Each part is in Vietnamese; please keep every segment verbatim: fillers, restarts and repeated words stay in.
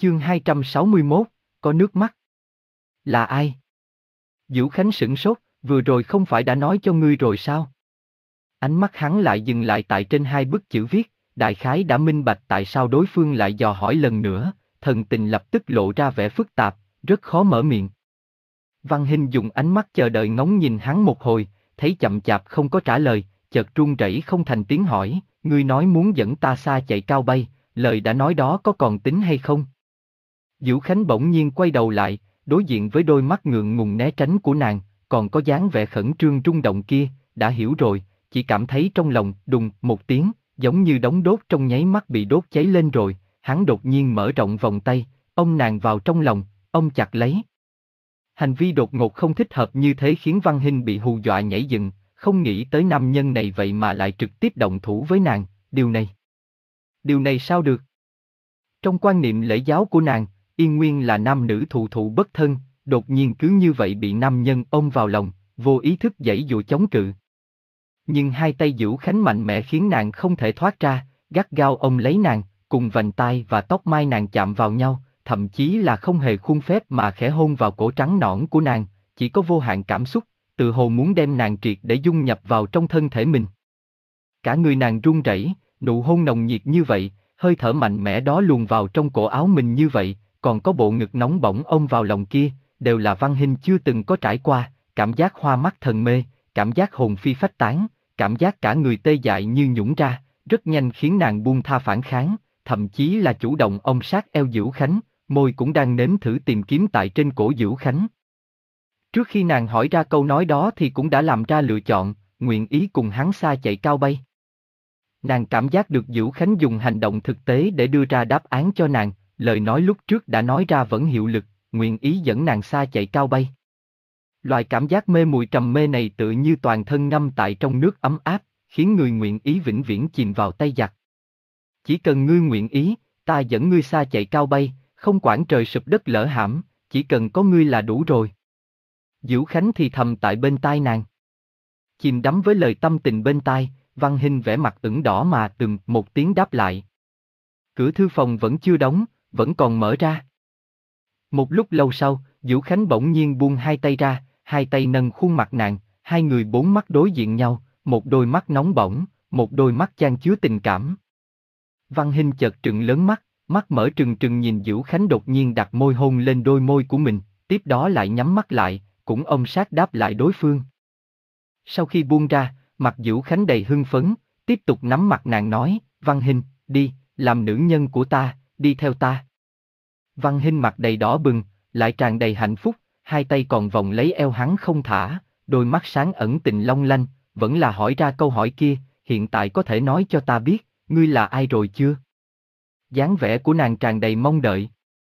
Chương hai trăm sáu mươi mốt, có nước mắt. Là ai? Vũ Khánh sửng sốt, vừa rồi không phải đã nói cho ngươi rồi sao? Ánh mắt hắn lại dừng lại tại trên hai bức chữ viết, đại khái đã minh bạch tại sao đối phương lại dò hỏi lần nữa, thần tình lập tức lộ ra vẻ phức tạp, rất khó mở miệng. Văn Hinh dùng ánh mắt chờ đợi ngóng nhìn hắn một hồi, thấy chậm chạp không có trả lời, chợt run rẩy không thành tiếng hỏi, ngươi nói muốn dẫn ta xa chạy cao bay, lời đã nói đó có còn tính hay không? Vũ Khánh bỗng nhiên quay đầu lại, đối diện với đôi mắt ngượng ngùng né tránh của nàng, còn có dáng vẻ khẩn trương rung động kia, đã hiểu rồi, chỉ cảm thấy trong lòng đùng một tiếng, giống như đống đốt trong nháy mắt bị đốt cháy lên rồi, hắn đột nhiên mở rộng vòng tay, ôm nàng vào trong lòng, ôm chặt lấy. Hành vi đột ngột không thích hợp như thế khiến Văn Hinh bị hù dọa nhảy dựng, không nghĩ tới nam nhân này vậy mà lại trực tiếp động thủ với nàng, điều này. Điều này sao được? Trong quan niệm lễ giáo của nàng, Yên Nguyên là nam nữ thụ thụ bất thân, đột nhiên cứ như vậy bị nam nhân ôm vào lòng, vô ý thức giãy giụa chống cự. Nhưng hai tay Vũ Khánh mạnh mẽ khiến nàng không thể thoát ra, gắt gao ôm lấy nàng, cùng vành tai và tóc mai nàng chạm vào nhau, thậm chí là không hề khuôn phép mà khẽ hôn vào cổ trắng nõn của nàng, chỉ có vô hạn cảm xúc, tự hồ muốn đem nàng triệt để dung nhập vào trong thân thể mình. Cả người nàng run rẩy, nụ hôn nồng nhiệt như vậy, hơi thở mạnh mẽ đó luồn vào trong cổ áo mình như vậy, còn có bộ ngực nóng bỏng ôm vào lòng kia, đều là Văn Hinh chưa từng có trải qua, cảm giác hoa mắt thần mê, cảm giác hồn phi phách tán, cảm giác cả người tê dại như nhũn ra, rất nhanh khiến nàng buông tha phản kháng, thậm chí là chủ động ôm sát eo Vũ Khánh, môi cũng đang nếm thử tìm kiếm tại trên cổ Vũ Khánh. Trước khi nàng hỏi ra câu nói đó thì cũng đã làm ra lựa chọn, nguyện ý cùng hắn xa chạy cao bay. Nàng cảm giác được Vũ Khánh dùng hành động thực tế để đưa ra đáp án cho nàng, lời nói lúc trước đã nói ra vẫn hiệu lực, nguyện ý dẫn nàng xa chạy cao bay. Loại cảm giác mê muội trầm mê này tự như toàn thân ngâm tại trong nước ấm áp, khiến người nguyện ý vĩnh viễn chìm vào tay giặc. Chỉ cần ngươi nguyện ý, ta dẫn ngươi xa chạy cao bay, không quản trời sụp đất lở hãm, chỉ cần có ngươi là đủ rồi. Vũ Khánh thì thầm tại bên tai nàng. Chìm đắm với lời tâm tình bên tai, Văn Hinh vẻ mặt ửng đỏ mà từng một tiếng đáp lại. Cửa thư phòng vẫn chưa đóng, vẫn còn mở ra. Một lúc lâu sau, Vũ Khánh bỗng nhiên buông hai tay ra, hai tay nâng khuôn mặt nàng, hai người bốn mắt đối diện nhau, một đôi mắt nóng bỏng, một đôi mắt chan chứa tình cảm. Văn Hinh chợt trừng lớn mắt, mắt mở trừng trừng nhìn Vũ Khánh đột nhiên đặt môi hôn lên đôi môi của mình, tiếp đó lại nhắm mắt lại, cũng ôm sát đáp lại đối phương. Sau khi buông ra, mặt Vũ Khánh đầy hưng phấn, tiếp tục nắm mặt nàng nói, Văn Hinh, đi, làm nữ nhân của ta, đi theo ta. Văn Hinh mặt đầy đỏ bừng, lại tràn đầy hạnh phúc, hai tay còn vòng lấy eo hắn không thả, đôi mắt sáng ẩn tình long lanh, vẫn là hỏi ra câu hỏi kia, hiện tại có thể nói cho ta biết, ngươi là ai rồi chưa? Dáng vẻ của nàng tràn đầy mong đợi.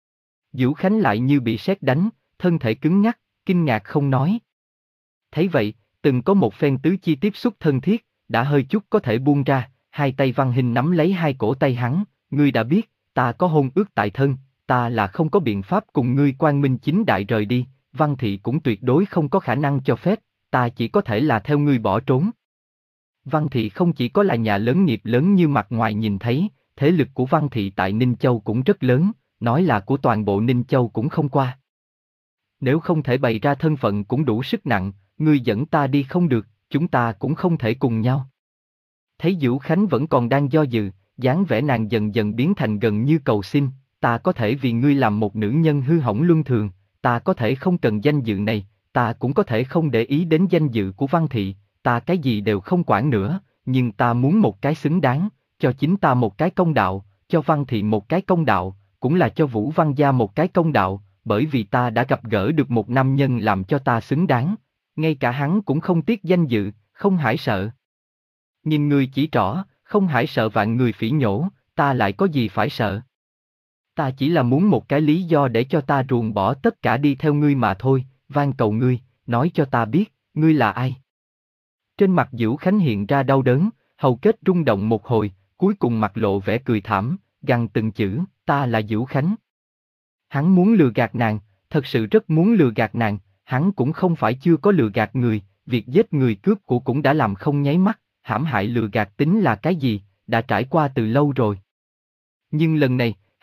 Vũ Khánh lại như bị sét đánh, thân thể cứng nhắc, kinh ngạc không nói. Thấy vậy, từng có một phen tứ chi tiếp xúc thân thiết, đã hơi chút có thể buông ra, hai tay Văn Hinh nắm lấy hai cổ tay hắn, ngươi đã biết, ta có hôn ước tại thân, ta là không có biện pháp cùng ngươi quang minh chính đại rời đi, Văn Thị cũng tuyệt đối không có khả năng cho phép, ta chỉ có thể là theo ngươi bỏ trốn. Văn Thị không chỉ có là nhà lớn nghiệp lớn như mặt ngoài nhìn thấy, thế lực của Văn Thị tại Ninh Châu cũng rất lớn, nói là của toàn bộ Ninh Châu cũng không qua. Nếu không thể bày ra thân phận cũng đủ sức nặng, ngươi dẫn ta đi không được, chúng ta cũng không thể cùng nhau. Thấy Vũ Khánh vẫn còn đang do dự, dáng vẻ nàng dần dần biến thành gần như cầu xin, ta có thể vì ngươi làm một nữ nhân hư hỏng luân thường, ta có thể không cần danh dự này, ta cũng có thể không để ý đến danh dự của Văn Thị, ta cái gì đều không quản nữa, nhưng ta muốn một cái xứng đáng, cho chính ta một cái công đạo, cho Văn Thị một cái công đạo, cũng là cho Vũ Văn gia một cái công đạo, bởi vì ta đã gặp gỡ được một nam nhân làm cho ta xứng đáng, ngay cả hắn cũng không tiếc danh dự, không hãi sợ. Nhìn người chỉ trỏ, không hãi sợ vạn người phỉ nhổ, ta lại có gì phải sợ? Ta chỉ là muốn một cái lý do để cho ta ruồng bỏ tất cả đi theo ngươi mà thôi, van cầu ngươi, nói cho ta biết, ngươi là ai? Trên mặt Vũ Khánh hiện ra đau đớn, hầu kết rung động một hồi, cuối cùng mặt lộ vẻ cười thảm, gằn từng chữ, ta là Vũ Khánh. Hắn muốn lừa gạt nàng, thật sự rất muốn lừa gạt nàng, hắn cũng không phải chưa có lừa gạt người, việc giết người cướp của cũng đã làm không nháy mắt, hãm hại lừa gạt tính là cái gì, đã trải qua từ lâu rồi. Nhưng lần này,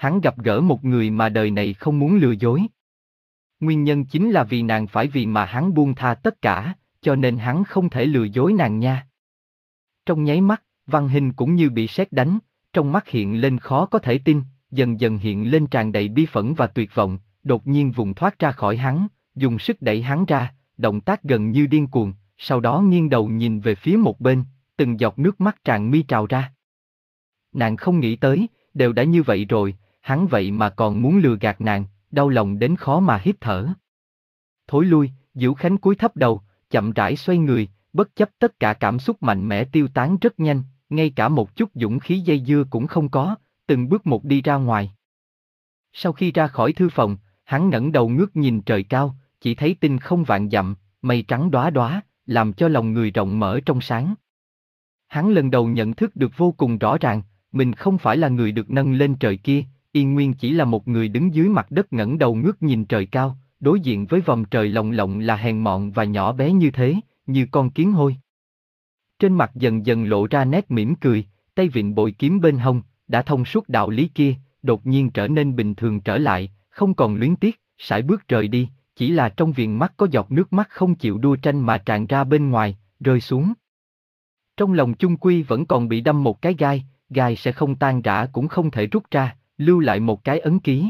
hắn gặp gỡ một người mà đời này không muốn lừa dối. Nguyên nhân chính là vì nàng phải vì mà hắn buông tha tất cả, cho nên hắn không thể lừa dối nàng nha. Trong nháy mắt, Văn Hinh cũng như bị sét đánh, trong mắt hiện lên khó có thể tin, dần dần hiện lên tràn đầy bi phẫn và tuyệt vọng, đột nhiên vùng thoát ra khỏi hắn, dùng sức đẩy hắn ra, động tác gần như điên cuồng, sau đó nghiêng đầu nhìn về phía một bên, từng giọt nước mắt tràn mi trào ra. Nàng không nghĩ tới, đều đã như vậy rồi, hắn vậy mà còn muốn lừa gạt nàng, đau lòng đến khó mà hít thở. Thối lui, Diễu Khánh cúi thấp đầu, chậm rãi xoay người, bất chấp tất cả cảm xúc mạnh mẽ tiêu tán rất nhanh, ngay cả một chút dũng khí dây dưa cũng không có, từng bước một đi ra ngoài. Sau khi ra khỏi thư phòng, hắn ngẩng đầu ngước nhìn trời cao, chỉ thấy tinh không vạn dặm, mây trắng đóa đóa, làm cho lòng người rộng mở trong sáng. Hắn lần đầu nhận thức được vô cùng rõ ràng, mình không phải là người được nâng lên trời kia, Yên Nguyên chỉ là một người đứng dưới mặt đất ngẩng đầu ngước nhìn trời cao, đối diện với vòng trời lồng lộng là hèn mọn và nhỏ bé như thế, như con kiến hôi. Trên mặt dần dần lộ ra nét mỉm cười, tay vịn bội kiếm bên hông, đã thông suốt đạo lý kia, đột nhiên trở nên bình thường trở lại, không còn luyến tiếc, sải bước rời đi, chỉ là trong viền mắt có giọt nước mắt không chịu đua tranh mà tràn ra bên ngoài, rơi xuống. Trong lòng chung quy vẫn còn bị đâm một cái gai, gai sẽ không tan rã cũng không thể rút ra, lưu lại một cái ấn ký.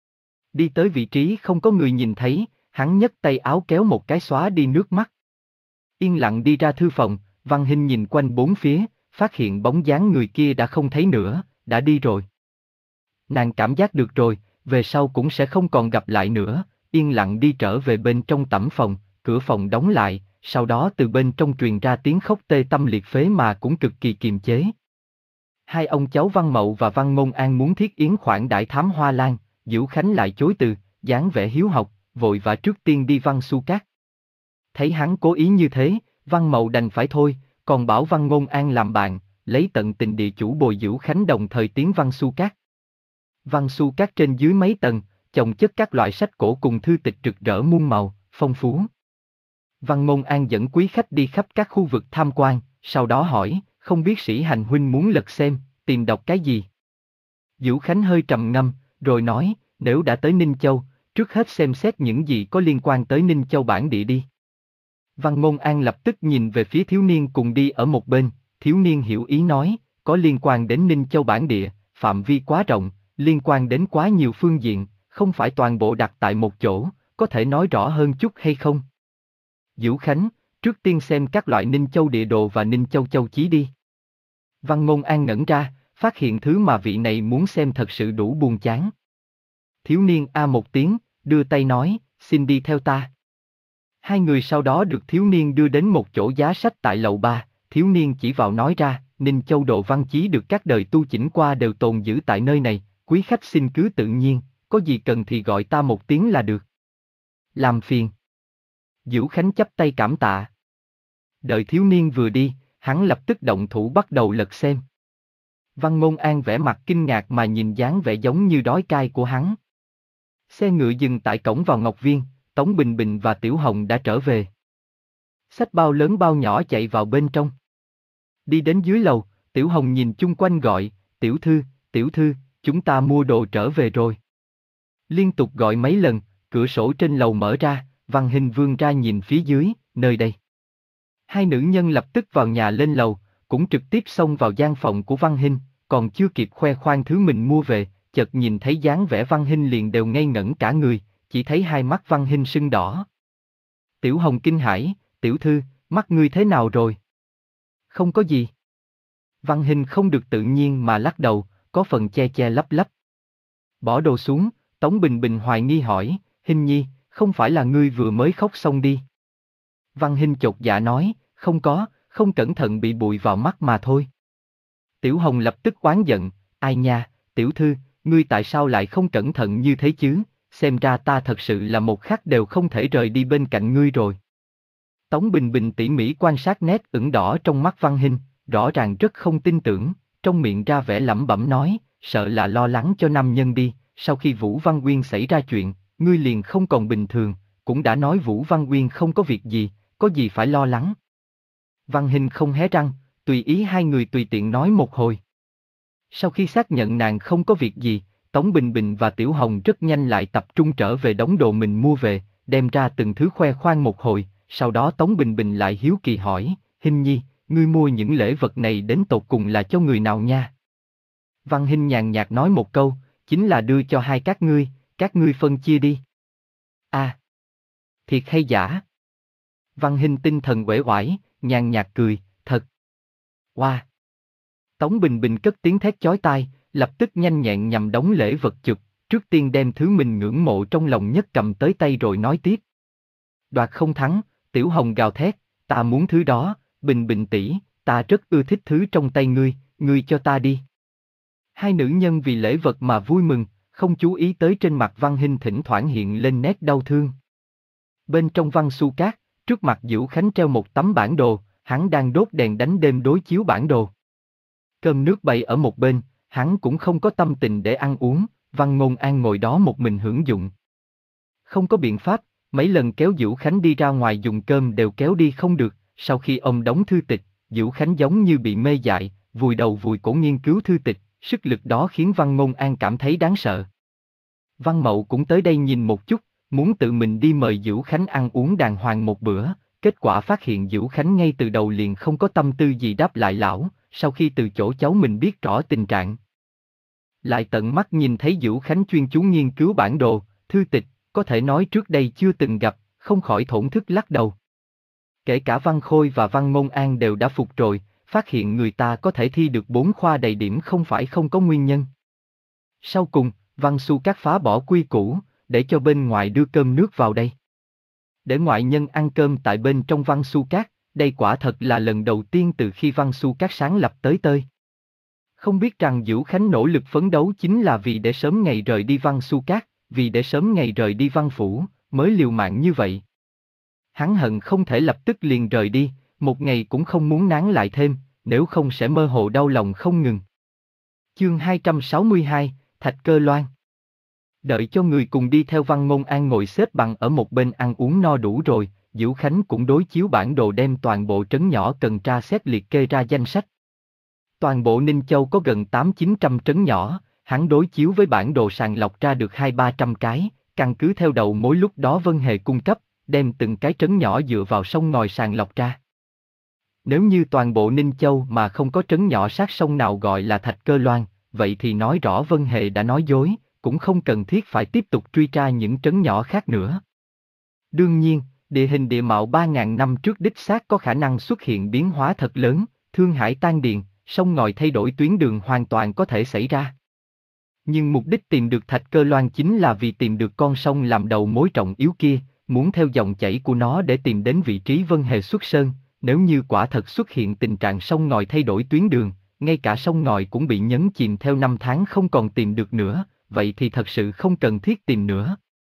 Đi tới vị trí không có người nhìn thấy, hắn nhấc tay áo kéo một cái xóa đi nước mắt. Yên lặng đi ra thư phòng, Văn Hinh nhìn quanh bốn phía, phát hiện bóng dáng người kia đã không thấy nữa, đã đi rồi. Nàng cảm giác được rồi, về sau cũng sẽ không còn gặp lại nữa, yên lặng đi trở về bên trong tẩm phòng, cửa phòng đóng lại, sau đó từ bên trong truyền ra tiếng khóc tê tâm liệt phế mà cũng cực kỳ kiềm chế. Hai ông cháu Văn Mậu và Văn Môn An muốn thiết yến khoản đãi thám hoa lan, Diễu Khánh lại chối từ, dáng vẻ hiếu học, vội vã trước tiên đi Văn Xu Cát. Thấy hắn cố ý như thế, Văn Mậu đành phải thôi, còn bảo Văn Ngôn An làm bạn, lấy tận tình địa chủ bồi Diễu Khánh đồng thời tiến Văn Xu Cát. Văn Xu Cát trên dưới mấy tầng, chồng chất các loại sách cổ cùng thư tịch rực rỡ muôn màu, phong phú. Văn Ngôn An dẫn quý khách đi khắp các khu vực tham quan, sau đó hỏi, không biết Sĩ Hành huynh muốn lật xem, tìm đọc cái gì? Diễu Khánh hơi trầm ngâm, rồi nói, nếu đã tới Ninh Châu, trước hết xem xét những gì có liên quan tới Ninh Châu bản địa đi. Văn Ngôn An lập tức nhìn về phía thiếu niên cùng đi ở một bên, thiếu niên hiểu ý nói, có liên quan đến Ninh Châu bản địa, phạm vi quá rộng, liên quan đến quá nhiều phương diện, không phải toàn bộ đặt tại một chỗ, có thể nói rõ hơn chút hay không? Diễu Khánh, trước tiên xem các loại Ninh Châu địa đồ và Ninh Châu châu chí đi. Văn Ngôn An ngẩn ra, phát hiện thứ mà vị này muốn xem thật sự đủ buồn chán. Thiếu niên a một tiếng, đưa tay nói, xin đi theo ta. Hai người sau đó được thiếu niên đưa đến một chỗ giá sách tại lầu ba, thiếu niên chỉ vào nói ra, Ninh Châu đồ văn chí được các đời tu chỉnh qua đều tồn giữ tại nơi này, quý khách xin cứ tự nhiên, có gì cần thì gọi ta một tiếng là được. Làm phiền. Diễu Khánh chắp tay cảm tạ. Đợi thiếu niên vừa đi, hắn lập tức động thủ bắt đầu lật xem. Văn Ngôn An vẻ mặt kinh ngạc mà nhìn dáng vẻ giống như đói cay của hắn. Xe ngựa dừng tại cổng vào Ngọc Viên, Tống Bình Bình và Tiểu Hồng đã trở về. Xách bao lớn bao nhỏ chạy vào bên trong. Đi đến dưới lầu, Tiểu Hồng nhìn chung quanh gọi, Tiểu Thư, Tiểu Thư, chúng ta mua đồ trở về rồi. Liên tục gọi mấy lần, cửa sổ trên lầu mở ra, Văn Hinh vươn ra nhìn phía dưới, nơi đây. Hai nữ nhân lập tức vào nhà lên lầu, cũng trực tiếp xông vào gian phòng của Văn Hinh, còn chưa kịp khoe khoang thứ mình mua về, chợt nhìn thấy dáng vẻ Văn Hinh liền đều ngây ngẩn cả người, chỉ thấy hai mắt Văn Hinh sưng đỏ. Tiểu Hồng kinh hãi, Tiểu Thư, mắt ngươi thế nào rồi? Không có gì. Văn Hinh không được tự nhiên mà lắc đầu, có phần che che lấp lấp. Bỏ đồ xuống, Tống Bình Bình hoài nghi hỏi, Hinh Nhi, không phải là ngươi vừa mới khóc xong đi? Văn Hinh chột dạ nói, không có, không cẩn thận bị bụi vào mắt mà thôi. Tiểu Hồng lập tức oán giận, ai nha, Tiểu Thư, ngươi tại sao lại không cẩn thận như thế chứ, xem ra ta thật sự là một khắc đều không thể rời đi bên cạnh ngươi rồi. Tống Bình Bình tỉ mỉ quan sát nét ửng đỏ trong mắt Văn Hinh, rõ ràng rất không tin tưởng, trong miệng ra vẻ lẩm bẩm nói, sợ là lo lắng cho nam nhân đi, sau khi Vũ Văn Quyên xảy ra chuyện, ngươi liền không còn bình thường, cũng đã nói Vũ Văn Quyên không có việc gì, có gì phải lo lắng. Văn Hinh không hé răng, tùy ý hai người tùy tiện nói một hồi. Sau khi xác nhận nàng không có việc gì, Tống Bình Bình và Tiểu Hồng rất nhanh lại tập trung trở về đống đồ mình mua về, đem ra từng thứ khoe khoang một hồi, sau đó Tống Bình Bình lại hiếu kỳ hỏi, Hinh Nhi, ngươi mua những lễ vật này đến tột cùng là cho người nào nha? Văn Hinh nhàn nhạt nói một câu, chính là đưa cho hai các ngươi, các ngươi phân chia đi. À, thiệt hay giả? Văn Hinh tinh thần uể oải, nhàn nhạt cười, thật. Wow! Tống Bình Bình cất tiếng thét chói tai, lập tức nhanh nhẹn nhằm đống lễ vật chụp, trước tiên đem thứ mình ngưỡng mộ trong lòng nhất cầm tới tay rồi nói tiếp. Đoạt không thắng, Tiểu Hồng gào thét, ta muốn thứ đó, Bình Bình tỷ, ta rất ưa thích thứ trong tay ngươi, ngươi cho ta đi. Hai nữ nhân vì lễ vật mà vui mừng, không chú ý tới trên mặt Văn Hinh thỉnh thoảng hiện lên nét đau thương. Bên trong Văn Xu Cát, trước mặt Dữu Khánh treo một tấm bản đồ, hắn đang đốt đèn đánh đêm đối chiếu bản đồ. Cơm nước bày ở một bên, hắn cũng không có tâm tình để ăn uống, Văn Ngôn An ngồi đó một mình hưởng dụng. Không có biện pháp, mấy lần kéo Dữu Khánh đi ra ngoài dùng cơm đều kéo đi không được, sau khi ông đóng thư tịch, Dữu Khánh giống như bị mê dại, vùi đầu vùi cổ nghiên cứu thư tịch, sức lực đó khiến Văn Ngôn An cảm thấy đáng sợ. Văn Mậu cũng tới đây nhìn một chút, muốn tự mình đi mời Dữu Khánh ăn uống đàng hoàng một bữa, kết quả phát hiện Dữu Khánh ngay từ đầu liền không có tâm tư gì đáp lại lão, sau khi từ chỗ cháu mình biết rõ tình trạng. Lại tận mắt nhìn thấy Dữu Khánh chuyên chú nghiên cứu bản đồ, thư tịch, có thể nói trước đây chưa từng gặp, không khỏi thổn thức lắc đầu. Kể cả Văn Khôi và Văn Ngôn An đều đã phục rồi, phát hiện người ta có thể thi được bốn khoa đầy điểm không phải không có nguyên nhân. Sau cùng, Văn Xu Cát phá bỏ quy củ, để cho bên ngoài đưa cơm nước vào đây. Để ngoại nhân ăn cơm tại bên trong Văn Xu Cát, đây quả thật là lần đầu tiên từ khi Văn Xu Cát sáng lập tới tơi. Không biết rằng Dữu Khánh nỗ lực phấn đấu chính là vì để sớm ngày rời đi Văn Xu Cát, vì để sớm ngày rời đi Văn Phủ, mới liều mạng như vậy. Hắn hận không thể lập tức liền rời đi, một ngày cũng không muốn nán lại thêm, nếu không sẽ mơ hồ đau lòng không ngừng. Chương hai trăm sáu mươi hai, Thạch Cơ Loan. Đợi cho người cùng đi theo Văn Ngôn An ngồi xếp bằng ở một bên ăn uống no đủ rồi, Dữu Khánh cũng đối chiếu bản đồ đem toàn bộ trấn nhỏ cần tra xét liệt kê ra danh sách. Toàn bộ Ninh Châu có gần tám chín trăm trấn nhỏ, hắn đối chiếu với bản đồ sàng lọc ra được hai ba trăm cái, căn cứ theo đầu mối lúc đó Vân Hề cung cấp, đem từng cái trấn nhỏ dựa vào sông ngòi sàng lọc ra. Nếu như toàn bộ Ninh Châu mà không có trấn nhỏ sát sông nào gọi là Thạch Cơ Loan, vậy thì nói rõ Vân Hề đã nói dối, cũng không cần thiết phải tiếp tục truy tra những trấn nhỏ khác nữa. Đương nhiên, địa hình địa mạo ba nghìn năm trước đích xác có khả năng xuất hiện biến hóa thật lớn, Thương Hải tan điền, sông ngòi thay đổi tuyến đường hoàn toàn có thể xảy ra. Nhưng mục đích tìm được Thạch Cơ Loan chính là vì tìm được con sông làm đầu mối trọng yếu kia, muốn theo dòng chảy của nó để tìm đến vị trí Vân Hề xuất sơn. Nếu như quả thật xuất hiện tình trạng sông ngòi thay đổi tuyến đường, ngay cả sông ngòi cũng bị nhấn chìm theo năm tháng không còn tìm được nữa, vậy thì thật sự không cần thiết tìm nữa.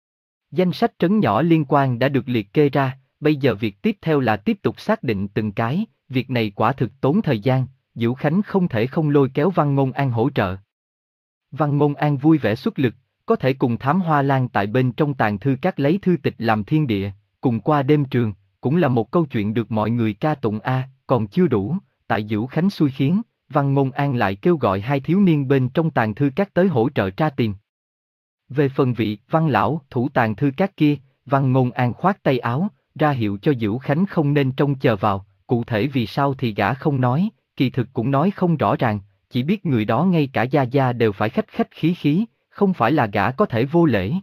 Danh sách trấn nhỏ liên quan đã được liệt kê ra, bây giờ việc tiếp theo là tiếp tục xác định từng cái, việc này quả thực tốn thời gian, Dữu Khánh không thể không lôi kéo Văn Ngôn An hỗ trợ. Văn Ngôn An vui vẻ xuất lực, có thể cùng Thám Hoa Lan tại bên trong tàng thư các lấy thư tịch làm thiên địa, cùng qua đêm trường, cũng là một câu chuyện được mọi người ca tụng a, còn chưa đủ, tại Dữu Khánh xui khiến, Văn Ngôn An lại kêu gọi hai thiếu niên bên trong tàng thư các tới hỗ trợ tra tìm. Về phần vị Văn lão thủ tàng thư các kia, Văn Ngôn An khoát tay áo, ra hiệu cho Dữu Khánh không nên trông chờ vào, cụ thể vì sao thì gã không nói, kỳ thực cũng nói không rõ ràng, chỉ biết người đó ngay cả gia gia đều phải khách khách khí khí, không phải là gã có thể vô lễ.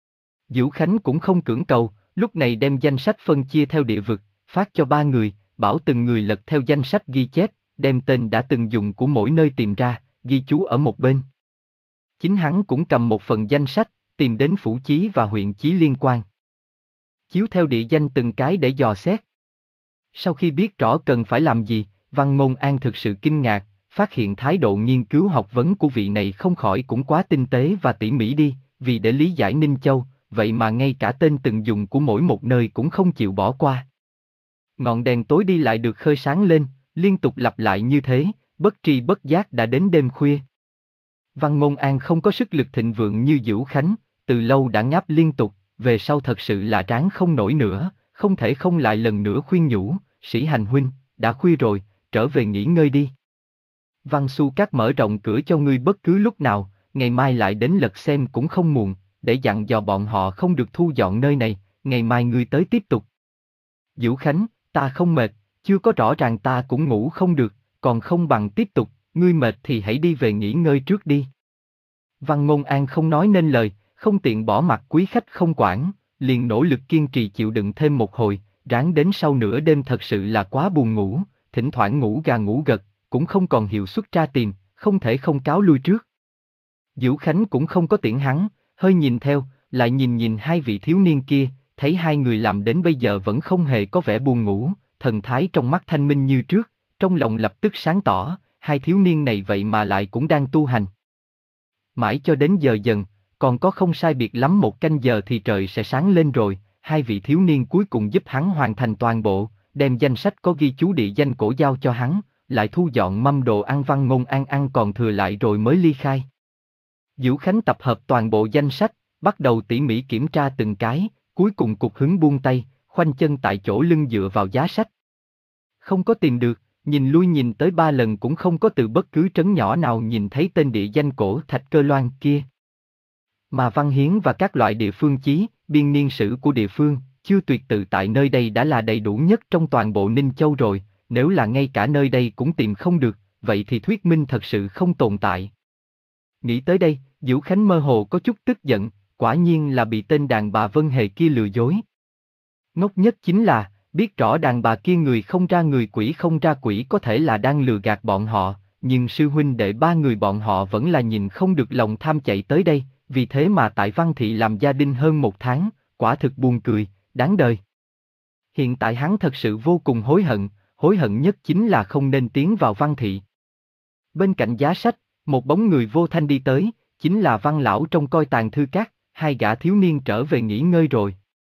Dữu Khánh cũng không cưỡng cầu, lúc này đem danh sách phân chia theo địa vực, phát cho ba người, bảo từng người lật theo danh sách ghi chép, đem tên đã từng dùng của mỗi nơi tìm ra, ghi chú ở một bên. Chính hắn cũng cầm một phần danh sách, tìm đến phủ chí và huyện chí liên quan. Chiếu theo địa danh từng cái để dò xét. Sau khi biết rõ cần phải làm gì, Văn Ngôn An thực sự kinh ngạc, phát hiện thái độ nghiên cứu học vấn của vị này không khỏi cũng quá tinh tế và tỉ mỉ đi, vì để lý giải Ninh Châu, vậy mà ngay cả tên từng dùng của mỗi một nơi cũng không chịu bỏ qua. Ngọn đèn tối đi lại được khơi sáng lên, liên tục lặp lại như thế, bất tri bất giác đã đến đêm khuya. Văn Ngôn An không có sức lực thịnh vượng như Dữu Khánh, từ lâu đã ngáp liên tục, về sau thật sự là ráng không nổi nữa, không thể không lại lần nữa khuyên nhủ, Sĩ Hành huynh, đã khuya rồi, trở về nghỉ ngơi đi. Văn Xu Cát mở rộng cửa cho ngươi bất cứ lúc nào, ngày mai lại đến lật xem cũng không muộn, để dặn dò bọn họ không được thu dọn nơi này, ngày mai ngươi tới tiếp tục. Vũ Khánh, ta không mệt, chưa có rõ ràng ta cũng ngủ không được, còn không bằng tiếp tục, ngươi mệt thì hãy đi về nghỉ ngơi trước đi. Văn Ngôn An không nói nên lời, không tiện bỏ mặt quý khách không quản, liền nỗ lực kiên trì chịu đựng thêm một hồi, ráng đến sau nửa đêm thật sự là quá buồn ngủ, thỉnh thoảng ngủ gà ngủ gật, cũng không còn hiệu suất tra tìm, không thể không cáo lui trước. Vũ Khánh cũng không có tiễn hắn, hơi nhìn theo, lại nhìn nhìn hai vị thiếu niên kia, thấy hai người làm đến bây giờ vẫn không hề có vẻ buồn ngủ, thần thái trong mắt thanh minh như trước, trong lòng lập tức sáng tỏ, hai thiếu niên này vậy mà lại cũng đang tu hành. Mãi cho đến giờ dần, còn có không sai biệt lắm một canh giờ thì trời sẽ sáng lên rồi, hai vị thiếu niên cuối cùng giúp hắn hoàn thành toàn bộ, đem danh sách có ghi chú địa danh cổ giao cho hắn, lại thu dọn mâm đồ ăn Văn Ngôn An ăn còn thừa lại rồi mới ly khai. Vũ Khánh tập hợp toàn bộ danh sách, bắt đầu tỉ mỉ kiểm tra từng cái, cuối cùng cục hứng buông tay, khoanh chân tại chỗ lưng dựa vào giá sách. Không có tìm được, nhìn lui nhìn tới ba lần cũng không có từ bất cứ trấn nhỏ nào nhìn thấy tên địa danh cổ Thạch Cơ Loan kia. Mà văn hiến và các loại địa phương chí, biên niên sử của địa phương, chưa tuyệt tự tại nơi đây đã là đầy đủ nhất trong toàn bộ Ninh Châu rồi, nếu là ngay cả nơi đây cũng tìm không được, vậy thì thuyết minh thật sự không tồn tại. Nghĩ tới đây, Vũ Khánh mơ hồ có chút tức giận, quả nhiên là bị tên đàn bà Vân Hề kia lừa dối. Ngốc nhất chính là, biết rõ đàn bà kia người không ra người quỷ không ra quỷ có thể là đang lừa gạt bọn họ, nhưng sư huynh đệ ba người bọn họ vẫn là nhìn không được lòng tham chạy tới đây, vì thế mà tại Văn Thị làm gia đình hơn một tháng, quả thực buồn cười, đáng đời. Hiện tại hắn thật sự vô cùng hối hận, hối hận nhất chính là không nên tiến vào Văn Thị. Bên cạnh giá sách, một bóng người vô thanh đi tới, chính là Văn lão trong coi tàng thư các, hai gã thiếu niên trở về nghỉ ngơi rồi.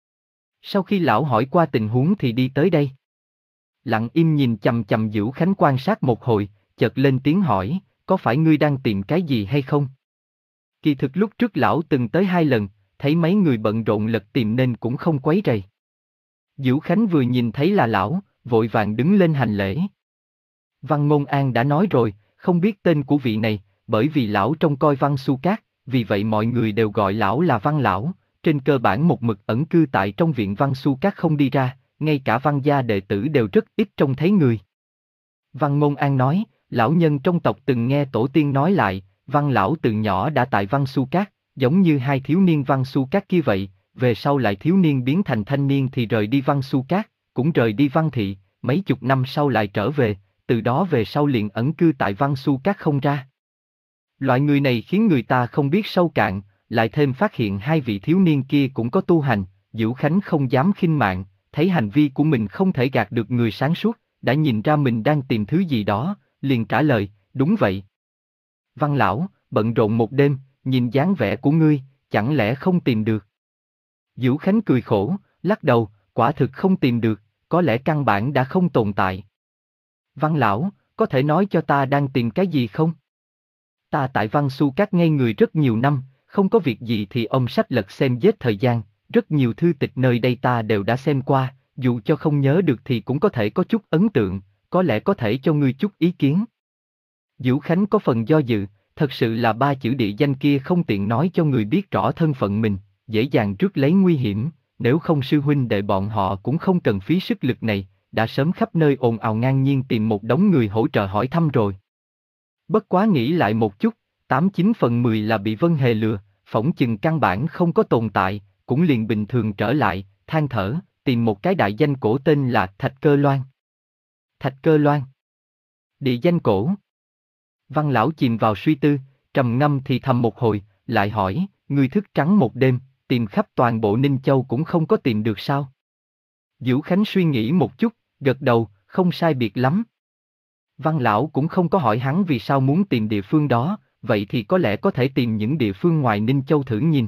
Sau khi lão hỏi qua tình huống thì đi tới đây. Lặng im nhìn chằm chằm Vũ Khánh quan sát một hồi, chợt lên tiếng hỏi, có phải ngươi đang tìm cái gì hay không? Kỳ thực lúc trước lão từng tới hai lần, thấy mấy người bận rộn lật tìm nên cũng không quấy rầy. Vũ Khánh vừa nhìn thấy là lão, vội vàng đứng lên hành lễ. Văn Ngôn An đã nói rồi, không biết tên của vị này, bởi vì lão trông coi Văn Xu Cát, vì vậy mọi người đều gọi lão là Văn lão, trên cơ bản một mực ẩn cư tại trong viện Văn Xu Cát không đi ra, ngay cả Văn gia đệ tử đều rất ít trông thấy người. Văn Ngôn An nói, lão nhân trong tộc từng nghe tổ tiên nói lại, Văn lão từ nhỏ đã tại Văn Xu Cát, giống như hai thiếu niên Văn Xu Cát kia vậy, về sau lại thiếu niên biến thành thanh niên thì rời đi Văn Xu Cát, cũng rời đi Văn Thị, mấy chục năm sau lại trở về, từ đó về sau liền ẩn cư tại Văn Xu Cát không ra. Loại người này khiến người ta không biết sâu cạn, lại thêm phát hiện hai vị thiếu niên kia cũng có tu hành, Vũ Khánh không dám khinh mạng, thấy hành vi của mình không thể gạt được người sáng suốt, đã nhìn ra mình đang tìm thứ gì đó, liền trả lời, đúng vậy. Văn lão, bận rộn một đêm, nhìn dáng vẻ của ngươi, chẳng lẽ không tìm được? Vũ Khánh cười khổ, lắc đầu, quả thực không tìm được, có lẽ căn bản đã không tồn tại. Văn lão, có thể nói cho ta đang tìm cái gì không? Ta tại Văn Xu Cát ngây người rất nhiều năm, không có việc gì thì ông sách lật xem giết thời gian, rất nhiều thư tịch nơi đây ta đều đã xem qua, dù cho không nhớ được thì cũng có thể có chút ấn tượng, có lẽ có thể cho ngươi chút ý kiến. Vũ Khánh có phần do dự, thật sự là ba chữ địa danh kia không tiện nói cho người biết rõ thân phận mình, dễ dàng rước lấy nguy hiểm, nếu không sư huynh đệ bọn họ cũng không cần phí sức lực này, đã sớm khắp nơi ồn ào ngang nhiên tìm một đống người hỗ trợ hỏi thăm rồi. Bất quá nghĩ lại một chút, tám chín phần mười là bị Vân Hề lừa, phỏng chừng căn bản không có tồn tại, cũng liền bình thường trở lại, than thở, tìm một cái đại danh cổ tên là Thạch Cơ Loan. Thạch Cơ Loan. Địa danh cổ. Văn lão chìm vào suy tư, trầm ngâm thì thầm một hồi, lại hỏi, ngươi thức trắng một đêm, tìm khắp toàn bộ Ninh Châu cũng không có tìm được sao? Vũ Khánh suy nghĩ một chút, gật đầu, không sai biệt lắm. Văn lão cũng không có hỏi hắn vì sao muốn tìm địa phương đó, vậy thì có lẽ có thể tìm những địa phương ngoài Ninh Châu thử nhìn.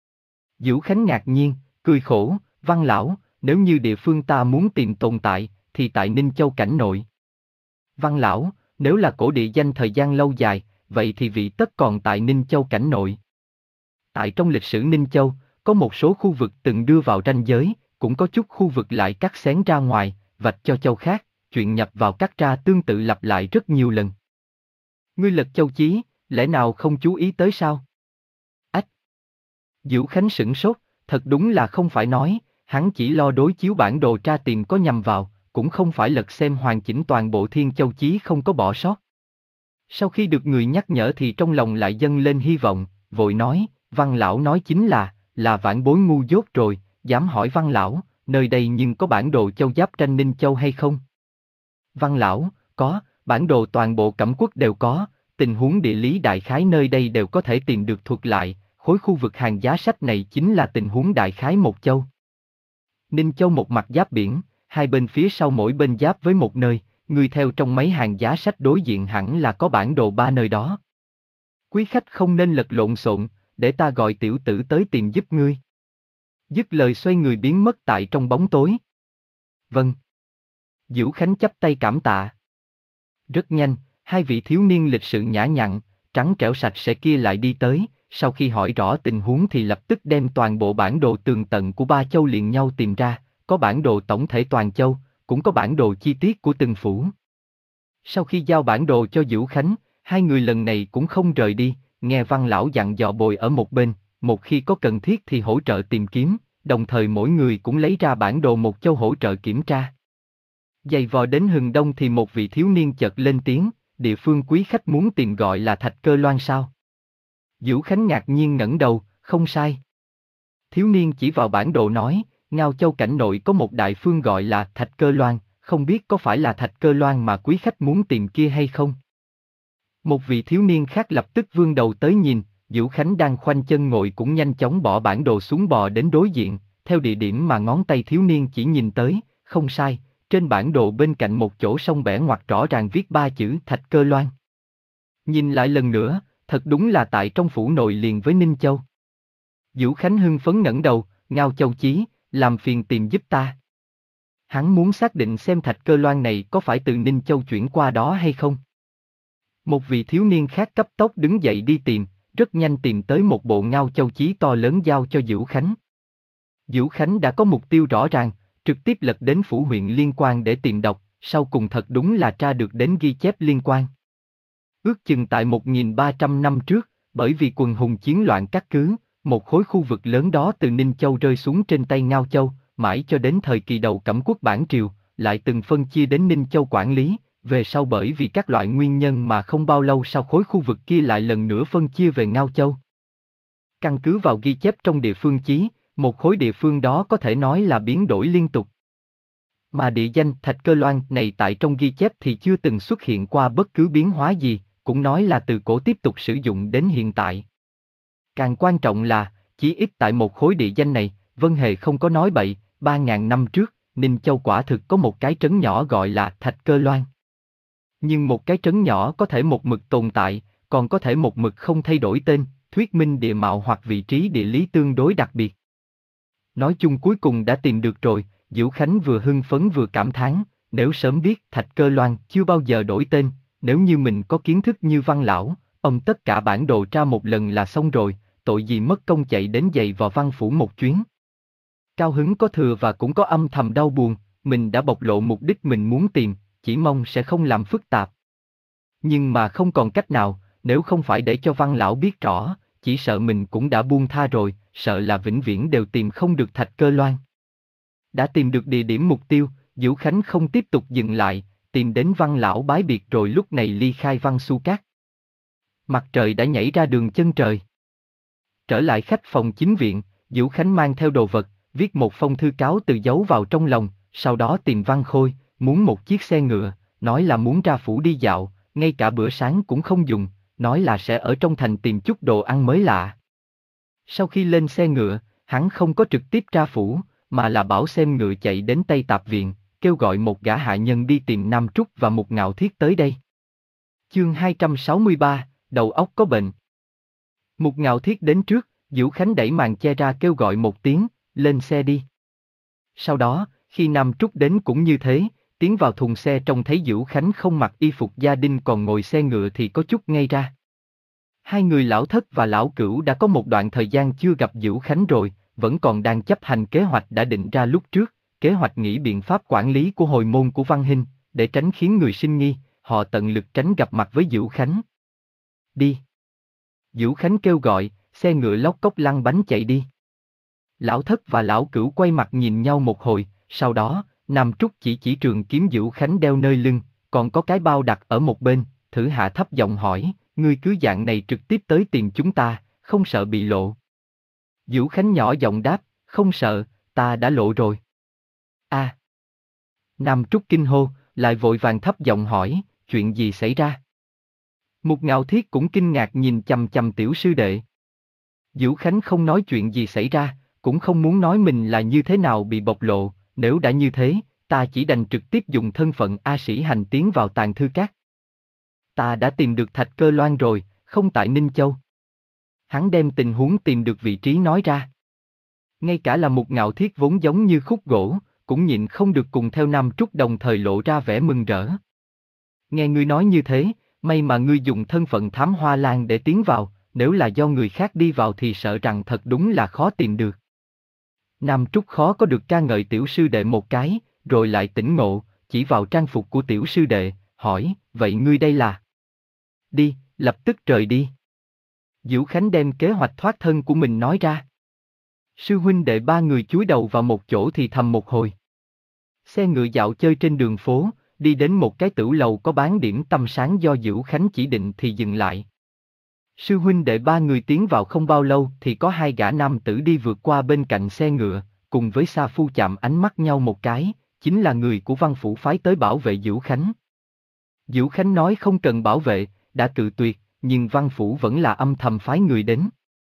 Vũ Khánh ngạc nhiên, cười khổ, Văn lão, nếu như địa phương ta muốn tìm tồn tại, thì tại Ninh Châu cảnh nội. Văn lão, nếu là cổ địa danh thời gian lâu dài, vậy thì vị tất còn tại Ninh Châu cảnh nội. Tại trong lịch sử Ninh Châu, có một số khu vực từng đưa vào ranh giới, cũng có chút khu vực lại cắt xén ra ngoài, vạch cho châu khác, chuyện nhập vào cắt ra tương tự lặp lại rất nhiều lần. Ngươi lật châu chí, lẽ nào không chú ý tới sao? Ách! Diệu Khánh sửng sốt, thật đúng là không phải nói, hắn chỉ lo đối chiếu bản đồ tra tìm có nhầm vào, cũng không phải lật xem hoàn chỉnh toàn bộ Thiên Châu Chí không có bỏ sót. Sau khi được người nhắc nhở thì trong lòng lại dâng lên hy vọng, vội nói, Văn lão nói chính là, là vãn bối ngu dốt rồi, dám hỏi Văn lão, nơi đây nhưng có bản đồ châu giáp tranh Ninh Châu hay không? Văn lão, có, bản đồ toàn bộ Cẩm Quốc đều có, tình huống địa lý đại khái nơi đây đều có thể tìm được thuật lại, khối khu vực hàng giá sách này chính là tình huống đại khái một châu. Ninh Châu một mặt giáp biển, hai bên phía sau mỗi bên giáp với một nơi, ngươi theo trong mấy hàng giá sách đối diện hẳn là có bản đồ ba nơi đó. Quý khách không nên lật lộn xộn, để ta gọi tiểu tử tới tìm giúp ngươi. Dứt lời xoay người biến mất tại trong bóng tối. Vâng. Diệu Khánh chắp tay cảm tạ. Rất nhanh, hai vị thiếu niên lịch sự nhã nhặn, trắng trẻo sạch sẽ kia lại đi tới, sau khi hỏi rõ tình huống thì lập tức đem toàn bộ bản đồ tường tận của ba châu liền nhau tìm ra, có bản đồ tổng thể toàn châu, cũng có bản đồ chi tiết của từng phủ. Sau khi giao bản đồ cho Diệu Khánh, hai người lần này cũng không rời đi, nghe Văn lão dặn dò bồi ở một bên, một khi có cần thiết thì hỗ trợ tìm kiếm, đồng thời mỗi người cũng lấy ra bản đồ một châu hỗ trợ kiểm tra. Giày vò đến hừng đông thì một vị thiếu niên chợt lên tiếng, địa phương quý khách muốn tìm gọi là Thạch Cơ Loan sao? Diệu Khánh ngạc nhiên ngẩng đầu, không sai. Thiếu niên chỉ vào bản đồ nói, Ngao Châu cảnh nội có một đại phương gọi là Thạch Cơ Loan, không biết có phải là Thạch Cơ Loan mà quý khách muốn tìm kia hay không? Một vị thiếu niên khác lập tức vươn đầu tới nhìn, Diệu Khánh đang khoanh chân ngồi cũng nhanh chóng bỏ bản đồ xuống bò đến đối diện, theo địa điểm mà ngón tay thiếu niên chỉ nhìn tới, không sai, trên bản đồ bên cạnh một chỗ sông bẻ ngoặt rõ ràng viết ba chữ Thạch Cơ Loan. Nhìn lại lần nữa, thật đúng là tại trong phủ nội liền với Ninh Châu. Diệu Khánh hưng phấn ngẩng đầu, Ngao Châu Chí, làm phiền tìm giúp ta. Hắn muốn xác định xem Thạch Cơ Loan này có phải từ Ninh Châu chuyển qua đó hay không. Một vị thiếu niên khác cấp tốc đứng dậy đi tìm, rất nhanh tìm tới một bộ Ngao Châu Chí to lớn giao cho Diệu Khánh. Diệu Khánh đã có mục tiêu rõ ràng, trực tiếp lật đến phủ huyện liên quan để tìm đọc, sau cùng thật đúng là tra được đến ghi chép liên quan. Ước chừng tại một nghìn ba trăm năm trước, bởi vì quần hùng chiến loạn cắt cứ, một khối khu vực lớn đó từ Ninh Châu rơi xuống trên tay Ngao Châu, mãi cho đến thời kỳ đầu Cẩm Quốc Bản Triều, lại từng phân chia đến Ninh Châu quản lý, về sau bởi vì các loại nguyên nhân mà không bao lâu sau khối khu vực kia lại lần nữa phân chia về Ngao Châu. Căn cứ vào ghi chép trong địa phương chí, một khối địa phương đó có thể nói là biến đổi liên tục. Mà địa danh Thạch Cơ Loan này tại trong ghi chép thì chưa từng xuất hiện qua bất cứ biến hóa gì, cũng nói là từ cổ tiếp tục sử dụng đến hiện tại. Càng quan trọng là, chỉ ít tại một khối địa danh này, Vân Hề không có nói bậy, ba ngàn năm trước, Ninh Châu quả thực có một cái trấn nhỏ gọi là Thạch Cơ Loan. Nhưng một cái trấn nhỏ có thể một mực tồn tại, còn có thể một mực không thay đổi tên, thuyết minh địa mạo hoặc vị trí địa lý tương đối đặc biệt. Nói chung cuối cùng đã tìm được rồi, Diệu Khánh vừa hưng phấn vừa cảm thán, nếu sớm biết Thạch Cơ Loan chưa bao giờ đổi tên, nếu như mình có kiến thức như Văn lão, ông tất cả bản đồ tra một lần là xong rồi, tội gì mất công chạy đến giày vò Văn phủ một chuyến. Cao hứng có thừa và cũng có âm thầm đau buồn, mình đã bộc lộ mục đích mình muốn tìm, chỉ mong sẽ không làm phức tạp. Nhưng mà không còn cách nào, nếu không phải để cho Văn lão biết rõ, chỉ sợ mình cũng đã buông tha rồi, sợ là vĩnh viễn đều tìm không được Thạch Cơ Loan. Đã tìm được địa điểm mục tiêu, Diệu Khánh không tiếp tục dừng lại, tìm đến Văn lão bái biệt rồi lúc này ly khai Văn Xu Các. Mặt trời đã nhảy ra đường chân trời. Trở lại khách phòng chính viện, Diệu Khánh mang theo đồ vật, viết một phong thư cáo từ giấu vào trong lòng, sau đó tìm Văn Khôi, muốn một chiếc xe ngựa, nói là muốn ra phủ đi dạo, ngay cả bữa sáng cũng không dùng, nói là sẽ ở trong thành tìm chút đồ ăn mới lạ. Sau khi lên xe ngựa, hắn không có trực tiếp ra phủ, mà là bảo xem ngựa chạy đến Tây Tạp Viện, kêu gọi một gã hạ nhân đi tìm Nam Trúc và Mục Ngạo Thiết tới đây. Chương hai trăm sáu mươi ba, đầu óc có bệnh. Mục Ngạo Thiết đến trước, Diệu Khánh đẩy màn che ra kêu gọi một tiếng, lên xe đi. Sau đó, khi Nam Trúc đến cũng như thế, tiến vào thùng xe trông thấy Diệu Khánh không mặc y phục gia đình còn ngồi xe ngựa thì có chút ngây ra. Hai người lão thất và lão cửu đã có một đoạn thời gian chưa gặp Diệu Khánh rồi, vẫn còn đang chấp hành kế hoạch đã định ra lúc trước, kế hoạch nghĩ biện pháp quản lý của hồi môn của Văn Hinh, để tránh khiến người sinh nghi, họ tận lực tránh gặp mặt với Diệu Khánh. Đi. Dữu Khánh kêu gọi, xe ngựa lóc cóc lăn bánh chạy đi. Lão Thất và Lão Cửu quay mặt nhìn nhau một hồi, sau đó, Nam Trúc chỉ chỉ trường kiếm Dữu Khánh đeo nơi lưng, còn có cái bao đặt ở một bên, thử hạ thấp giọng hỏi, ngươi cứ dạng này trực tiếp tới tìm chúng ta, không sợ bị lộ. Dữu Khánh nhỏ giọng đáp, không sợ, ta đã lộ rồi. A. À. Nam Trúc kinh hô, lại vội vàng thấp giọng hỏi, chuyện gì xảy ra? Mục Ngạo Thiết cũng kinh ngạc nhìn chằm chằm tiểu sư đệ. Dữu Khánh không nói chuyện gì xảy ra, cũng không muốn nói mình là như thế nào bị bộc lộ, nếu đã như thế, ta chỉ đành trực tiếp dùng thân phận A Sĩ hành tiến vào Tàng Thư Các. Ta đã tìm được Thạch Cơ Loan rồi, không tại Ninh Châu. Hắn đem tình huống tìm được vị trí nói ra. Ngay cả là Mục Ngạo Thiết vốn giống như khúc gỗ, cũng nhịn không được cùng theo Nam Trúc đồng thời lộ ra vẻ mừng rỡ. Nghe ngươi nói như thế, may mà ngươi dùng thân phận Thám Hoa Lan để tiến vào, nếu là do người khác đi vào thì sợ rằng thật đúng là khó tìm được. Nam Trúc khó có được ca ngợi tiểu sư đệ một cái, rồi lại tỉnh ngộ, chỉ vào trang phục của tiểu sư đệ, hỏi, vậy ngươi đây là? Đi, lập tức rời đi. Dữu Khánh đem kế hoạch thoát thân của mình nói ra. Sư huynh đệ ba người chúi đầu vào một chỗ thì thầm một hồi. Xe ngựa dạo chơi trên đường phố, đi đến một cái tửu lầu có bán điểm tâm sáng do Dữu Khánh chỉ định thì dừng lại. Sư huynh đệ ba người tiến vào không bao lâu thì có hai gã nam tử đi vượt qua bên cạnh xe ngựa, cùng với Sa Phu chạm ánh mắt nhau một cái, chính là người của Văn Phủ phái tới bảo vệ Dữu Khánh. Dữu Khánh nói không cần bảo vệ, đã cự tuyệt, nhưng Văn Phủ vẫn là âm thầm phái người đến.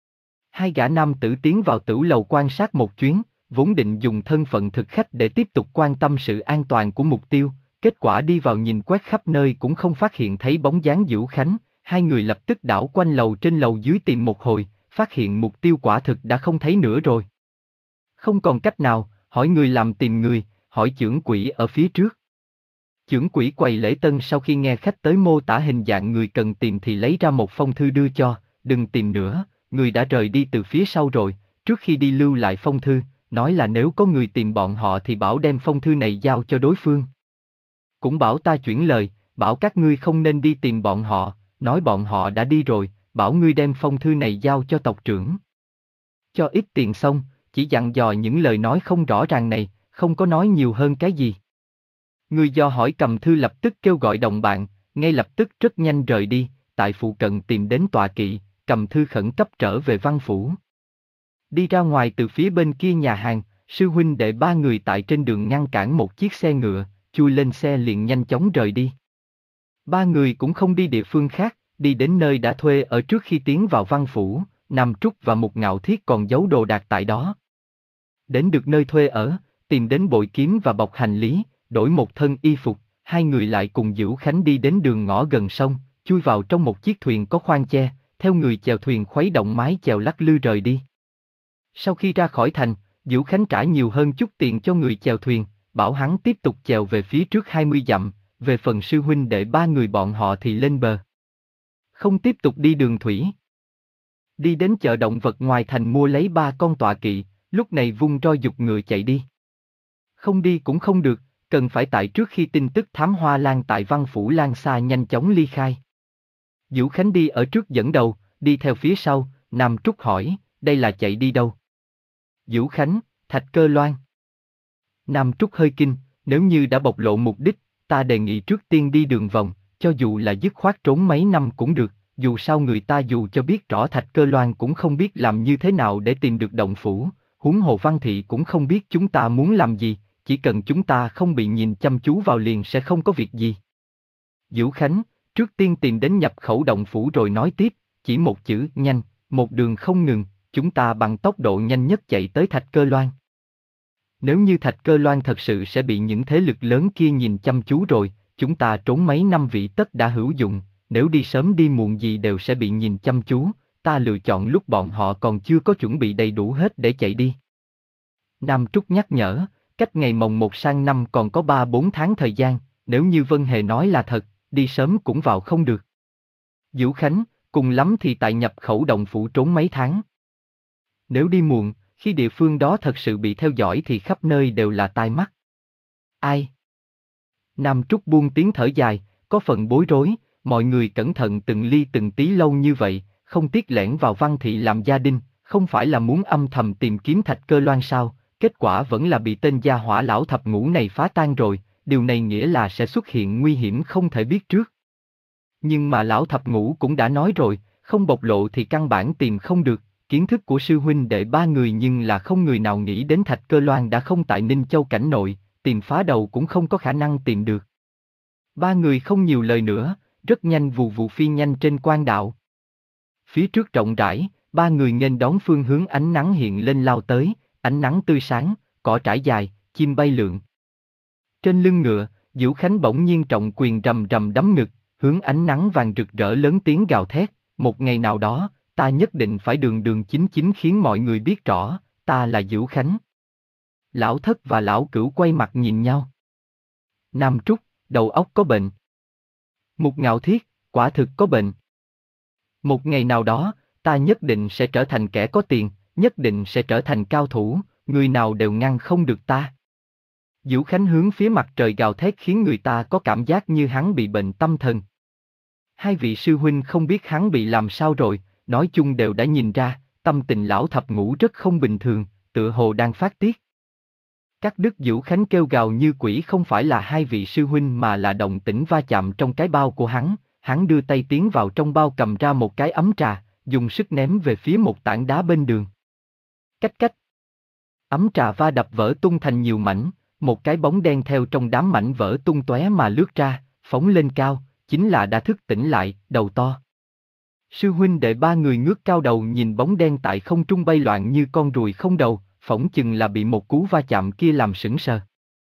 Hai gã nam tử tiến vào tửu lầu quan sát một chuyến, vốn định dùng thân phận thực khách để tiếp tục quan tâm sự an toàn của mục tiêu, kết quả đi vào nhìn quét khắp nơi cũng không phát hiện thấy bóng dáng Dữu Khánh, hai người lập tức đảo quanh lầu trên lầu dưới tìm một hồi, phát hiện mục tiêu quả thực đã không thấy nữa rồi. Không còn cách nào, hỏi người làm tìm người, hỏi chưởng quỷ ở phía trước. Chưởng quỷ quầy lễ tân sau khi nghe khách tới mô tả hình dạng người cần tìm thì lấy ra một phong thư đưa cho, đừng tìm nữa, người đã rời đi từ phía sau rồi, trước khi đi lưu lại phong thư, nói là nếu có người tìm bọn họ thì bảo đem phong thư này giao cho đối phương. Cũng bảo ta chuyển lời, bảo các ngươi không nên đi tìm bọn họ, nói bọn họ đã đi rồi, bảo ngươi đem phong thư này giao cho tộc trưởng. Cho ít tiền xong, chỉ dặn dò những lời nói không rõ ràng này, không có nói nhiều hơn cái gì. Người do hỏi cầm thư lập tức kêu gọi đồng bạn, ngay lập tức rất nhanh rời đi, tại phụ cận tìm đến tọa kỵ, cầm thư khẩn cấp trở về Văn Phủ. Đi ra ngoài từ phía bên kia nhà hàng, sư huynh đệ ba người tại trên đường ngăn cản một chiếc xe ngựa, chui lên xe liền nhanh chóng rời đi. Ba người cũng không đi địa phương khác, đi đến nơi đã thuê ở trước khi tiến vào Văn Phủ, Nam Trúc và Mục Ngạo Thiết còn giấu đồ đạc tại đó. Đến được nơi thuê ở, tìm đến bội kiếm và bọc hành lý, đổi một thân y phục, hai người lại cùng Dữu Khánh đi đến đường ngõ gần sông, chui vào trong một chiếc thuyền có khoang che, theo người chèo thuyền khuấy động mái chèo lắc lư rời đi. Sau khi ra khỏi thành, Dữu Khánh trả nhiều hơn chút tiền cho người chèo thuyền, bảo hắn tiếp tục chèo về phía trước hai mươi dặm, về phần sư huynh đệ ba người bọn họ thì lên bờ. Không tiếp tục đi đường thủy. Đi đến chợ động vật ngoài thành mua lấy ba con tọa kỵ, lúc này vung roi giục ngựa chạy đi. Không đi cũng không được, cần phải tại trước khi tin tức Thám Hoa Lan tại Văn Phủ lan xa nhanh chóng ly khai. Dữu Khánh đi ở trước dẫn đầu, đi theo phía sau, Nam Trúc hỏi, đây là chạy đi đâu? Dữu Khánh, Thạch Cơ Loan. Nam Trúc hơi kinh, nếu như đã bộc lộ mục đích, ta đề nghị trước tiên đi đường vòng, cho dù là dứt khoát trốn mấy năm cũng được, dù sao người ta dù cho biết rõ Thạch Cơ Loan cũng không biết làm như thế nào để tìm được động phủ, huống hồ Văn Thị cũng không biết chúng ta muốn làm gì, chỉ cần chúng ta không bị nhìn chăm chú vào liền sẽ không có việc gì. Dữu Khánh, trước tiên tìm đến nhập khẩu động phủ rồi nói tiếp, chỉ một chữ, nhanh, một đường không ngừng, chúng ta bằng tốc độ nhanh nhất chạy tới Thạch Cơ Loan. Nếu như Thạch Cơ Loan thật sự sẽ bị những thế lực lớn kia nhìn chăm chú rồi, chúng ta trốn mấy năm vị tất đã hữu dụng, nếu đi sớm đi muộn gì đều sẽ bị nhìn chăm chú, ta lựa chọn lúc bọn họ còn chưa có chuẩn bị đầy đủ hết để chạy đi. Nam Trúc nhắc nhở, cách ngày mồng một sang năm còn có ba bốn tháng thời gian, nếu như Vân Hề nói là thật, đi sớm cũng vào không được. Dữu Khánh, cùng lắm thì tại nhập khẩu động phủ trốn mấy tháng. Nếu đi muộn, khi địa phương đó thật sự bị theo dõi thì khắp nơi đều là tai mắt. Ai? Nam Trúc buông tiếng thở dài, có phần bối rối, mọi người cẩn thận từng ly từng tí lâu như vậy, không tiếc lẻn vào Văn Thị làm gia đình, không phải là muốn âm thầm tìm kiếm Thạch Cơ Loan sao, kết quả vẫn là bị tên gia hỏa lão thập ngũ này phá tan rồi, điều này nghĩa là sẽ xuất hiện nguy hiểm không thể biết trước. Nhưng mà lão thập ngũ cũng đã nói rồi, không bộc lộ thì căn bản tìm không được, kiến thức của sư huynh đệ ba người nhưng là không người nào nghĩ đến Thạch Cơ Loan đã không tại Ninh Châu cảnh nội, tìm phá đầu cũng không có khả năng tìm được. Ba người không nhiều lời nữa, rất nhanh vù vù phi nhanh trên quan đạo. Phía trước rộng rãi, ba người nghênh đón phương hướng ánh nắng hiện lên lao tới, ánh nắng tươi sáng, cỏ trải dài, chim bay lượn. Trên lưng ngựa, Diễu Khánh bỗng nhiên trọng quyền rầm rầm đấm ngực, hướng ánh nắng vàng rực rỡ lớn tiếng gào thét, một ngày nào đó, ta nhất định phải đường đường chính chính khiến mọi người biết rõ, ta là Diễu Khánh. Lão Thất và Lão Cửu quay mặt nhìn nhau. Nam Trúc, đầu óc có bệnh. Mục Ngạo Thiết, quả thực có bệnh. Một ngày nào đó, ta nhất định sẽ trở thành kẻ có tiền, nhất định sẽ trở thành cao thủ, người nào đều ngăn không được ta. Diễu Khánh hướng phía mặt trời gào thét khiến người ta có cảm giác như hắn bị bệnh tâm thần. Hai vị sư huynh không biết hắn bị làm sao rồi, nói chung đều đã nhìn ra, tâm tình lão thập ngũ rất không bình thường, tựa hồ đang phát tiết. Các Đức Diễu Khánh kêu gào như quỷ không phải là hai vị sư huynh mà là động tĩnh va chạm trong cái bao của hắn, hắn đưa tay tiến vào trong bao cầm ra một cái ấm trà, dùng sức ném về phía một tảng đá bên đường. Cách cách. Ấm trà va đập vỡ tung thành nhiều mảnh, một cái bóng đen theo trong đám mảnh vỡ tung tóe mà lướt ra, phóng lên cao, chính là đã thức tỉnh lại, đầu to. Sư huynh đệ ba người ngước cao đầu nhìn bóng đen tại không trung bay loạn như con ruồi không đầu, phỏng chừng là bị một cú va chạm kia làm sững sờ.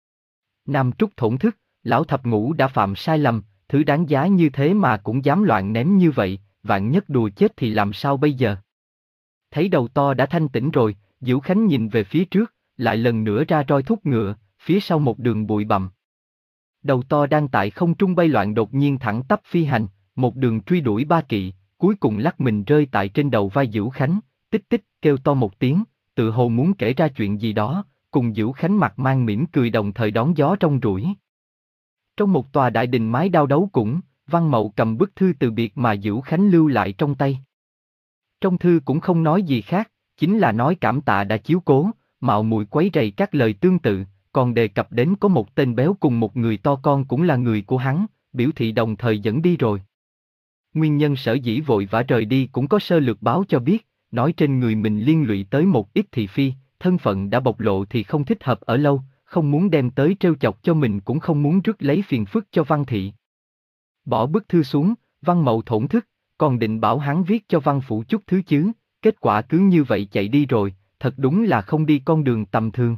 Nam Trúc thổn thức, lão thập ngũ đã phạm sai lầm, thứ đáng giá như thế mà cũng dám loạn ném như vậy, vạn nhất đùa chết thì làm sao bây giờ? Thấy đầu to đã thanh tỉnh rồi, Diễu Khánh nhìn về phía trước, lại lần nữa ra roi thúc ngựa, phía sau một đường bụi bặm. Đầu to đang tại không trung bay loạn đột nhiên thẳng tắp phi hành, một đường truy đuổi ba kỵ, cuối cùng lắc mình rơi tại trên đầu vai Diễu Khánh, tích tích kêu to một tiếng, tự hồ muốn kể ra chuyện gì đó, cùng Diễu Khánh mặt mang mỉm cười đồng thời đón gió trong rủi. Trong một tòa đại đình mái đao đấu cũng, Văn Mậu cầm bức thư từ biệt mà Diễu Khánh lưu lại trong tay. Trong thư cũng không nói gì khác, chính là nói cảm tạ đã chiếu cố, mạo muội quấy rầy các lời tương tự, còn đề cập đến có một tên béo cùng một người to con cũng là người của hắn, biểu thị đồng thời dẫn đi rồi. Nguyên nhân sở dĩ vội vã rời đi cũng có sơ lược báo cho biết, nói trên người mình liên lụy tới một ít thị phi, thân phận đã bộc lộ thì không thích hợp ở lâu, không muốn đem tới trêu chọc cho mình cũng không muốn rước lấy phiền phức cho Văn Thị. Bỏ bức thư xuống, Văn Mậu thổn thức, còn định bảo hắn viết cho Văn Phủ chút thứ chứ, kết quả cứ như vậy chạy đi rồi, thật đúng là không đi con đường tầm thường.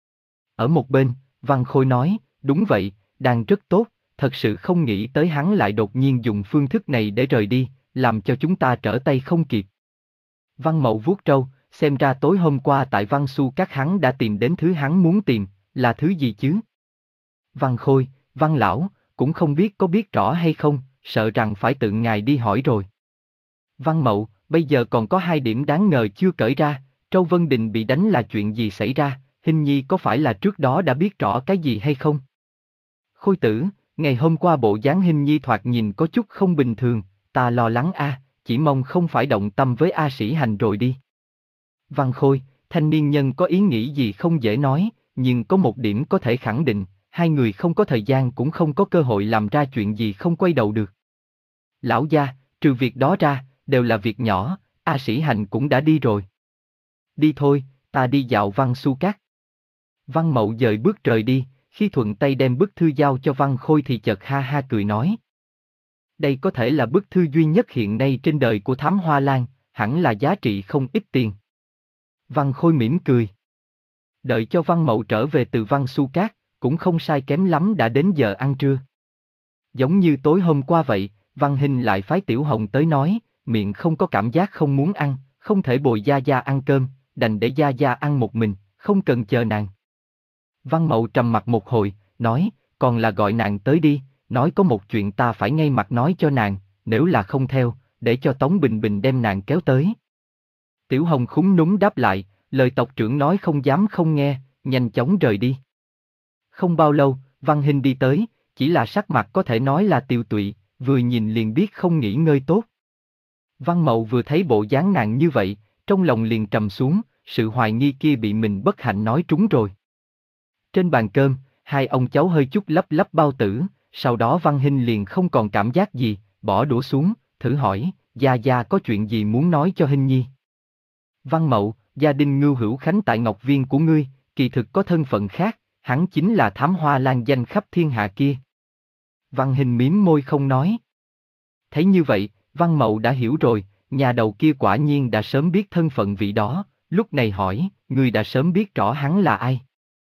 Ở một bên, Văn Khôi nói, đúng vậy, đang rất tốt, thật sự không nghĩ tới hắn lại đột nhiên dùng phương thức này để rời đi, làm cho chúng ta trở tay không kịp. Văn Mậu vuốt râu, xem ra tối hôm qua tại Văn Xu các hắn đã tìm đến thứ hắn muốn tìm, là thứ gì chứ? Văn Khôi, Văn Lão, cũng không biết có biết rõ hay không, sợ rằng phải tự ngài đi hỏi rồi. Văn Mậu, bây giờ còn có hai điểm đáng ngờ chưa cởi ra, Trâu Vân Đình bị đánh là chuyện gì xảy ra, Hình Nhi có phải là trước đó đã biết rõ cái gì hay không? Khôi Tử, ngày hôm qua bộ dáng Hình Nhi thoạt nhìn có chút không bình thường, ta lo lắng a, chỉ mong không phải động tâm với A Sĩ Hành rồi đi. Văn Khôi, thanh niên nhân có ý nghĩ gì không dễ nói, nhưng có một điểm có thể khẳng định, hai người không có thời gian cũng không có cơ hội làm ra chuyện gì không quay đầu được. Lão gia, trừ việc đó ra, đều là việc nhỏ, A Sĩ Hành cũng đã đi rồi. Đi thôi, ta đi dạo Văn Xu Các. Văn Mậu dời bước rời đi, khi thuận tay đem bức thư giao cho Văn Khôi thì chợt ha ha cười nói. Đây có thể là bức thư duy nhất hiện nay trên đời của Thám Hoa Lan, hẳn là giá trị không ít tiền. Văn Khôi mỉm cười. Đợi cho Văn Mậu trở về từ Văn Xu Các, cũng không sai kém lắm đã đến giờ ăn trưa. Giống như tối hôm qua vậy, Văn Hinh lại phái Tiểu Hồng tới nói, miệng không có cảm giác không muốn ăn, không thể bồi Gia Gia ăn cơm, đành để Gia Gia ăn một mình, không cần chờ nàng. Văn Mậu trầm mặt một hồi, nói, còn là gọi nàng tới đi, nói có một chuyện ta phải ngay mặt nói cho nàng, nếu là không theo, để cho Tống Bình Bình đem nàng kéo tới. Tiểu Hồng khúm núm đáp lại, lời tộc trưởng nói không dám không nghe, nhanh chóng rời đi. Không bao lâu, Văn Hinh đi tới, chỉ là sắc mặt có thể nói là tiều tụy, vừa nhìn liền biết không nghỉ ngơi tốt. Văn Mậu vừa thấy bộ dáng nàng như vậy, trong lòng liền trầm xuống, sự hoài nghi kia bị mình bất hạnh nói trúng rồi. Trên bàn cơm, hai ông cháu hơi chút lấp lấp bao tử, sau đó Văn Hinh liền không còn cảm giác gì, bỏ đũa xuống, thử hỏi, Gia Gia có chuyện gì muốn nói cho Hinh Nhi? Văn Mậu, gia đình Ngưu Hữu Khánh tại Ngọc Viên của ngươi, kỳ thực có thân phận khác, hắn chính là thám hoa lan danh khắp thiên hạ kia. Văn Hinh mím môi không nói. Thấy như vậy, Văn Mậu đã hiểu rồi, nhà đầu kia quả nhiên đã sớm biết thân phận vị đó, lúc này hỏi, ngươi đã sớm biết rõ hắn là ai?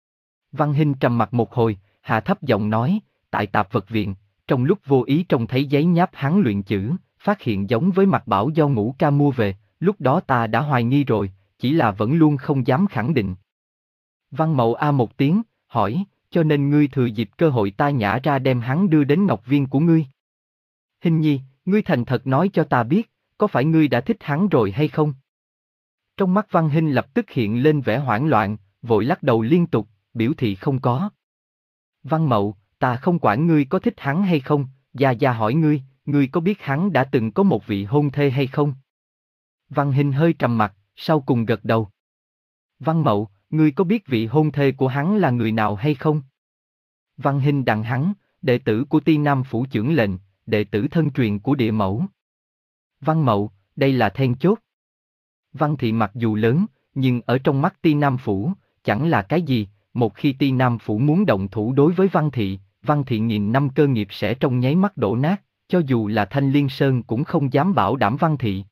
Văn Hinh trầm mặt một hồi, hạ thấp giọng nói, tại tạp vật viện, trong lúc vô ý trông thấy giấy nháp hắn luyện chữ, phát hiện giống với mặt bảo do Ngũ Ca mua về, lúc đó ta đã hoài nghi rồi, chỉ là vẫn luôn không dám khẳng định. Văn Mậu a một tiếng, hỏi, cho nên ngươi thừa dịp cơ hội ta nhả ra đem hắn đưa đến Ngọc Viên của ngươi. Hinh Nhi, ngươi thành thật nói cho ta biết, có phải ngươi đã thích hắn rồi hay không? Trong mắt Văn Hinh lập tức hiện lên vẻ hoảng loạn, vội lắc đầu liên tục, biểu thị không có. Văn Mậu, ta không quản ngươi có thích hắn hay không, Gia Gia hỏi ngươi, ngươi có biết hắn đã từng có một vị hôn thê hay không? Văn Hinh hơi trầm mặt, sau cùng gật đầu. Văn Mậu, ngươi có biết vị hôn thê của hắn là người nào hay không? Văn Hinh đặng hắn, đệ tử của Ti Nam Phủ trưởng lệnh, đệ tử thân truyền của Địa Mẫu. Văn Mậu, đây là then chốt. Văn Thị mặc dù lớn, nhưng ở trong mắt Ti Nam Phủ, chẳng là cái gì, một khi Ti Nam Phủ muốn động thủ đối với Văn Thị, Văn Thị nghìn năm cơ nghiệp sẽ trong nháy mắt đổ nát, cho dù là Thanh Liên Sơn cũng không dám bảo đảm Văn Thị.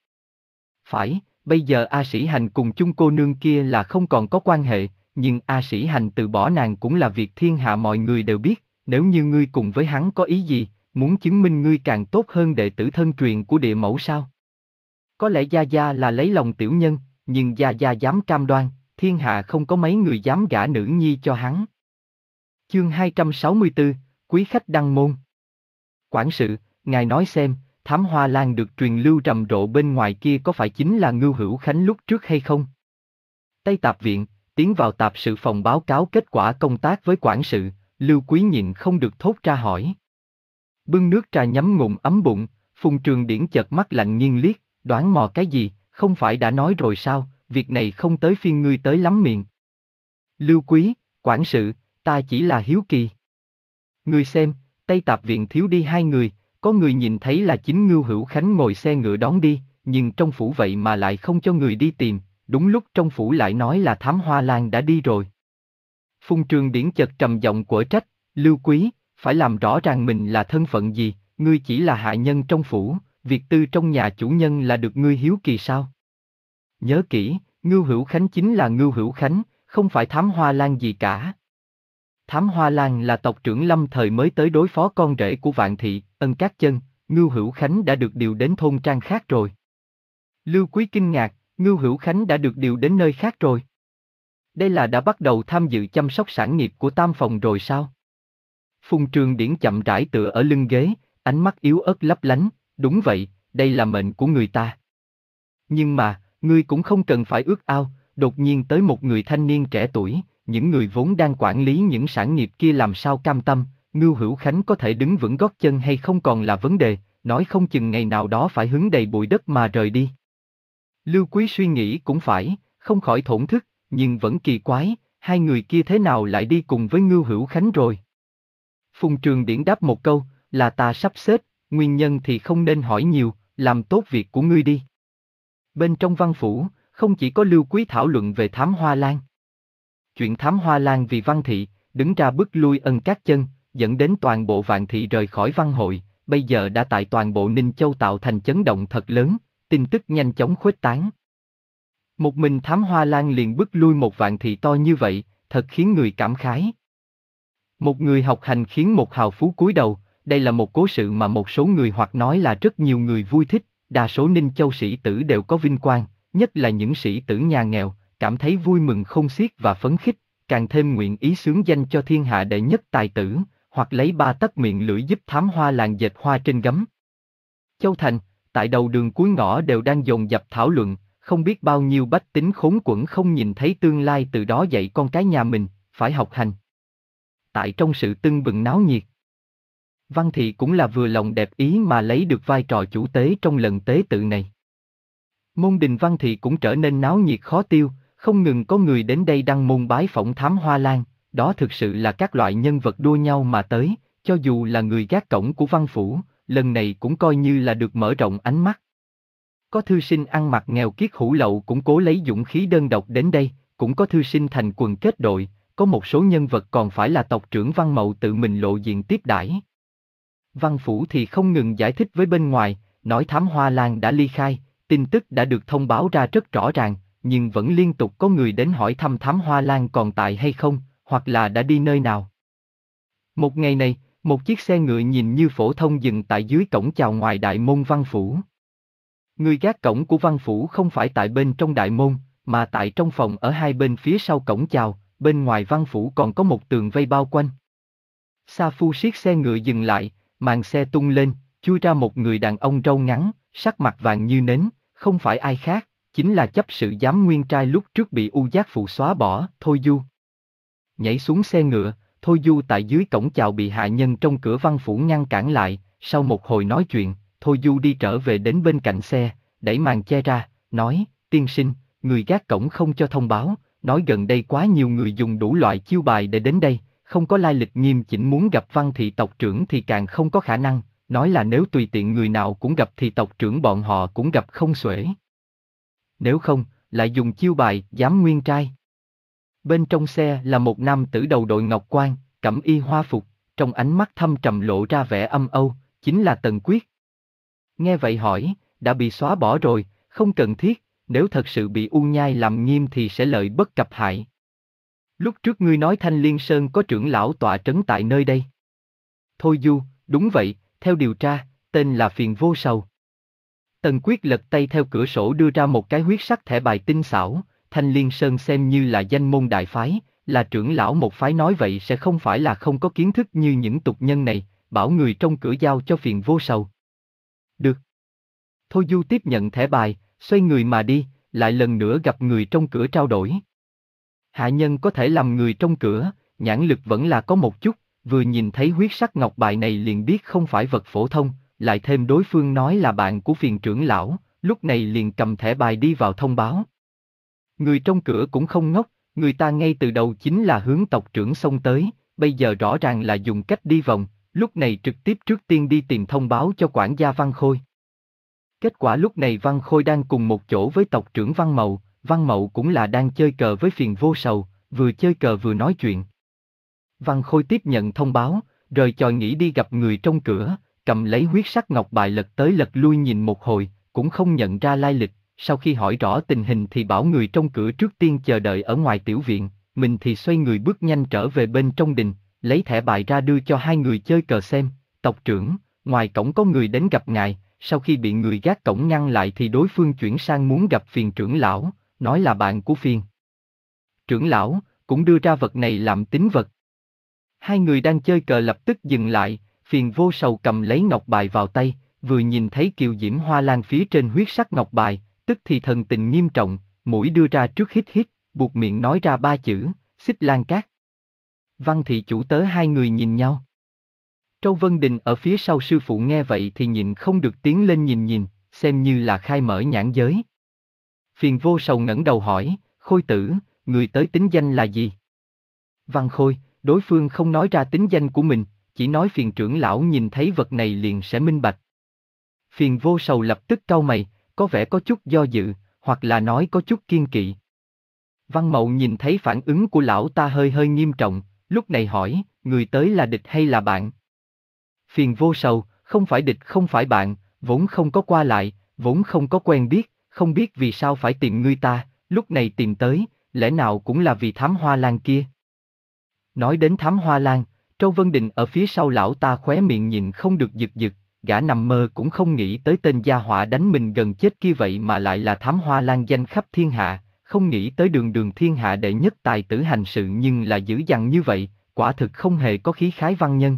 Phải, bây giờ A Sĩ Hành cùng chung cô nương kia là không còn có quan hệ, nhưng A Sĩ Hành từ bỏ nàng cũng là việc thiên hạ mọi người đều biết, nếu như ngươi cùng với hắn có ý gì, muốn chứng minh ngươi càng tốt hơn đệ tử thân truyền của Địa Mẫu sao? Có lẽ Gia Gia là lấy lòng tiểu nhân, nhưng Gia Gia dám cam đoan, thiên hạ không có mấy người dám gả nữ nhi cho hắn. Chương hai trăm sáu mươi tư, Quý khách đăng môn. Quản sự, ngài nói xem, thám hoa lan được truyền lưu rầm rộ bên ngoài kia có phải chính là Ngưu Hữu Khánh lúc trước hay không? Tây Tạp Viện, tiến vào tạp sự phòng báo cáo kết quả công tác với quản sự, Lưu Quý nhịn không được thốt ra hỏi. Bưng nước trà nhắm ngụm ấm bụng, Phùng Trường Điển chợt mắt lạnh nghiêng liếc, đoán mò cái gì, không phải đã nói rồi sao, việc này không tới phiên ngươi tới lắm miệng. Lưu Quý, quản sự, ta chỉ là hiếu kỳ. Ngươi xem, Tây Tạp Viện thiếu đi hai người, có người nhìn thấy là chính Ngưu Hữu Khánh ngồi xe ngựa đón đi, nhưng trong phủ vậy mà lại không cho người đi tìm, đúng lúc trong phủ lại nói là thám hoa lan đã đi rồi. Phùng Trường Điển chợt trầm giọng quở trách, Lưu Quý, phải làm rõ ràng mình là thân phận gì, ngươi chỉ là hạ nhân trong phủ, việc tư trong nhà chủ nhân là được ngươi hiếu kỳ sao? Nhớ kỹ, Ngưu Hữu Khánh chính là Ngưu Hữu Khánh, không phải thám hoa lan gì cả. Thám Hoa Lan là tộc trưởng lâm thời mới tới đối phó con rể của Vạn Thị, Ân Cát Chân, Ngưu Hữu Khánh đã được điều đến thôn trang khác rồi. Lưu Quý kinh ngạc, Ngưu Hữu Khánh đã được điều đến nơi khác rồi. Đây là đã bắt đầu tham dự chăm sóc sản nghiệp của Tam Phòng rồi sao? Phùng Trường Điển chậm rãi tựa ở lưng ghế, ánh mắt yếu ớt lấp lánh, đúng vậy, đây là mệnh của người ta. Nhưng mà, ngươi cũng không cần phải ước ao, đột nhiên tới một người thanh niên trẻ tuổi, những người vốn đang quản lý những sản nghiệp kia làm sao cam tâm, Ngưu Hữu Khánh có thể đứng vững gót chân hay không còn là vấn đề, nói không chừng ngày nào đó phải hứng đầy bụi đất mà rời đi. Lưu Quý suy nghĩ cũng phải, không khỏi thổn thức, nhưng vẫn kỳ quái, hai người kia thế nào lại đi cùng với Ngưu Hữu Khánh rồi? Phùng Trường Điển đáp một câu, là ta sắp xếp, nguyên nhân thì không nên hỏi nhiều, làm tốt việc của ngươi đi. Bên trong văn phủ, không chỉ có Lưu Quý thảo luận về thám hoa lan. Chuyện thám hoa lan vì Văn Thị, đứng ra bức lui Ân Cát Chân, dẫn đến toàn bộ Vạn Thị rời khỏi văn hội, bây giờ đã tại toàn bộ Ninh Châu tạo thành chấn động thật lớn, tin tức nhanh chóng khuếch tán. Một mình thám hoa lan liền bức lui một Vạn Thị to như vậy, thật khiến người cảm khái. Một người học hành khiến một hào phú cúi đầu, đây là một cố sự mà một số người hoặc nói là rất nhiều người vui thích, đa số Ninh Châu sĩ tử đều có vinh quang, nhất là những sĩ tử nhà nghèo, cảm thấy vui mừng không xiết và phấn khích, càng thêm nguyện ý xướng danh cho thiên hạ đệ nhất tài tử, hoặc lấy ba tấc miệng lưỡi giúp thám hoa làng dệt hoa trên gấm. Châu Thành, tại đầu đường cuối ngõ đều đang dồn dập thảo luận, không biết bao nhiêu bách tính khốn quẫn không nhìn thấy tương lai từ đó dạy con cái nhà mình, phải học hành. Tại trong sự tưng bừng náo nhiệt, Văn Thị cũng là vừa lòng đẹp ý mà lấy được vai trò chủ tế trong lần tế tự này. Môn đình Văn Thị cũng trở nên náo nhiệt khó tiêu, không ngừng có người đến đây đăng môn bái phỏng Thám Hoa Lan, đó thực sự là các loại nhân vật đua nhau mà tới, cho dù là người gác cổng của văn phủ, lần này cũng coi như là được mở rộng ánh mắt. Có thư sinh ăn mặc nghèo kiết hủ lậu cũng cố lấy dũng khí đơn độc đến đây, cũng có thư sinh thành quần kết đội, có một số nhân vật còn phải là tộc trưởng Văn Mậu tự mình lộ diện tiếp đãi. Văn phủ thì không ngừng giải thích với bên ngoài, nói Thám Hoa Lan đã ly khai, tin tức đã được thông báo ra rất rõ ràng, nhưng vẫn liên tục có người đến hỏi thăm Thám Hoa Lan còn tại hay không, hoặc là đã đi nơi nào. Một ngày này, một chiếc xe ngựa nhìn như phổ thông dừng tại dưới cổng chào ngoài đại môn văn phủ. Người gác cổng của văn phủ không phải tại bên trong đại môn, mà tại trong phòng ở hai bên phía sau cổng chào, bên ngoài văn phủ còn có một tường vây bao quanh. Sa Phu siết xe ngựa dừng lại, màn xe tung lên, chui ra một người đàn ông râu ngắn, sắc mặt vàng như nến, không phải ai khác, chính là chấp sự giám nguyên trai lúc trước bị U Giác Phụ xóa bỏ, Thôi Du. Nhảy xuống xe ngựa, Thôi Du tại dưới cổng chào bị hạ nhân trong cửa văn phủ ngăn cản lại, sau một hồi nói chuyện, Thôi Du đi trở về đến bên cạnh xe, đẩy màn che ra, nói, tiên sinh, người gác cổng không cho thông báo, nói gần đây quá nhiều người dùng đủ loại chiêu bài để đến đây, không có lai lịch nghiêm chỉnh muốn gặp Văn thị tộc trưởng thì càng không có khả năng, nói là nếu tùy tiện người nào cũng gặp thì tộc trưởng bọn họ cũng gặp không xuể. Nếu không, lại dùng chiêu bài giám nguyên trai. Bên trong xe là một nam tử đầu đội ngọc quan, cẩm y hoa phục, trong ánh mắt thâm trầm lộ ra vẻ âm âu, chính là Tần Quyết. Nghe vậy hỏi, đã bị xóa bỏ rồi, không cần thiết, nếu thật sự bị U Nhai làm nghiêm thì sẽ lợi bất cập hại. Lúc trước ngươi nói Thanh Liên Sơn có trưởng lão tọa trấn tại nơi đây. Thôi Du, đúng vậy, theo điều tra, tên là Phiền Vô Sầu. Tần Quyết lật tay theo cửa sổ đưa ra một cái huyết sắc thẻ bài tinh xảo, Thanh Liên Sơn xem như là danh môn đại phái, là trưởng lão một phái nói vậy sẽ không phải là không có kiến thức như những tục nhân này, bảo người trong cửa giao cho Phiền Vô Sầu. Được. Thôi Du tiếp nhận thẻ bài, xoay người mà đi, lại lần nữa gặp người trong cửa trao đổi. Hạ nhân có thể làm người trong cửa, nhãn lực vẫn là có một chút, vừa nhìn thấy huyết sắc ngọc bài này liền biết không phải vật phổ thông, lại thêm đối phương nói là bạn của Phiền trưởng lão, lúc này liền cầm thẻ bài đi vào thông báo. Người trong cửa cũng không ngốc, người ta ngay từ đầu chính là hướng tộc trưởng xông tới, bây giờ rõ ràng là dùng cách đi vòng, lúc này trực tiếp trước tiên đi tìm thông báo cho quản gia Văn Khôi. Kết quả lúc này Văn Khôi đang cùng một chỗ với tộc trưởng Văn Mậu, Văn Mậu cũng là đang chơi cờ với Phiền Vô Sầu, vừa chơi cờ vừa nói chuyện. Văn Khôi tiếp nhận thông báo, rồi chòi nghĩ đi gặp người trong cửa, cầm lấy huyết sắc ngọc bài lật tới lật lui nhìn một hồi, cũng không nhận ra lai lịch, sau khi hỏi rõ tình hình thì bảo người trong cửa trước tiên chờ đợi ở ngoài tiểu viện, mình thì xoay người bước nhanh trở về bên trong đình, lấy thẻ bài ra đưa cho hai người chơi cờ xem, tộc trưởng, ngoài cổng có người đến gặp ngài, sau khi bị người gác cổng ngăn lại thì đối phương chuyển sang muốn gặp Phiền trưởng lão, nói là bạn của Phiền trưởng lão, cũng đưa ra vật này làm tín vật. Hai người đang chơi cờ lập tức dừng lại, Phiền Vô Sầu cầm lấy ngọc bài vào tay, vừa nhìn thấy kiều diễm hoa lan phía trên huyết sắc ngọc bài, tức thì thần tình nghiêm trọng, mũi đưa ra trước hít hít, buộc miệng nói ra ba chữ, Xích Lan Cát. Văn thị chủ tớ hai người nhìn nhau. Trâu Vân Đình ở phía sau sư phụ nghe vậy thì nhìn không được tiến lên nhìn nhìn, xem như là khai mở nhãn giới. Phiền Vô Sầu ngẩng đầu hỏi, Khôi tử, người tới tính danh là gì? Văn Khôi, đối phương không nói ra tính danh của mình, chỉ nói Phiền trưởng lão nhìn thấy vật này liền sẽ minh bạch. Phiền Vô Sầu lập tức cau mày, có vẻ có chút do dự, hoặc là nói có chút kiên kỵ. Văn Mậu nhìn thấy phản ứng của lão ta hơi hơi nghiêm trọng, lúc này hỏi, người tới là địch hay là bạn? Phiền Vô Sầu, không phải địch không phải bạn, vốn không có qua lại, vốn không có quen biết, không biết vì sao phải tìm ngươi ta, lúc này tìm tới, lẽ nào cũng là vì Thám Hoa Lan kia. Nói đến Thám Hoa Lan, Trâu Vân Đình ở phía sau lão ta khóe miệng nhìn không được giật giật, gã nằm mơ cũng không nghĩ tới tên gia họa đánh mình gần chết kia vậy mà lại là Thám Hoa Lan danh khắp thiên hạ, không nghĩ tới đường đường thiên hạ đệ nhất tài tử hành sự nhưng là dữ dằn như vậy, quả thực không hề có khí khái văn nhân.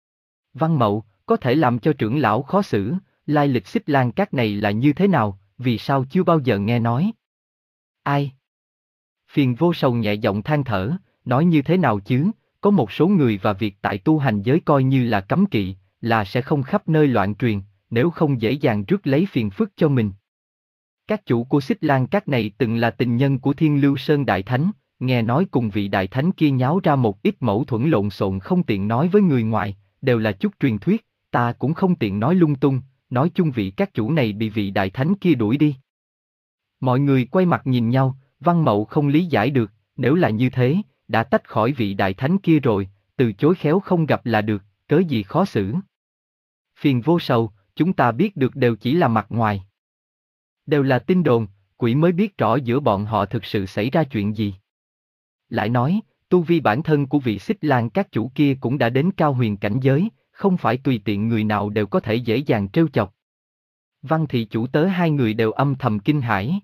Văn Mậu, có thể làm cho trưởng lão khó xử, lai lịch Xích Lan Cát này là như thế nào, vì sao chưa bao giờ nghe nói? Ai? Phiền Vô Sầu nhẹ giọng than thở, nói như thế nào chứ, có một số người và việc tại tu hành giới coi như là cấm kỵ, là sẽ không khắp nơi loạn truyền, nếu không dễ dàng rước lấy phiền phức cho mình. Các chủ của Xích Lan Các này từng là tình nhân của Thiên Lưu Sơn Đại Thánh, nghe nói cùng vị Đại Thánh kia nháo ra một ít mâu thuẫn lộn xộn không tiện nói với người ngoài, đều là chút truyền thuyết, ta cũng không tiện nói lung tung, nói chung vị các chủ này bị vị Đại Thánh kia đuổi đi. Mọi người quay mặt nhìn nhau, Văn Mậu không lý giải được, nếu là như thế, đã tách khỏi vị Đại Thánh kia rồi, từ chối khéo không gặp là được, cớ gì khó xử. Phiền vô sầu, chúng ta biết được đều chỉ là mặt ngoài. Đều là tin đồn, quỷ mới biết rõ giữa bọn họ thực sự xảy ra chuyện gì. Lại nói, tu vi bản thân của vị Xích Lan Các chủ kia cũng đã đến cao huyền cảnh giới, không phải tùy tiện người nào đều có thể dễ dàng trêu chọc. Văn thị chủ tớ hai người đều âm thầm kinh hãi.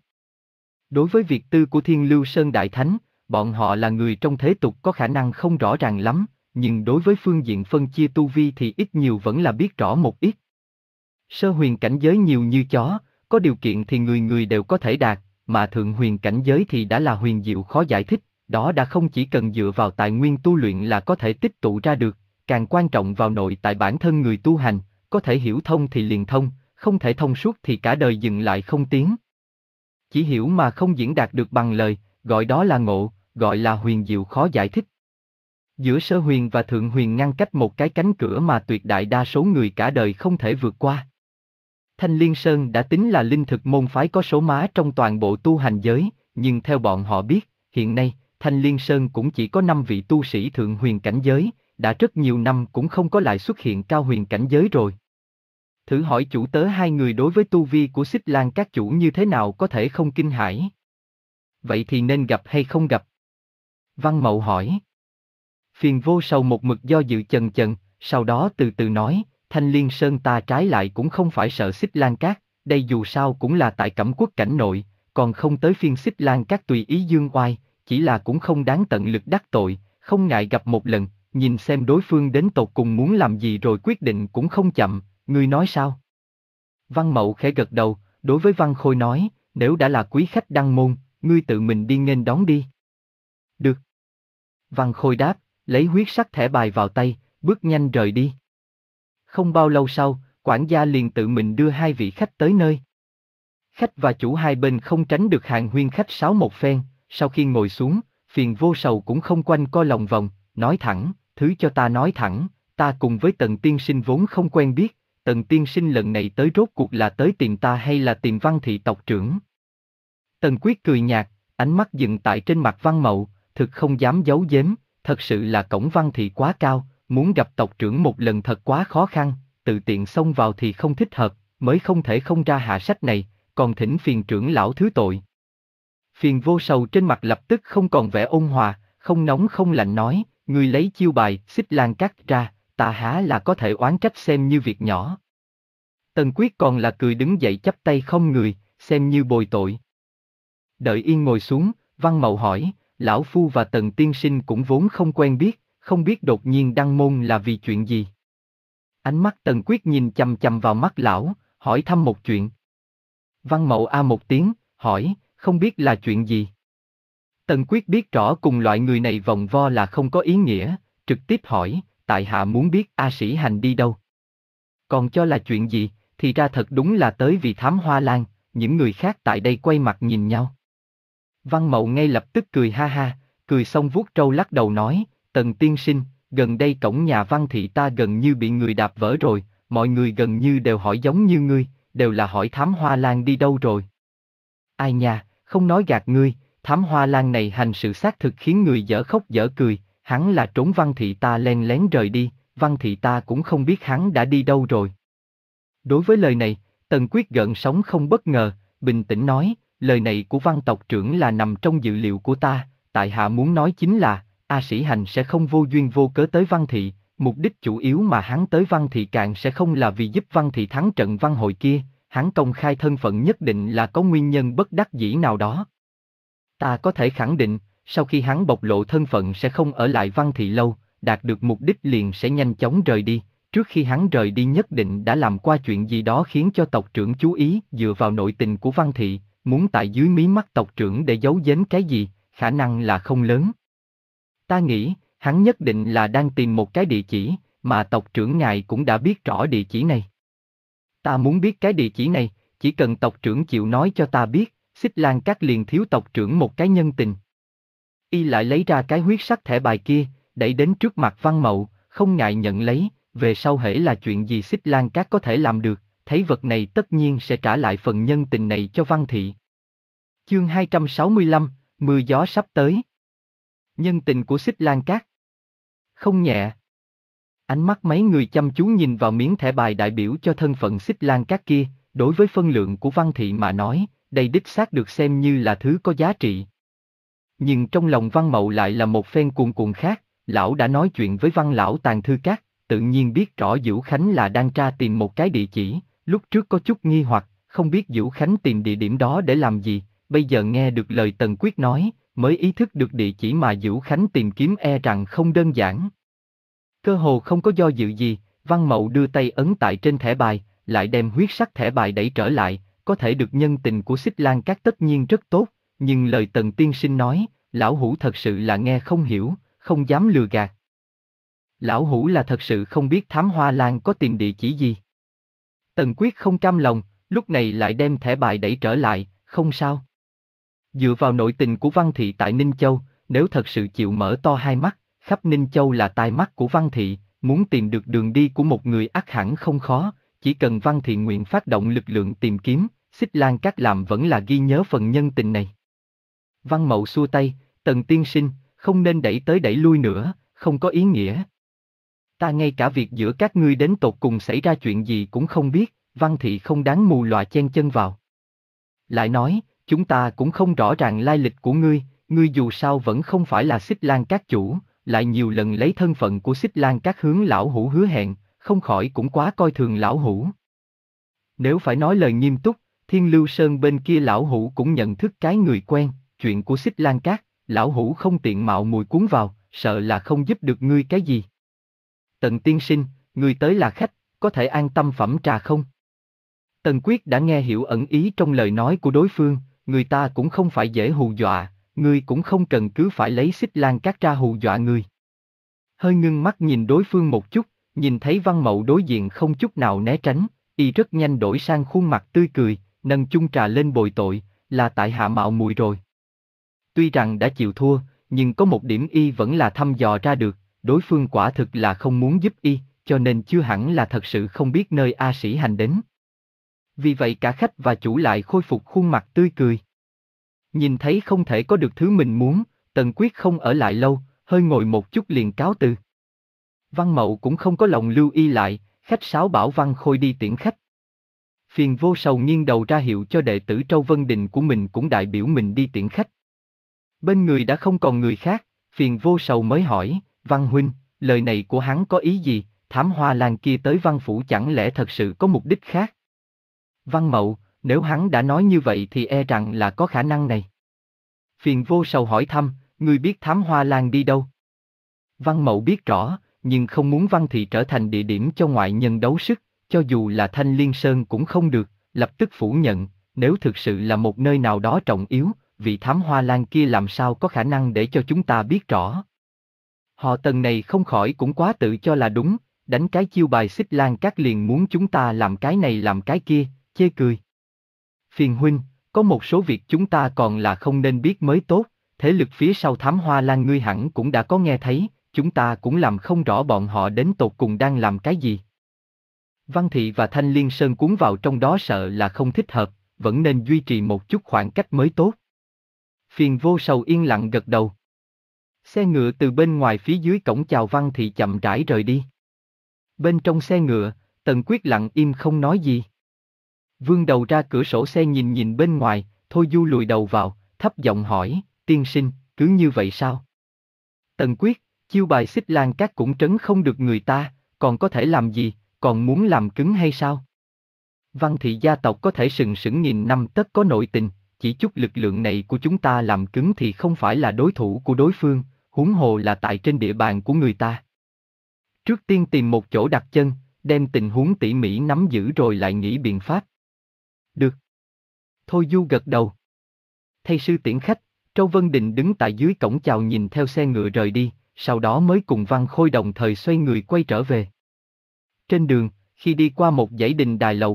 Đối với việc tư của Thiên Lưu Sơn Đại Thánh, bọn họ là người trong thế tục có khả năng không rõ ràng lắm, nhưng đối với phương diện phân chia tu vi thì ít nhiều vẫn là biết rõ một ít. Sơ huyền cảnh giới nhiều như chó, có điều kiện thì người người đều có thể đạt, mà thượng huyền cảnh giới thì đã là huyền diệu khó giải thích, đó đã không chỉ cần dựa vào tài nguyên tu luyện là có thể tích tụ ra được, càng quan trọng vào nội tại bản thân người tu hành, có thể hiểu thông thì liền thông, không thể thông suốt thì cả đời dừng lại không tiến. Chỉ hiểu mà không diễn đạt được bằng lời, gọi đó là ngộ, gọi là huyền diệu khó giải thích. Giữa sơ huyền và thượng huyền ngăn cách một cái cánh cửa mà tuyệt đại đa số người cả đời không thể vượt qua. Thanh Liên Sơn đã tính là linh thực môn phái có số má trong toàn bộ tu hành giới, nhưng theo bọn họ biết, hiện nay, Thanh Liên Sơn cũng chỉ có năm vị tu sĩ thượng huyền cảnh giới, đã rất nhiều năm cũng không có lại xuất hiện cao huyền cảnh giới rồi. Thử hỏi chủ tớ hai người đối với tu vi của Xích Lan Các chủ như thế nào có thể không kinh hãi? Vậy thì nên gặp hay không gặp? Văn Mậu hỏi. Phiền vô sầu một mực do dự chần chần, sau đó từ từ nói, Thanh Liên Sơn ta trái lại cũng không phải sợ Xích Lan Các, đây dù sao cũng là tại Cẩm Quốc cảnh nội, còn không tới phiên Xích Lan Các tùy ý dương oai, chỉ là cũng không đáng tận lực đắc tội, không ngại gặp một lần, nhìn xem đối phương đến tột cùng muốn làm gì rồi quyết định cũng không chậm, ngươi nói sao? Văn Mậu khẽ gật đầu, đối với Văn Khôi nói, nếu đã là quý khách đăng môn, ngươi tự mình đi nghênh đón đi. Được. Văn Khôi đáp, lấy huyết sắc thẻ bài vào tay, bước nhanh rời đi. Không bao lâu sau, quản gia liền tự mình đưa hai vị khách tới nơi. Khách và chủ hai bên không tránh được hàng huyên khách sáo một phen, sau khi ngồi xuống, Phiền vô sầu cũng không quanh co lòng vòng, nói thẳng, thứ cho ta nói thẳng, ta cùng với Tần tiên sinh vốn không quen biết, Tần tiên sinh lần này tới rốt cuộc là tới tìm ta hay là tìm Văn thị tộc trưởng? Tần Quyết cười nhạt, ánh mắt dừng tại trên mặt Văn Mậu, thực không dám giấu giếm, thật sự là cổng Văn thị quá cao, muốn gặp tộc trưởng một lần thật quá khó khăn, tự tiện xông vào thì không thích hợp, mới không thể không ra hạ sách này, còn thỉnh phiền trưởng lão thứ tội. Phiền vô sầu trên mặt lập tức không còn vẻ ôn hòa, không nóng không lạnh nói, ngươi lấy chiêu bài Xích Lan Các ra, ta há là có thể oán trách xem như việc nhỏ. Tần Quyết còn là cười đứng dậy chắp tay không người, xem như bồi tội. Đợi yên ngồi xuống, Văn Mậu hỏi, lão phu và Tần tiên sinh cũng vốn không quen biết, không biết đột nhiên đăng môn là vì chuyện gì. Ánh mắt Tần Quyết nhìn chằm chằm vào mắt lão, hỏi thăm một chuyện. Văn Mậu a một tiếng, hỏi, không biết là chuyện gì. Tần Quyết biết rõ cùng loại người này vòng vo là không có ý nghĩa, trực tiếp hỏi, tại hạ muốn biết A Sĩ Hành đi đâu. Còn cho là chuyện gì, thì ra thật đúng là tới vì thám hoa lan, những người khác tại đây quay mặt nhìn nhau. Văn Mậu ngay lập tức cười ha ha, cười xong vuốt râu lắc đầu nói, Tần tiên sinh, gần đây cổng nhà Văn thị ta gần như bị người đạp vỡ rồi, mọi người gần như đều hỏi giống như ngươi, đều là hỏi thám hoa lan đi đâu rồi. Ai nha, không nói gạt ngươi, thám hoa lan này hành sự xác thực khiến người dở khóc dở cười, hắn là trốn Văn thị ta len lén rời đi, Văn thị ta cũng không biết hắn đã đi đâu rồi. Đối với lời này, Tần Quyết gợn sóng không bất ngờ, bình tĩnh nói, lời này của Văn tộc trưởng là nằm trong dự liệu của ta, tại hạ muốn nói chính là, A Sĩ Hành sẽ không vô duyên vô cớ tới Văn thị, mục đích chủ yếu mà hắn tới Văn thị càng sẽ không là vì giúp Văn thị thắng trận văn hội kia, hắn công khai thân phận nhất định là có nguyên nhân bất đắc dĩ nào đó. Ta có thể khẳng định, sau khi hắn bộc lộ thân phận sẽ không ở lại Văn thị lâu, đạt được mục đích liền sẽ nhanh chóng rời đi, trước khi hắn rời đi nhất định đã làm qua chuyện gì đó khiến cho tộc trưởng chú ý, dựa vào nội tình của Văn thị, muốn tại dưới mí mắt tộc trưởng để giấu giếm cái gì, khả năng là không lớn. Ta nghĩ, hắn nhất định là đang tìm một cái địa chỉ, mà tộc trưởng ngài cũng đã biết rõ địa chỉ này. Ta muốn biết cái địa chỉ này, chỉ cần tộc trưởng chịu nói cho ta biết, Xích Lan Các liền thiếu tộc trưởng một cái nhân tình. Y lại lấy ra cái huyết sắc thẻ bài kia, đẩy đến trước mặt Văn Mậu, không ngại nhận lấy, về sau hễ là chuyện gì Xích Lan Các có thể làm được, thấy vật này tất nhiên sẽ trả lại phần nhân tình này cho Văn Thị. Chương hai trăm sáu mươi lăm, mưa gió sắp tới. Nhân tình của Xích Lan Các không nhẹ. Ánh mắt mấy người chăm chú nhìn vào miếng thẻ bài đại biểu cho thân phận Xích Lan Các kia, đối với phân lượng của Văn Thị mà nói, đây đích xác được xem như là thứ có giá trị. Nhưng trong lòng Văn Mậu lại là một phen cuồn cuộn khác, lão đã nói chuyện với Văn lão Tàng Thư Các, tự nhiên biết rõ Vũ Khánh là đang tra tìm một cái địa chỉ, lúc trước có chút nghi hoặc, không biết Vũ Khánh tìm địa điểm đó để làm gì, bây giờ nghe được lời Tần Quyết nói, mới ý thức được địa chỉ mà Vũ Khánh tìm kiếm e rằng không đơn giản. Cơ hồ không có do dự gì, Văn Mậu đưa tay ấn tại trên thẻ bài, lại đem huyết sắc thẻ bài đẩy trở lại, có thể được nhân tình của Xích Lan Các tất nhiên rất tốt, nhưng lời Tần tiên sinh nói, lão hủ thật sự là nghe không hiểu, không dám lừa gạt. Lão hủ là thật sự không biết Thám Hoa Lan có tìm địa chỉ gì. Tần Quyết không cam lòng, lúc này lại đem thẻ bài đẩy trở lại, không sao. Dựa vào nội tình của Văn Thị tại Ninh Châu, nếu thật sự chịu mở to hai mắt, khắp Ninh Châu là tai mắt của Văn Thị, muốn tìm được đường đi của một người ắt hẳn không khó, chỉ cần Văn Thị nguyện phát động lực lượng tìm kiếm, Xích Lan Các làm vẫn là ghi nhớ phần nhân tình này. Văn Mậu xua tay, Tần tiên sinh, không nên đẩy tới đẩy lui nữa, không có ý nghĩa. Ta ngay cả việc giữa các ngươi đến tột cùng xảy ra chuyện gì cũng không biết, Văn Thị không đáng mù lòa chen chân vào. Lại nói, chúng ta cũng không rõ ràng lai lịch của ngươi, ngươi dù sao vẫn không phải là Xích Lan Các chủ, lại nhiều lần lấy thân phận của Xích Lan Các hướng lão hủ hứa hẹn, không khỏi cũng quá coi thường lão hủ. Nếu phải nói lời nghiêm túc, Thiên Lưu Sơn bên kia lão hủ cũng nhận thức cái người quen, chuyện của Xích Lan Các, lão hủ không tiện mạo muội cuốn vào, sợ là không giúp được ngươi cái gì. Tần tiên sinh, ngươi tới là khách, có thể an tâm phẩm trà không? Tần Quyết đã nghe hiểu ẩn ý trong lời nói của đối phương, người ta cũng không phải dễ hù dọa, ngươi cũng không cần cứ phải lấy Xích Lan Các ra hù dọa ngươi. Hơi ngưng mắt nhìn đối phương một chút, nhìn thấy Văn Mậu đối diện không chút nào né tránh, y rất nhanh đổi sang khuôn mặt tươi cười, nâng chung trà lên bồi tội, là tại hạ mạo muội rồi. Tuy rằng đã chịu thua, nhưng có một điểm y vẫn là thăm dò ra được, đối phương quả thực là không muốn giúp y, cho nên chưa hẳn là thật sự không biết nơi A Sĩ Hành đến. Vì vậy cả khách và chủ lại khôi phục khuôn mặt tươi cười. Nhìn thấy không thể có được thứ mình muốn, Tần Quyết không ở lại lâu, hơi ngồi một chút liền cáo từ. Văn Mậu cũng không có lòng lưu y lại, khách sáo bảo Văn Khôi đi tiễn khách. Phiền Vô Sầu nghiêng đầu ra hiệu cho đệ tử Trâu Vân Đình của mình cũng đại biểu mình đi tiễn khách. Bên người đã không còn người khác, Phiền Vô Sầu mới hỏi, Văn huynh, lời này của hắn có ý gì, Thám Hoa Lan kia tới Văn Phủ chẳng lẽ thật sự có mục đích khác? Văn Mậu, nếu hắn đã nói như vậy thì e rằng là có khả năng này. Phiền Vô Sầu hỏi thăm, ngươi biết Thám Hoa Lan đi đâu? Văn Mậu biết rõ, nhưng không muốn Văn Thị trở thành địa điểm cho ngoại nhân đấu sức, cho dù là Thanh Liên Sơn cũng không được, lập tức phủ nhận, nếu thực sự là một nơi nào đó trọng yếu, vị Thám Hoa Lan kia làm sao có khả năng để cho chúng ta biết rõ. Họ Tần này không khỏi cũng quá tự cho là đúng, đánh cái chiêu bài Xích Lan Các liền muốn chúng ta làm cái này làm cái kia, chê cười. Phiền huynh, có một số việc chúng ta còn là không nên biết mới tốt, thế lực phía sau Thám Hoa Lan ngươi hẳn cũng đã có nghe thấy, chúng ta cũng làm không rõ bọn họ đến tột cùng đang làm cái gì. Văn Thị và Thanh Liên Sơn cuốn vào trong đó sợ là không thích hợp, vẫn nên duy trì một chút khoảng cách mới tốt. Phiền Vô Sầu yên lặng gật đầu. Xe ngựa từ bên ngoài phía dưới cổng chào Văn Thị chậm rãi rời đi. Bên trong xe ngựa, Tần Quyết lặng im không nói gì. Vươn đầu ra cửa sổ xe nhìn nhìn bên ngoài, Thôi Du lùi đầu vào, thấp giọng hỏi, tiên sinh, cứ như vậy sao? Tần Quyết, chiêu bài Xích Lan Các cũng trấn không được người ta, còn có thể làm gì, còn muốn làm cứng hay sao? Văn Thị gia tộc có thể sừng sững nghìn năm tất có nội tình, chỉ chút lực lượng này của chúng ta làm cứng thì không phải là đối thủ của đối phương, huống hồ là tại trên địa bàn của người ta. Trước tiên tìm một chỗ đặt chân, đem tình huống tỉ mỉ nắm giữ rồi lại nghĩ biện pháp. Được. Thôi Du gật đầu. Thay sư tiễn khách, Trâu Vân Đình đứng tại dưới cổng chào nhìn theo xe ngựa rời đi, sau đó mới cùng Văn Khôi đồng thời xoay người quay trở về. Trên đường, khi đi qua một dãy đình đài lầu cát,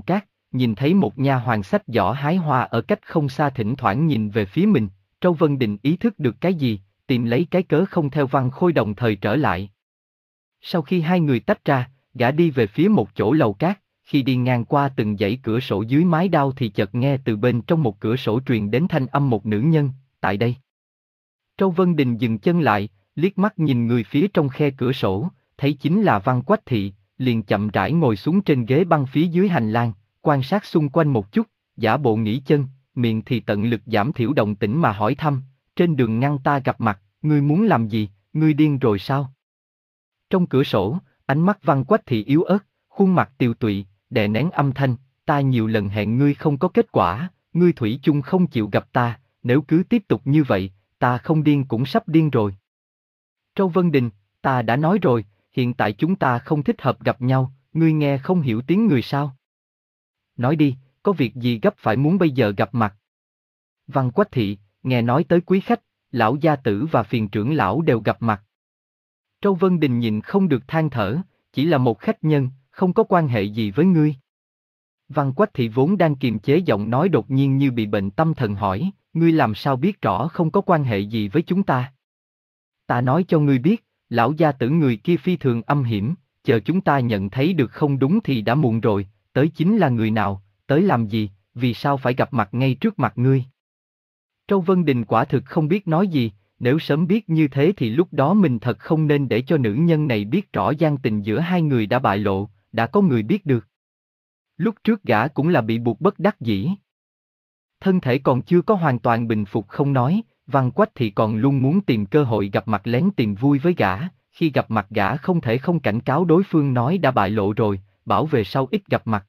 nhìn thấy một nha hoàn xách giỏ hái hoa ở cách không xa thỉnh thoảng nhìn về phía mình, Châu Vân Đình ý thức được cái gì, tìm lấy cái cớ không theo Văn Khôi đồng thời trở lại. Sau khi hai người tách ra, gã đi về phía một chỗ lầu cát, khi đi ngang qua từng dãy cửa sổ dưới mái đao thì chợt nghe từ bên trong một cửa sổ truyền đến thanh âm một nữ nhân, tại đây. Châu Vân Đình dừng chân lại, liếc mắt nhìn người phía trong khe cửa sổ, thấy chính là Văn Quách Thị, liền chậm rãi ngồi xuống trên ghế băng phía dưới hành lang, quan sát xung quanh một chút, giả bộ nghỉ chân, miệng thì tận lực giảm thiểu động tĩnh mà hỏi thăm, trên đường ngăn ta gặp mặt, ngươi muốn làm gì, ngươi điên rồi sao? Trong cửa sổ, ánh mắt Văn Quách Thị yếu ớt, khuôn mặt tiều tụy, đè nén âm thanh, ta nhiều lần hẹn ngươi không có kết quả, ngươi thủy chung không chịu gặp ta, nếu cứ tiếp tục như vậy, ta không điên cũng sắp điên rồi. Châu Vân Đình, ta đã nói rồi, hiện tại chúng ta không thích hợp gặp nhau, ngươi nghe không hiểu tiếng người sao? Nói đi, có việc gì gấp phải muốn bây giờ gặp mặt? Văn Quách Thị, nghe nói tới quý khách, lão gia tử và phiền trưởng lão đều gặp mặt. Châu Vân Đình nhìn không được than thở, chỉ là một khách nhân, không có quan hệ gì với ngươi. Văn Quách Thị vốn đang kiềm chế giọng nói đột nhiên như bị bệnh tâm thần hỏi, ngươi làm sao biết rõ không có quan hệ gì với chúng ta? Ta nói cho ngươi biết, lão gia tử người kia phi thường âm hiểm, chờ chúng ta nhận thấy được không đúng thì đã muộn rồi, tới chính là người nào, tới làm gì, vì sao phải gặp mặt ngay trước mặt ngươi? Châu Vân Đình quả thực không biết nói gì, nếu sớm biết như thế thì lúc đó mình thật không nên để cho nữ nhân này biết rõ gian tình giữa hai người đã bại lộ, đã có người biết được. Lúc trước gã cũng là bị buộc bất đắc dĩ. Thân thể còn chưa có hoàn toàn bình phục không nói, Văn Quách thì còn luôn muốn tìm cơ hội gặp mặt lén tìm vui với gã, khi gặp mặt gã không thể không cảnh cáo đối phương nói đã bại lộ rồi, bảo về sau ít gặp mặt.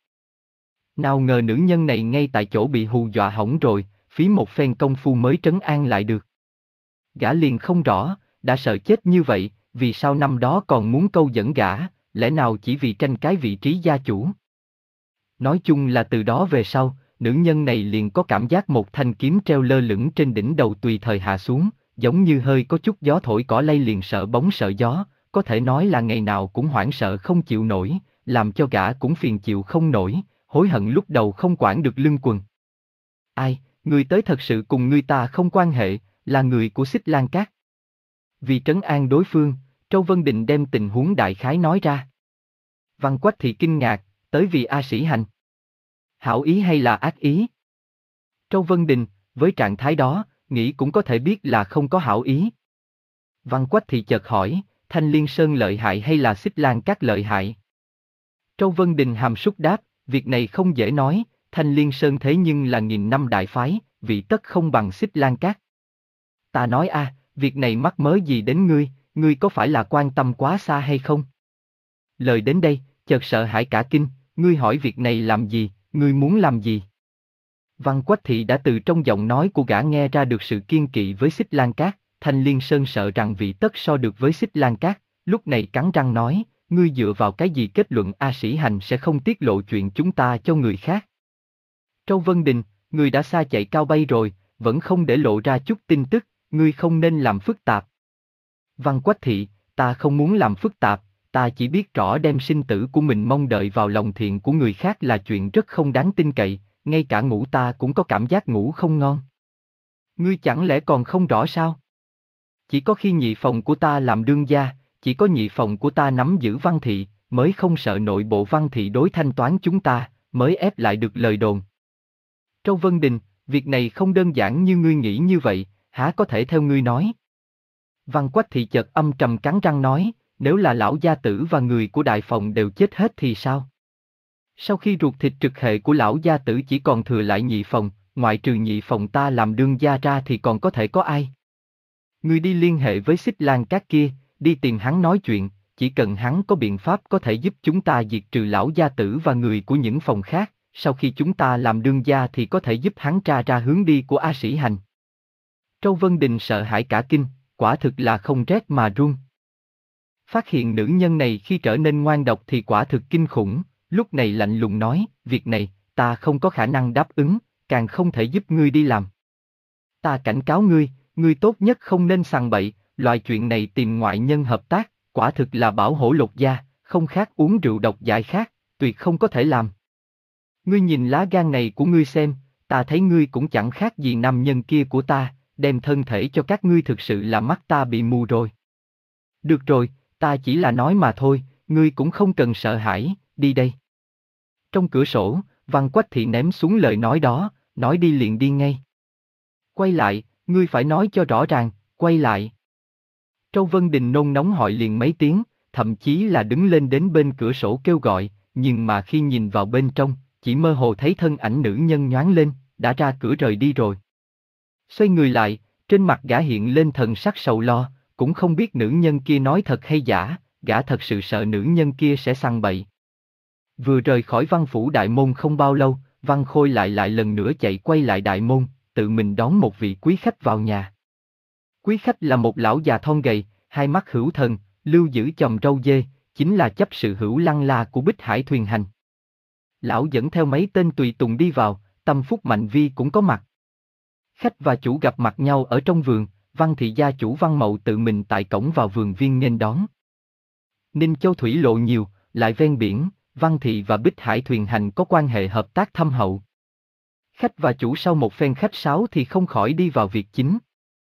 Nào ngờ nữ nhân này ngay tại chỗ bị hù dọa hỏng rồi, phí một phen công phu mới trấn an lại được. Gã liền không rõ, đã sợ chết như vậy, vì sao năm đó còn muốn câu dẫn gã, lẽ nào chỉ vì tranh cái vị trí gia chủ? Nói chung là từ đó về sau, nữ nhân này liền có cảm giác một thanh kiếm treo lơ lửng trên đỉnh đầu tùy thời hạ xuống, giống như hơi có chút gió thổi cỏ lay liền sợ bóng sợ gió, có thể nói là ngày nào cũng hoảng sợ không chịu nổi, làm cho gã cũng phiền chịu không nổi, hối hận lúc đầu không quản được lưng quần. Ai, người tới thật sự cùng người ta không quan hệ, là người của Xích Lan Cát. Vì trấn an đối phương, Châu Vân Định đem tình huống đại khái nói ra. Văn Quách thì kinh ngạc, tới vì A Sĩ Hành. Hảo ý hay là ác ý? Châu Vân Đình, với trạng thái đó, nghĩ cũng có thể biết là không có hảo ý. Văn Quách thì chợt hỏi, Thanh Liên Sơn lợi hại hay là Xích Lan Cát lợi hại? Châu Vân Đình hàm súc đáp, việc này không dễ nói, Thanh Liên Sơn thế nhưng là nghìn năm đại phái, vị tất không bằng Xích Lan Cát. Ta nói a, à, việc này mắc mớ gì đến ngươi, ngươi có phải là quan tâm quá xa hay không? Lời đến đây, chợt sợ hãi cả kinh, ngươi hỏi việc này làm gì, ngươi muốn làm gì? Văn Quách Thị đã từ trong giọng nói của gã nghe ra được sự kiên kỵ với Xích Lan Cát, Thanh Liên Sơn sợ rằng vị tất so được với Xích Lan Cát, lúc này cắn răng nói, ngươi dựa vào cái gì kết luận A Sĩ Hành sẽ không tiết lộ chuyện chúng ta cho người khác? Châu Vân Đình, ngươi đã xa chạy cao bay rồi, vẫn không để lộ ra chút tin tức, ngươi không nên làm phức tạp. Văn Quách Thị, ta không muốn làm phức tạp, ta chỉ biết rõ đem sinh tử của mình mong đợi vào lòng thiện của người khác là chuyện rất không đáng tin cậy, ngay cả ngủ ta cũng có cảm giác ngủ không ngon. Ngươi chẳng lẽ còn không rõ sao? Chỉ có khi nhị phòng của ta làm đương gia, chỉ có nhị phòng của ta nắm giữ Văn Thị, mới không sợ nội bộ Văn Thị đối thanh toán chúng ta, mới ép lại được lời đồn. Châu Vân Đình, việc này không đơn giản như ngươi nghĩ như vậy, há có thể theo ngươi nói? Văn Quách Thị chợt âm trầm cắn răng nói, nếu là lão gia tử và người của đại phòng đều chết hết thì sao? Sau khi ruột thịt trực hệ của lão gia tử chỉ còn thừa lại nhị phòng, ngoại trừ nhị phòng ta làm đương gia ra thì còn có thể có ai? Ngươi đi liên hệ với Xích Lan Cát kia, đi tìm hắn nói chuyện, chỉ cần hắn có biện pháp có thể giúp chúng ta diệt trừ lão gia tử và người của những phòng khác, sau khi chúng ta làm đương gia thì có thể giúp hắn tra ra hướng đi của A Sĩ Hành. Châu Vân Đình sợ hãi cả kinh, quả thực là không rét mà run. Phát hiện nữ nhân này khi trở nên ngoan độc thì quả thực kinh khủng, lúc này lạnh lùng nói, việc này, ta không có khả năng đáp ứng, càng không thể giúp ngươi đi làm. Ta cảnh cáo ngươi, ngươi tốt nhất không nên sằng bậy, loại chuyện này tìm ngoại nhân hợp tác, quả thực là bảo hổ lột da, không khác uống rượu độc dại khác, tuyệt không có thể làm. Ngươi nhìn lá gan này của ngươi xem, ta thấy ngươi cũng chẳng khác gì nam nhân kia của ta, đem thân thể cho các ngươi thực sự là mắt ta bị mù rồi. Được rồi, ta chỉ là nói mà thôi, ngươi cũng không cần sợ hãi, đi đây. Trong cửa sổ, Văn Quách Thị ném xuống lời nói đó, nói đi liền đi ngay. Quay lại, ngươi phải nói cho rõ ràng, quay lại. Trâu Vân Đình nôn nóng hỏi liền mấy tiếng, thậm chí là đứng lên đến bên cửa sổ kêu gọi, nhưng mà khi nhìn vào bên trong, chỉ mơ hồ thấy thân ảnh nữ nhân nhoáng lên, đã ra cửa rời đi rồi. Xoay người lại, trên mặt gã hiện lên thần sắc sầu lo, cũng không biết nữ nhân kia nói thật hay giả, gã thật sự sợ nữ nhân kia sẽ săn bậy. Vừa rời khỏi Văn phủ đại môn không bao lâu, Văn Khôi lại lại lần nữa chạy quay lại đại môn, tự mình đón một vị quý khách vào nhà. Quý khách là một lão già thon gầy, hai mắt hữu thần, lưu giữ chòm râu dê, chính là chấp sự Hữu Lăng La của Bích Hải Thuyền Hành. Lão dẫn theo mấy tên tùy tùng đi vào, Tâm Phúc Mạnh Vi cũng có mặt. Khách và chủ gặp mặt nhau ở trong vườn, Văn thị gia chủ Văn Mậu tự mình tại cổng vào vườn viên nghênh đón. Ninh Châu thủy lộ nhiều, lại ven biển, Văn thị và Bích Hải Thuyền Hành có quan hệ hợp tác thâm hậu. Khách và chủ sau một phen khách sáo thì không khỏi đi vào việc chính.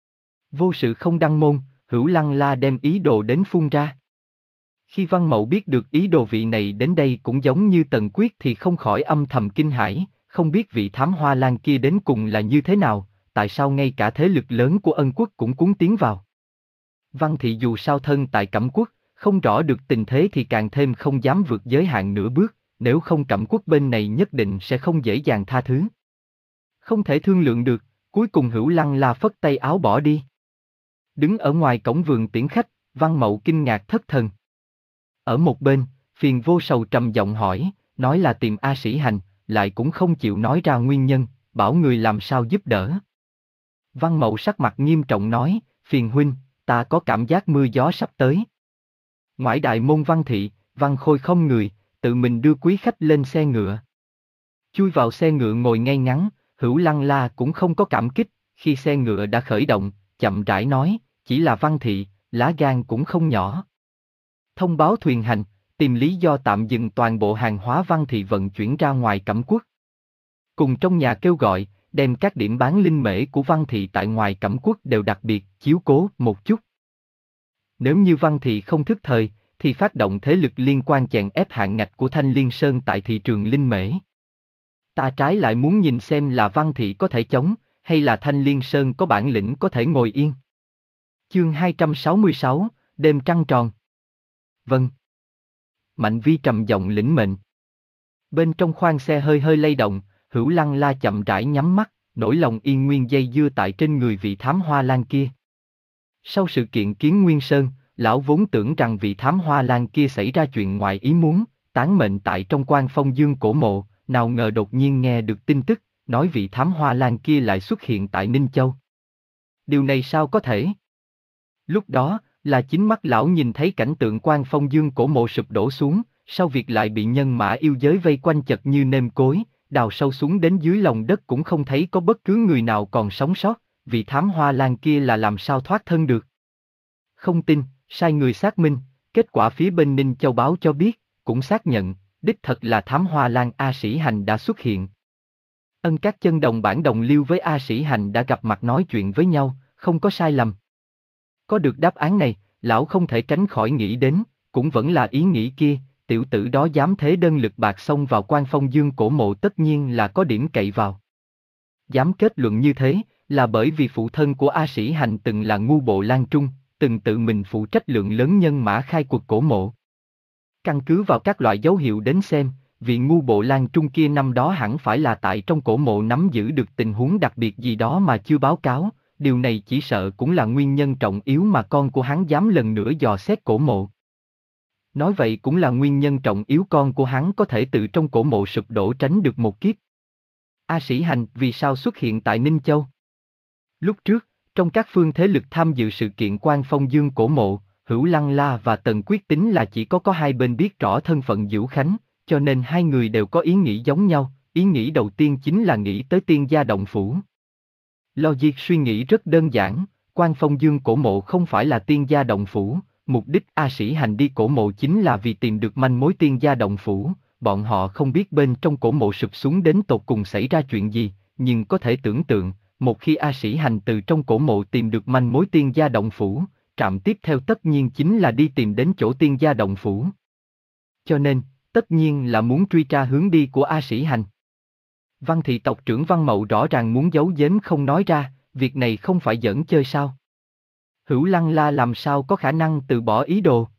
Vô sự không đăng môn, Hữu Lăng La đem ý đồ đến phun ra. Khi Văn Mậu biết được ý đồ vị này đến đây cũng giống như Tần Quyết thì không khỏi âm thầm kinh hãi, không biết vị thám hoa lan kia đến cùng là như thế nào, tại sao ngay cả thế lực lớn của Ân quốc cũng cuốn tiến vào. Văn thị dù sao thân tại Cẩm quốc, không rõ được tình thế thì càng thêm không dám vượt giới hạn nửa bước, nếu không Cẩm quốc bên này nhất định sẽ không dễ dàng tha thứ. Không thể thương lượng được, cuối cùng Hữu Lăng La phất tay áo bỏ đi. Đứng ở ngoài cổng vườn tiễn khách, Văn Mậu kinh ngạc thất thần. Ở một bên, Phiền Vô Sầu trầm giọng hỏi, nói là tìm A Sĩ Hành, lại cũng không chịu nói ra nguyên nhân, bảo người làm sao giúp đỡ. Văn Mậu sắc mặt nghiêm trọng nói, Phiền huynh, ta có cảm giác mưa gió sắp tới. Ngoại đại môn Văn thị, Văn Khôi không người, tự mình đưa quý khách lên xe ngựa. Chui vào xe ngựa ngồi ngay ngắn, Hữu Lăng La cũng không có cảm kích, khi xe ngựa đã khởi động, chậm rãi nói, chỉ là Văn thị, lá gan cũng không nhỏ. Thông báo Thuyền Hành, tìm lý do tạm dừng toàn bộ hàng hóa Văn thị vận chuyển ra ngoài Cẩm quốc. Cùng trong nhà kêu gọi, đem các điểm bán linh mễ của Văn thị tại ngoài Cẩm quốc đều đặc biệt chiếu cố một chút. Nếu như Văn thị không thức thời, thì phát động thế lực liên quan chèn ép hạng ngạch của Thanh Liên Sơn tại thị trường linh mễ. Ta trái lại muốn nhìn xem là Văn thị có thể chống, hay là Thanh Liên Sơn có bản lĩnh có thể ngồi yên. Chương hai trăm sáu mươi sáu, đêm trăng tròn. Vâng. Mạnh Vi trầm giọng lĩnh mệnh. Bên trong khoang xe hơi hơi lay động, Hữu Lăng La chậm rãi nhắm mắt, nỗi lòng yên nguyên dây dưa tại trên người vị thám hoa lan kia. Sau sự kiện Kiến Nguyên Sơn, lão vốn tưởng rằng vị thám hoa lan kia xảy ra chuyện ngoài ý muốn, tán mệnh tại trong Quan Phong Dương cổ mộ, nào ngờ đột nhiên nghe được tin tức, nói vị thám hoa lan kia lại xuất hiện tại Ninh Châu. Điều này sao có thể? Lúc đó, là chính mắt lão nhìn thấy cảnh tượng Quan Phong Dương cổ mộ sụp đổ xuống, sau việc lại bị nhân mã yêu giới vây quanh chật như nêm cối, đào sâu xuống đến dưới lòng đất cũng không thấy có bất cứ người nào còn sống sót, vị thám hoa lan kia là làm sao thoát thân được. Không tin, sai người xác minh, kết quả phía bên Ninh Châu báo cho biết, cũng xác nhận, đích thật là thám hoa lan A Sĩ Hành đã xuất hiện. Ân các chân đồng bản đồng liêu với A Sĩ Hành đã gặp mặt nói chuyện với nhau, không có sai lầm. Có được đáp án này, lão không thể tránh khỏi nghĩ đến, cũng vẫn là ý nghĩ kia, tiểu tử đó dám thế đơn lực bạc xông vào Quan Phong Dương cổ mộ tất nhiên là có điểm cậy vào. Dám kết luận như thế, là bởi vì phụ thân của A Sĩ Hành từng là ngu bộ Lan Trung, từng tự mình phụ trách lượng lớn nhân mã khai cuộc cổ mộ. Căn cứ vào các loại dấu hiệu đến xem, vị ngu bộ Lan Trung kia năm đó hẳn phải là tại trong cổ mộ nắm giữ được tình huống đặc biệt gì đó mà chưa báo cáo, điều này chỉ sợ cũng là nguyên nhân trọng yếu mà con của hắn dám lần nữa dò xét cổ mộ. Nói vậy cũng là nguyên nhân trọng yếu con của hắn có thể từ trong cổ mộ sụp đổ tránh được một kiếp. A Sĩ Hành vì sao xuất hiện tại Ninh Châu? Lúc trước, trong các phương thế lực tham dự sự kiện Quan Phong Dương cổ mộ, Hữu Lăng La và Tần Quyết tính là chỉ có có hai bên biết rõ thân phận Dữu Khánh, cho nên hai người đều có ý nghĩ giống nhau, ý nghĩ đầu tiên chính là nghĩ tới Tiên Gia Động Phủ. Logic suy nghĩ rất đơn giản, Quan Phong Dương cổ mộ không phải là Tiên Gia Động Phủ, mục đích A Sĩ Hành đi cổ mộ chính là vì tìm được manh mối Tiên Gia Động Phủ, bọn họ không biết bên trong cổ mộ sụp xuống đến tột cùng xảy ra chuyện gì, nhưng có thể tưởng tượng, một khi A Sĩ Hành từ trong cổ mộ tìm được manh mối tiên gia động phủ, trạm tiếp theo tất nhiên chính là đi tìm đến chỗ tiên gia động phủ. Cho nên, tất nhiên là muốn truy tra hướng đi của A Sĩ Hành. Văn thị tộc trưởng Văn Mậu rõ ràng muốn giấu giếm không nói ra, việc này không phải giỡn chơi sao? Hữu Lăng La làm sao có khả năng từ bỏ ý đồ?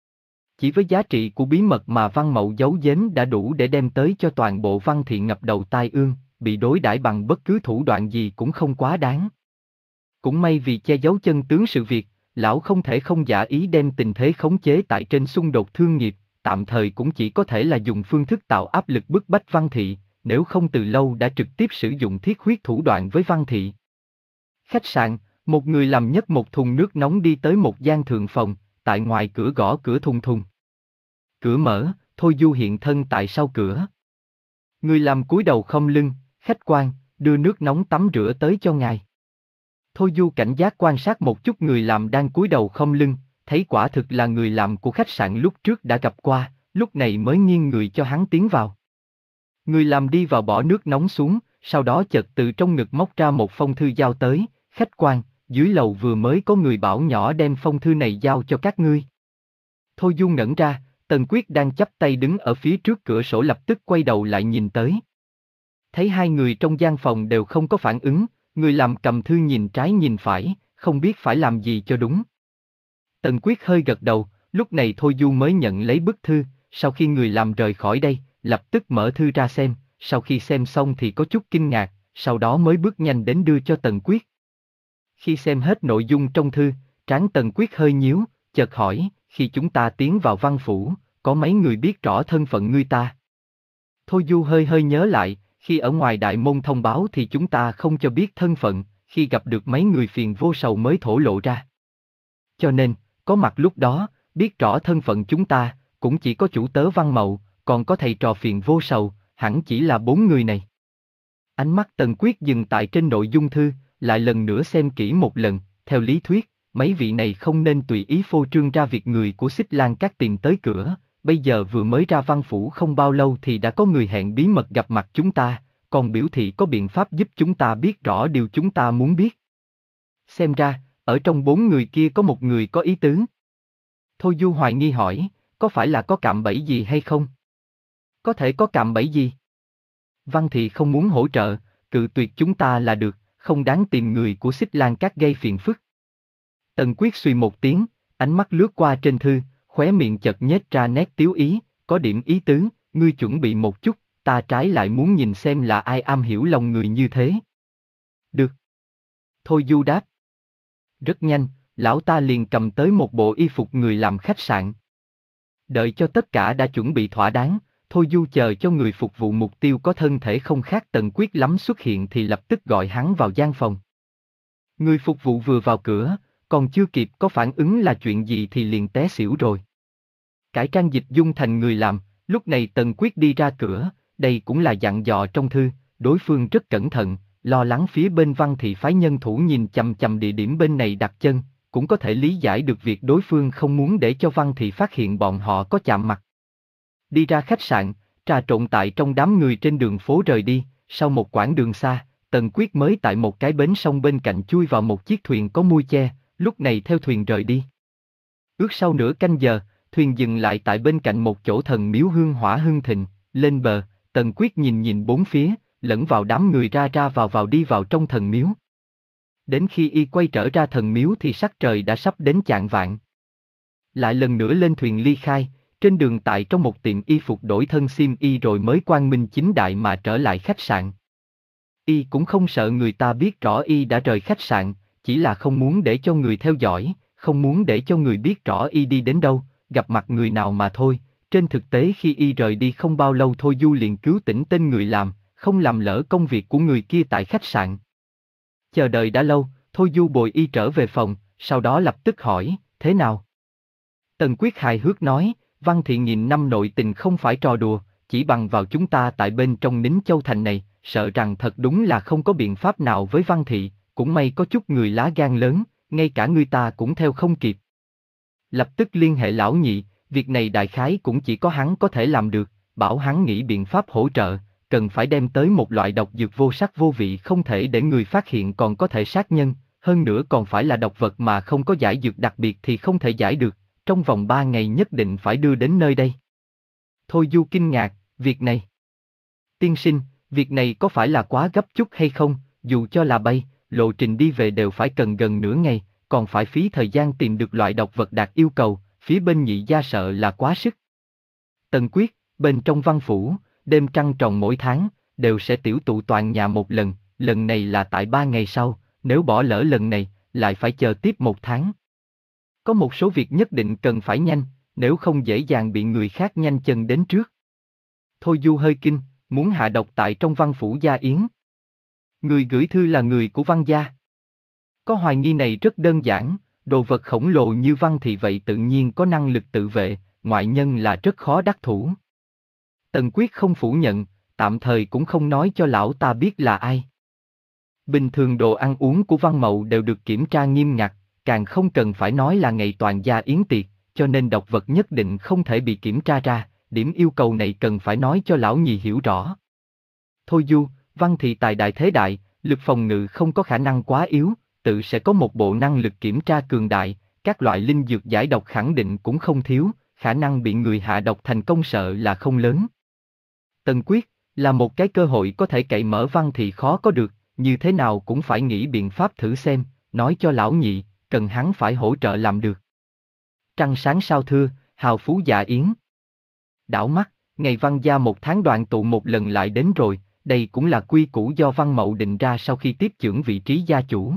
Chỉ với giá trị của bí mật mà Văn Mậu giấu giếm đã đủ để đem tới cho toàn bộ Văn thị ngập đầu tai ương, bị đối đãi bằng bất cứ thủ đoạn gì cũng không quá đáng. Cũng may vì che giấu chân tướng sự việc, lão không thể không giả ý đem tình thế khống chế tại trên xung đột thương nghiệp, tạm thời cũng chỉ có thể là dùng phương thức tạo áp lực bức bách Văn thị, nếu không từ lâu đã trực tiếp sử dụng thiết huyết thủ đoạn với Văn thị. Khách sạn, một người làm nhấc một thùng nước nóng đi tới một gian thượng phòng, tại ngoài cửa gõ cửa thùng thùng. Cửa mở, Thôi Du hiện thân tại sau cửa. Người làm cúi đầu không lưng, khách quan, đưa nước nóng tắm rửa tới cho ngài. Thôi Du cảnh giác quan sát một chút người làm đang cúi đầu không lưng, thấy quả thực là người làm của khách sạn lúc trước đã gặp qua, lúc này mới nghiêng người cho hắn tiến vào. Người làm đi vào bỏ nước nóng xuống, sau đó chợt từ trong ngực móc ra một phong thư giao tới, khách quan, dưới lầu vừa mới có người bảo nhỏ đem phong thư này giao cho các ngươi. Thôi Du ngẩn ra, Tần Quyết đang chắp tay đứng ở phía trước cửa sổ lập tức quay đầu lại nhìn tới. Thấy hai người trong gian phòng đều không có phản ứng, người làm cầm thư nhìn trái nhìn phải, không biết phải làm gì cho đúng. Tần Quyết hơi gật đầu, lúc này Thôi Du mới nhận lấy bức thư, sau khi người làm rời khỏi đây, lập tức mở thư ra xem, sau khi xem xong thì có chút kinh ngạc, sau đó mới bước nhanh đến đưa cho Tần Quyết. Khi xem hết nội dung trong thư, trán Tần Quyết hơi nhíu, chợt hỏi, khi chúng ta tiến vào văn phủ, có mấy người biết rõ thân phận ngươi ta? Thôi Du hơi hơi nhớ lại, khi ở ngoài đại môn thông báo thì chúng ta không cho biết thân phận, khi gặp được mấy người phiền vô sầu mới thổ lộ ra. Cho nên, có mặt lúc đó, biết rõ thân phận chúng ta, cũng chỉ có chủ tớ Văn Mậu, còn có thầy trò phiền vô sầu, hẳn chỉ là bốn người này. Ánh mắt Tần Quyết dừng tại trên nội dung thư, lại lần nữa xem kỹ một lần, theo lý thuyết, mấy vị này không nên tùy ý phô trương ra việc người của Xích Lan Các tìm tới cửa, bây giờ vừa mới ra văn phủ không bao lâu thì đã có người hẹn bí mật gặp mặt chúng ta, còn biểu thị có biện pháp giúp chúng ta biết rõ điều chúng ta muốn biết. Xem ra, ở trong bốn người kia có một người có ý tứ. Thôi Du hoài nghi hỏi, có phải là có cạm bẫy gì hay không? Có thể có cạm bẫy gì? Văn Thị không muốn hỗ trợ, cự tuyệt chúng ta là được, không đáng tìm người của Xích Lan Các gây phiền phức. Tần Quyết suy một tiếng, ánh mắt lướt qua trên thư, khóe miệng chợt nhếch ra nét tiếu ý, có điểm ý tứ, ngươi chuẩn bị một chút, ta trái lại muốn nhìn xem là ai am hiểu lòng người như thế. Được. Thôi Du đáp. Rất nhanh, lão ta liền cầm tới một bộ y phục người làm khách sạn. Đợi cho tất cả đã chuẩn bị thỏa đáng, Thôi Du chờ cho người phục vụ mục tiêu có thân thể không khác Tần Quyết lắm xuất hiện thì lập tức gọi hắn vào gian phòng. Người phục vụ vừa vào cửa, còn chưa kịp có phản ứng là chuyện gì thì liền té xỉu rồi. Cải trang dịch dung thành người làm, lúc này Tần Quyết đi ra cửa, đây cũng là dặn dò trong thư, đối phương rất cẩn thận, lo lắng phía bên Văn Thị phái nhân thủ nhìn chằm chằm địa điểm bên này đặt chân, cũng có thể lý giải được việc đối phương không muốn để cho Văn Thị phát hiện bọn họ có chạm mặt. Đi ra khách sạn, trà trộn tại trong đám người trên đường phố rời đi, sau một quãng đường xa, Tần Quyết mới tại một cái bến sông bên cạnh chui vào một chiếc thuyền có mui che, lúc này theo thuyền rời đi. Ước sau nửa canh giờ, thuyền dừng lại tại bên cạnh một chỗ thần miếu hương hỏa hưng thịnh, lên bờ, Tần Quyết nhìn nhìn bốn phía, lẫn vào đám người ra ra vào vào đi vào trong thần miếu. Đến khi y quay trở ra thần miếu thì sắc trời đã sắp đến chạng vạng. Lại lần nữa lên thuyền ly khai, trên đường tại trong một tiệm y phục đổi thân xiêm y rồi mới quang minh chính đại mà trở lại khách sạn. Y cũng không sợ người ta biết rõ y đã rời khách sạn, chỉ là không muốn để cho người theo dõi, không muốn để cho người biết rõ y đi đến đâu, gặp mặt người nào mà thôi. Trên thực tế khi y rời đi không bao lâu Thôi Du liền cứu tỉnh tên người làm, không làm lỡ công việc của người kia tại khách sạn. Chờ đợi đã lâu, Thôi Du bồi y trở về phòng, sau đó lập tức hỏi, thế nào? Tần Quyết hài hước nói, Văn Thị nghìn năm nội tình không phải trò đùa, chỉ bằng vào chúng ta tại bên trong Nín Châu Thành này, sợ rằng thật đúng là không có biện pháp nào với Văn Thị, cũng may có chút người lá gan lớn, ngay cả người ta cũng theo không kịp. Lập tức liên hệ lão nhị, việc này đại khái cũng chỉ có hắn có thể làm được, bảo hắn nghĩ biện pháp hỗ trợ, cần phải đem tới một loại độc dược vô sắc vô vị không thể để người phát hiện còn có thể sát nhân, hơn nữa còn phải là độc vật mà không có giải dược đặc biệt thì không thể giải được, trong vòng ba ngày nhất định phải đưa đến nơi đây. Thôi Du kinh ngạc, việc này. Tiên sinh, việc này có phải là quá gấp chút hay không, dù cho là bay, lộ trình đi về đều phải cần gần nửa ngày, còn phải phí thời gian tìm được loại độc vật đạt yêu cầu, phía bên Nhị gia sợ là quá sức. Tần Quyết, bên trong văn phủ, đêm trăng tròn mỗi tháng, đều sẽ tiểu tụ toàn nhà một lần, lần này là tại ba ngày sau, nếu bỏ lỡ lần này, lại phải chờ tiếp một tháng. Có một số việc nhất định cần phải nhanh, nếu không dễ dàng bị người khác nhanh chân đến trước. Thôi Du hơi kinh, muốn hạ độc tại trong văn phủ Gia Yến. Người gửi thư là người của Văn gia. Có hoài nghi này rất đơn giản, đồ vật khổng lồ như Văn Thị vậy tự nhiên có năng lực tự vệ, ngoại nhân là rất khó đắc thủ. Tần Quyết không phủ nhận, tạm thời cũng không nói cho lão ta biết là ai. Bình thường đồ ăn uống của Văn Mậu đều được kiểm tra nghiêm ngặt, càng không cần phải nói là ngày toàn gia yến tiệc, cho nên độc vật nhất định không thể bị kiểm tra ra, điểm yêu cầu này cần phải nói cho lão nhị hiểu rõ. Thôi Du, Văn Thị tài đại thế đại, lực phòng ngự không có khả năng quá yếu, tự sẽ có một bộ năng lực kiểm tra cường đại, các loại linh dược giải độc khẳng định cũng không thiếu, khả năng bị người hạ độc thành công sợ là không lớn. Tần Quyết, là một cái cơ hội có thể cậy mở Văn Thị khó có được, như thế nào cũng phải nghĩ biện pháp thử xem, nói cho lão nhị, cần hắn phải hỗ trợ làm được. Trăng sáng sao thưa, hào phú dạ yến. Đảo mắt, ngày Văn gia một tháng đoàn tụ một lần lại đến rồi, đây cũng là quy củ do Văn Mậu định ra sau khi tiếp chưởng vị trí gia chủ.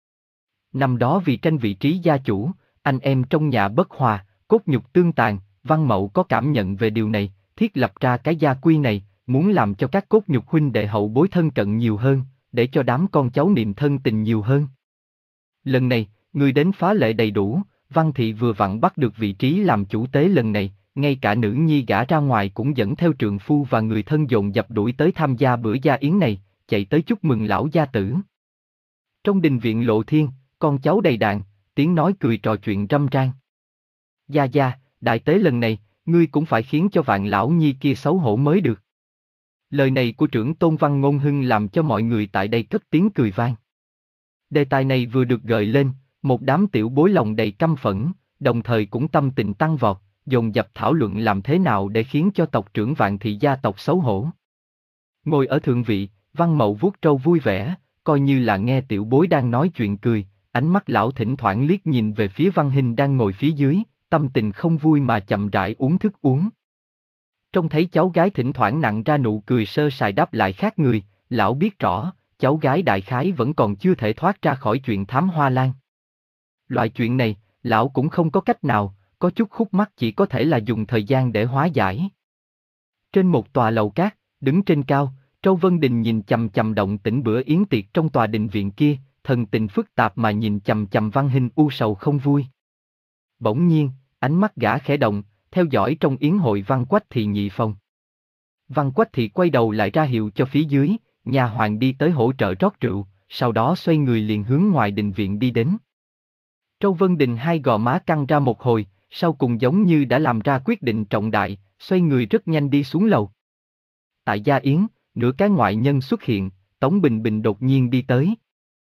Năm đó vì tranh vị trí gia chủ, anh em trong nhà bất hòa, cốt nhục tương tàn, Văn Mậu có cảm nhận về điều này, thiết lập ra cái gia quy này, muốn làm cho các cốt nhục huynh đệ hậu bối thân cận nhiều hơn, để cho đám con cháu niệm thân tình nhiều hơn. Lần này, người đến phá lệ đầy đủ, Văn Thị vừa vặn bắt được vị trí làm chủ tế lần này, ngay cả nữ nhi gả ra ngoài cũng dẫn theo trượng phu và người thân dồn dập đuổi tới tham gia bữa gia yến này, chạy tới chúc mừng lão gia tử. Trong đình viện Lộ Thiên, con cháu đầy đàn, tiếng nói cười trò chuyện râm ran. Gia gia, đại tế lần này, ngươi cũng phải khiến cho vạn lão nhi kia xấu hổ mới được. Lời này của trưởng tôn Văn Ngôn Hưng làm cho mọi người tại đây cất tiếng cười vang. Đề tài này vừa được gợi lên, một đám tiểu bối lòng đầy căm phẫn, đồng thời cũng tâm tình tăng vọt, dồn dập thảo luận làm thế nào để khiến cho tộc trưởng Vạn Thị gia tộc xấu hổ. Ngồi ở thượng vị, Văn Mậu vuốt trâu vui vẻ, coi như là nghe tiểu bối đang nói chuyện cười, ánh mắt lão thỉnh thoảng liếc nhìn về phía Văn Hinh đang ngồi phía dưới, tâm tình không vui mà chậm rãi uống thức uống. Trông thấy cháu gái thỉnh thoảng nặn ra nụ cười sơ sài đáp lại khác người, lão biết rõ, cháu gái đại khái vẫn còn chưa thể thoát ra khỏi chuyện thám hoa lan. Loại chuyện này, lão cũng không có cách nào, có chút khúc mắc chỉ có thể là dùng thời gian để hóa giải. Trên một tòa lầu cát, đứng trên cao, Trâu Vân Đình nhìn chằm chằm động tĩnh bữa yến tiệc trong tòa đình viện kia, thần tình phức tạp mà nhìn chằm chằm Văn Hinh u sầu không vui. Bỗng nhiên, ánh mắt gã khẽ động, theo dõi trong yến hội Văn Quách Thị nhị phòng. Văn Quách Thị quay đầu lại ra hiệu cho phía dưới, nhà hoàng đi tới hỗ trợ rót rượu, sau đó xoay người liền hướng ngoài đình viện đi đến. Trâu Vân Đình hai gò má căng ra một hồi, sau cùng giống như đã làm ra quyết định trọng đại, xoay người rất nhanh đi xuống lầu. Tại gia yến, nửa cái ngoại nhân xuất hiện, Tống Bình Bình đột nhiên đi tới.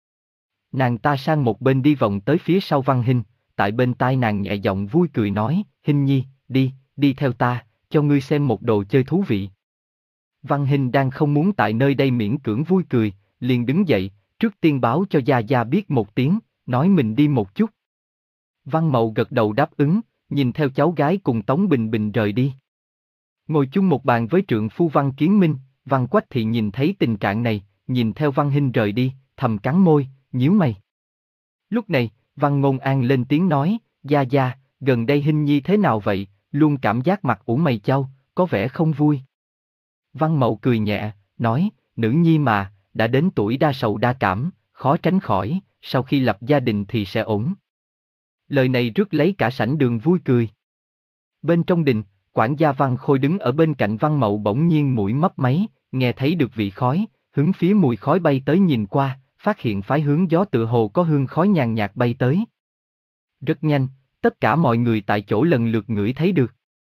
Nàng ta sang một bên đi vòng tới phía sau Văn Hinh, tại bên tai nàng nhẹ giọng vui cười nói, Hinh nhi, đi, đi theo ta, cho ngươi xem một đồ chơi thú vị. Văn Hinh đang không muốn tại nơi đây miễn cưỡng vui cười, liền đứng dậy, trước tiên báo cho Gia Gia biết một tiếng, nói mình đi một chút. Văn Mậu gật đầu đáp ứng, nhìn theo cháu gái cùng Tống Bình Bình rời đi. Ngồi chung một bàn với trượng phu Văn Kiến Minh, Văn Quách Thị nhìn thấy tình trạng này, nhìn theo Văn Hinh rời đi, thầm cắn môi, nhíu mày. Lúc này, Văn Ngôn An lên tiếng nói, Gia Gia, gần đây Hinh nhi thế nào vậy, luôn cảm giác mặt ủ mày chau, có vẻ không vui. Văn Mậu cười nhẹ, nói, nữ nhi mà, đã đến tuổi đa sầu đa cảm, khó tránh khỏi, sau khi lập gia đình thì sẽ ổn. Lời này rước lấy cả sảnh đường vui cười. Bên trong đình, quản gia Văn Khôi đứng ở bên cạnh Văn Mậu bỗng nhiên mũi mấp máy, nghe thấy được vị khói, hướng phía mùi khói bay tới nhìn qua, phát hiện phái hướng gió tựa hồ có hương khói nhàn nhạt bay tới. Rất nhanh, tất cả mọi người tại chỗ lần lượt ngửi thấy được.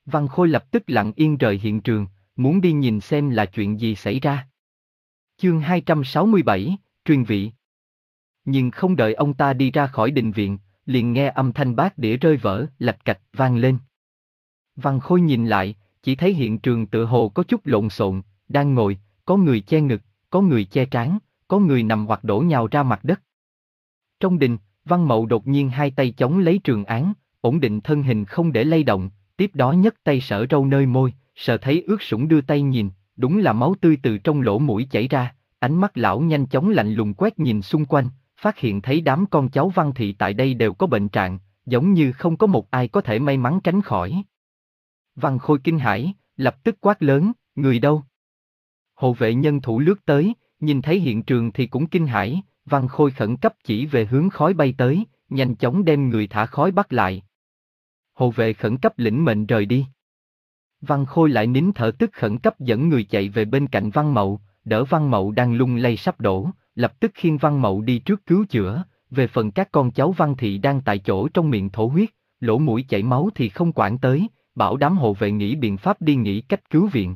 Văn Khôi lập tức lặng yên rời hiện trường, muốn đi nhìn xem là chuyện gì xảy ra. Chương hai trăm sáu mươi bảy, truyền vị. Nhưng không đợi ông ta đi ra khỏi đình viện, liền nghe âm thanh bát đĩa rơi vỡ, lạch cạch vang lên. Văn Khôi nhìn lại, chỉ thấy hiện trường tựa hồ có chút lộn xộn, đang ngồi, có người che ngực, có người che trán, có người nằm hoặc đổ nhào ra mặt đất. Trong đình, Văn Mậu đột nhiên hai tay chống lấy trường án, ổn định thân hình không để lay động, tiếp đó nhấc tay sờ râu nơi môi, sờ thấy ướt sũng đưa tay nhìn, đúng là máu tươi từ trong lỗ mũi chảy ra, ánh mắt lão nhanh chóng lạnh lùng quét nhìn xung quanh, phát hiện thấy đám con cháu Văn thị tại đây đều có bệnh trạng, giống như không có một ai có thể may mắn tránh khỏi. Văn Khôi kinh hãi, lập tức quát lớn, người đâu? Hộ vệ nhân thủ lướt tới, nhìn thấy hiện trường thì cũng kinh hãi, Văn Khôi khẩn cấp chỉ về hướng khói bay tới, nhanh chóng đem người thả khói bắt lại. Hộ vệ khẩn cấp lĩnh mệnh rời đi. Văn Khôi lại nín thở tức khẩn cấp dẫn người chạy về bên cạnh Văn Mậu, đỡ Văn Mậu đang lung lay sắp đổ, lập tức khiêng Văn Mậu đi trước cứu chữa, về phần các con cháu Văn thị đang tại chỗ trong miệng thổ huyết, lỗ mũi chảy máu thì không quản tới, bảo đám hộ vệ nghĩ biện pháp đi nghĩ cách cứu viện.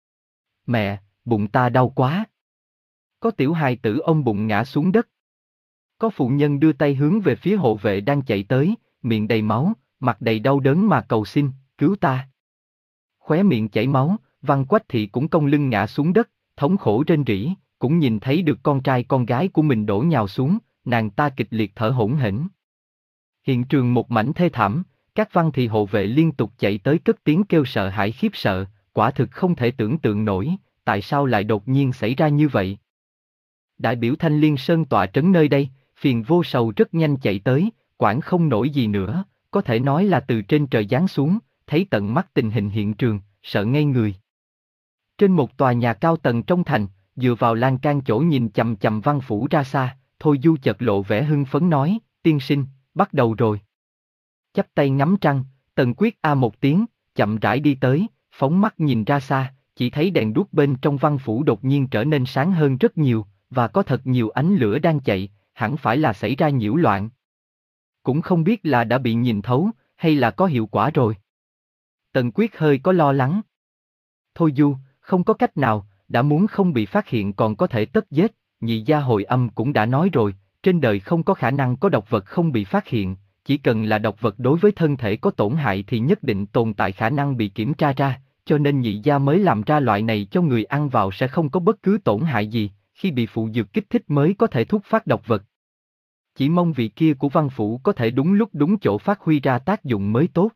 Mẹ, bụng ta đau quá. Có tiểu hài tử ôm bụng ngã xuống đất. Có phụ nhân đưa tay hướng về phía hộ vệ đang chạy tới, miệng đầy máu, mặt đầy đau đớn mà cầu xin, cứu ta. Khóe miệng chảy máu, Văn Quách thị cũng cong lưng ngã xuống đất, thống khổ rên rỉ, cũng nhìn thấy được con trai con gái của mình đổ nhào xuống, nàng ta kịch liệt thở hổn hển. Hiện trường một mảnh thê thảm, các Văn thị hộ vệ liên tục chạy tới cất tiếng kêu sợ hãi khiếp sợ, quả thực không thể tưởng tượng nổi, tại sao lại đột nhiên xảy ra như vậy. Đại biểu Thanh Liên Sơn tọa trấn nơi đây, Phiền Vô Sầu rất nhanh chạy tới, quản không nổi gì nữa, có thể nói là từ trên trời giáng xuống, thấy tận mắt tình hình hiện trường, sợ ngây người. Trên một tòa nhà cao tầng trong thành, dựa vào lan can chỗ nhìn chằm chằm Văn phủ ra xa, Thôi Du chợt lộ vẻ hưng phấn nói, tiên sinh, bắt đầu rồi. Chắp tay ngắm trăng, Tần Quyết a một tiếng, chậm rãi đi tới, phóng mắt nhìn ra xa, chỉ thấy đèn đuốc bên trong Văn phủ đột nhiên trở nên sáng hơn rất nhiều, và có thật nhiều ánh lửa đang chạy, hẳn phải là xảy ra nhiễu loạn. Cũng không biết là đã bị nhìn thấu, hay là có hiệu quả rồi. Tần Quyết hơi có lo lắng. Thôi Du, không có cách nào, đã muốn không bị phát hiện còn có thể tất giết, nhị gia hồi âm cũng đã nói rồi, trên đời không có khả năng có độc vật không bị phát hiện, chỉ cần là độc vật đối với thân thể có tổn hại thì nhất định tồn tại khả năng bị kiểm tra ra, cho nên nhị gia mới làm ra loại này cho người ăn vào sẽ không có bất cứ tổn hại gì, khi bị phụ dược kích thích mới có thể thúc phát độc vật. Chỉ mong vị kia của Văn phủ có thể đúng lúc đúng chỗ phát huy ra tác dụng mới tốt.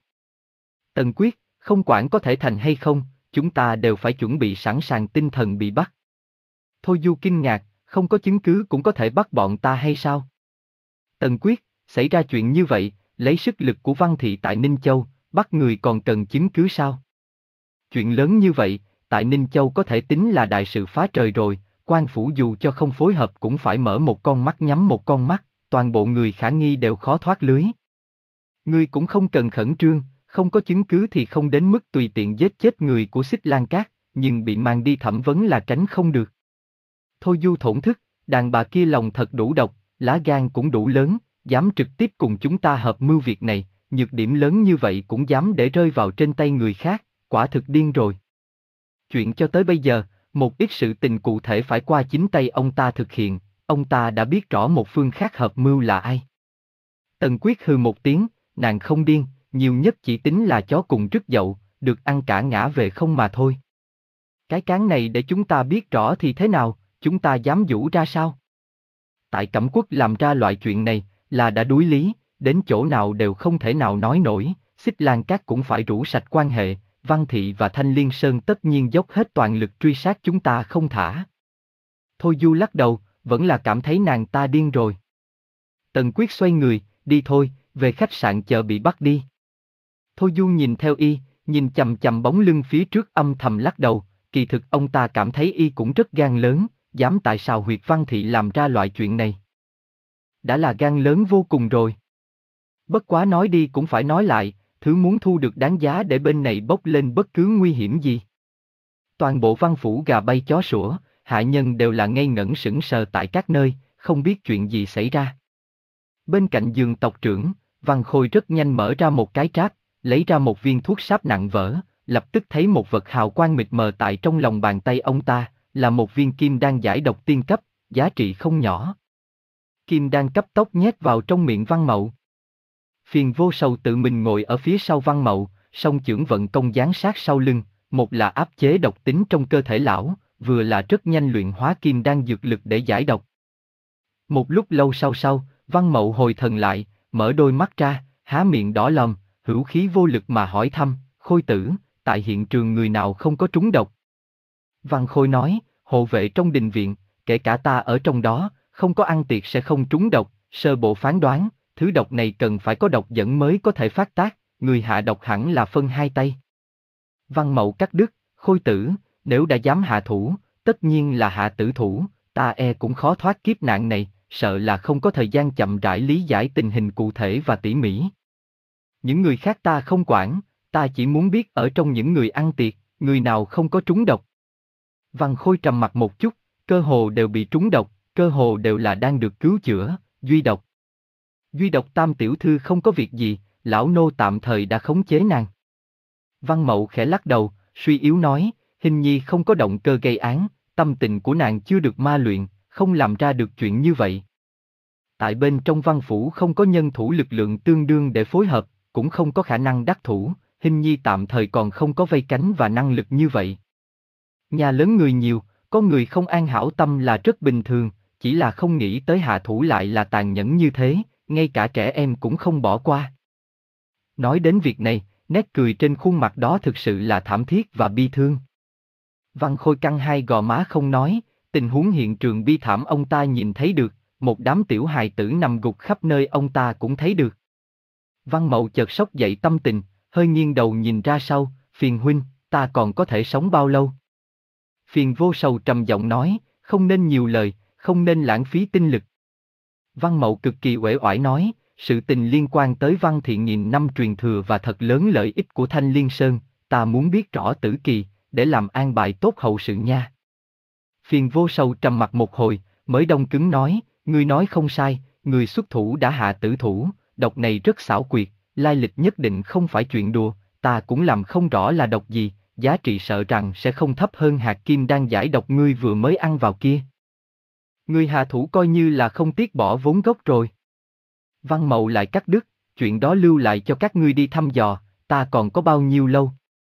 Tần Quyết, không quản có thể thành hay không, chúng ta đều phải chuẩn bị sẵn sàng tinh thần bị bắt. Thôi Du kinh ngạc, không có chứng cứ cũng có thể bắt bọn ta hay sao? Tần Quyết, xảy ra chuyện như vậy, lấy sức lực của Văn thị tại Ninh Châu, bắt người còn cần chứng cứ sao? Chuyện lớn như vậy, tại Ninh Châu có thể tính là đại sự phá trời rồi, quan phủ dù cho không phối hợp cũng phải mở một con mắt nhắm một con mắt, toàn bộ người khả nghi đều khó thoát lưới. Ngươi cũng không cần khẩn trương, không có chứng cứ thì không đến mức tùy tiện giết chết người của Xích Lan Cát, nhưng bị mang đi thẩm vấn là tránh không được. Thôi Du thổn thức, đàn bà kia lòng thật đủ độc, lá gan cũng đủ lớn, dám trực tiếp cùng chúng ta hợp mưu việc này, nhược điểm lớn như vậy cũng dám để rơi vào trên tay người khác, quả thực điên rồi. Chuyện cho tới bây giờ, một ít sự tình cụ thể phải qua chính tay ông ta thực hiện, ông ta đã biết rõ một phương khác hợp mưu là ai. Tần Quyết hừ một tiếng, nàng không điên, nhiều nhất chỉ tính là chó cùng rứt dậu, được ăn cả ngã về không mà thôi. Cái cán này để chúng ta biết rõ thì thế nào, chúng ta dám vũ ra sao? Tại Cẩm Quốc làm ra loại chuyện này, là đã đuối lý, đến chỗ nào đều không thể nào nói nổi, Xích Lan Cát cũng phải rũ sạch quan hệ, Văn thị và Thanh Liên Sơn tất nhiên dốc hết toàn lực truy sát chúng ta không thả. Thôi Du lắc đầu, vẫn là cảm thấy nàng ta điên rồi. Tần Quyết xoay người, đi thôi, về khách sạn chờ bị bắt đi. Thôi Du nhìn theo y, nhìn chằm chằm bóng lưng phía trước âm thầm lắc đầu, kỳ thực ông ta cảm thấy y cũng rất gan lớn, dám tại sao huyệt Văn thị làm ra loại chuyện này. Đã là gan lớn vô cùng rồi. Bất quá nói đi cũng phải nói lại, thứ muốn thu được đáng giá để bên này bốc lên bất cứ nguy hiểm gì. Toàn bộ Văn phủ gà bay chó sủa, hạ nhân đều là ngây ngẩn sững sờ tại các nơi, không biết chuyện gì xảy ra. Bên cạnh giường tộc trưởng, Văn Khôi rất nhanh mở ra một cái tráp, lấy ra một viên thuốc sáp nặng vỡ, lập tức thấy một vật hào quang mịt mờ tại trong lòng bàn tay ông ta, là một viên kim đan giải độc tiên cấp, giá trị không nhỏ. Kim đan cấp tốc nhét vào trong miệng Văn Mậu. Phiền Vô Sầu tự mình ngồi ở phía sau Văn Mậu, song chưởng vận công giáng sát sau lưng, một là áp chế độc tính trong cơ thể lão, vừa là rất nhanh luyện hóa kim đan dược lực để giải độc. Một lúc lâu sau sau, Văn Mậu hồi thần lại, mở đôi mắt ra, há miệng đỏ lòm, hữu khí vô lực mà hỏi thăm, Khôi tử, tại hiện trường người nào không có trúng độc? Văn Khôi nói, hộ vệ trong đình viện, kể cả ta ở trong đó, không có ăn tiệc sẽ không trúng độc, sơ bộ phán đoán, thứ độc này cần phải có độc dẫn mới có thể phát tác, người hạ độc hẳn là phân hai tay. Văn Mậu cắt đứt, Khôi tử, nếu đã dám hạ thủ, tất nhiên là hạ tử thủ, ta e cũng khó thoát kiếp nạn này, sợ là không có thời gian chậm rãi lý giải tình hình cụ thể và tỉ mỉ. Những người khác ta không quản, ta chỉ muốn biết ở trong những người ăn tiệc, người nào không có trúng độc. Văn Khôi trầm mặt một chút, cơ hồ đều bị trúng độc, cơ hồ đều là đang được cứu chữa, duy độc. Duy độc Tam tiểu thư không có việc gì, lão nô tạm thời đã khống chế nàng. Văn Mậu khẽ lắc đầu, suy yếu nói, Hình Nhi không có động cơ gây án, tâm tình của nàng chưa được ma luyện, không làm ra được chuyện như vậy. Tại bên trong văn phủ không có nhân thủ lực lượng tương đương để phối hợp, cũng không có khả năng đắc thủ, Hình Nhi tạm thời còn không có vây cánh và năng lực như vậy. Nhà lớn người nhiều, có người không an hảo tâm là rất bình thường, chỉ là không nghĩ tới hạ thủ lại là tàn nhẫn như thế, ngay cả trẻ em cũng không bỏ qua. Nói đến việc này, nét cười trên khuôn mặt đó thực sự là thảm thiết và bi thương. Văn Khôi căng hai gò má không nói, tình huống hiện trường bi thảm ông ta nhìn thấy được, một đám tiểu hài tử nằm gục khắp nơi ông ta cũng thấy được. Văn Mậu chợt sốc dậy tâm tình, hơi nghiêng đầu nhìn ra sau, Phiền huynh, ta còn có thể sống bao lâu? Phiền Vô Sầu trầm giọng nói, không nên nhiều lời, không nên lãng phí tinh lực. Văn Mậu cực kỳ uể oải nói, sự tình liên quan tới Văn Thiện nghìn năm truyền thừa và thật lớn lợi ích của Thanh Liên Sơn, ta muốn biết rõ tử kỳ, để làm an bài tốt hậu sự nha. Phiền Vô Sầu trầm mặt một hồi, mới đông cứng nói, ngươi nói không sai, người xuất thủ đã hạ tử thủ, độc này rất xảo quyệt, lai lịch nhất định không phải chuyện đùa, ta cũng làm không rõ là độc gì, giá trị sợ rằng sẽ không thấp hơn hạt kim đan giải độc ngươi vừa mới ăn vào kia. Ngươi hạ thủ coi như là không tiếc bỏ vốn gốc rồi. Văn Mậu lại cắt đứt, chuyện đó lưu lại cho các ngươi đi thăm dò, ta còn có bao nhiêu lâu.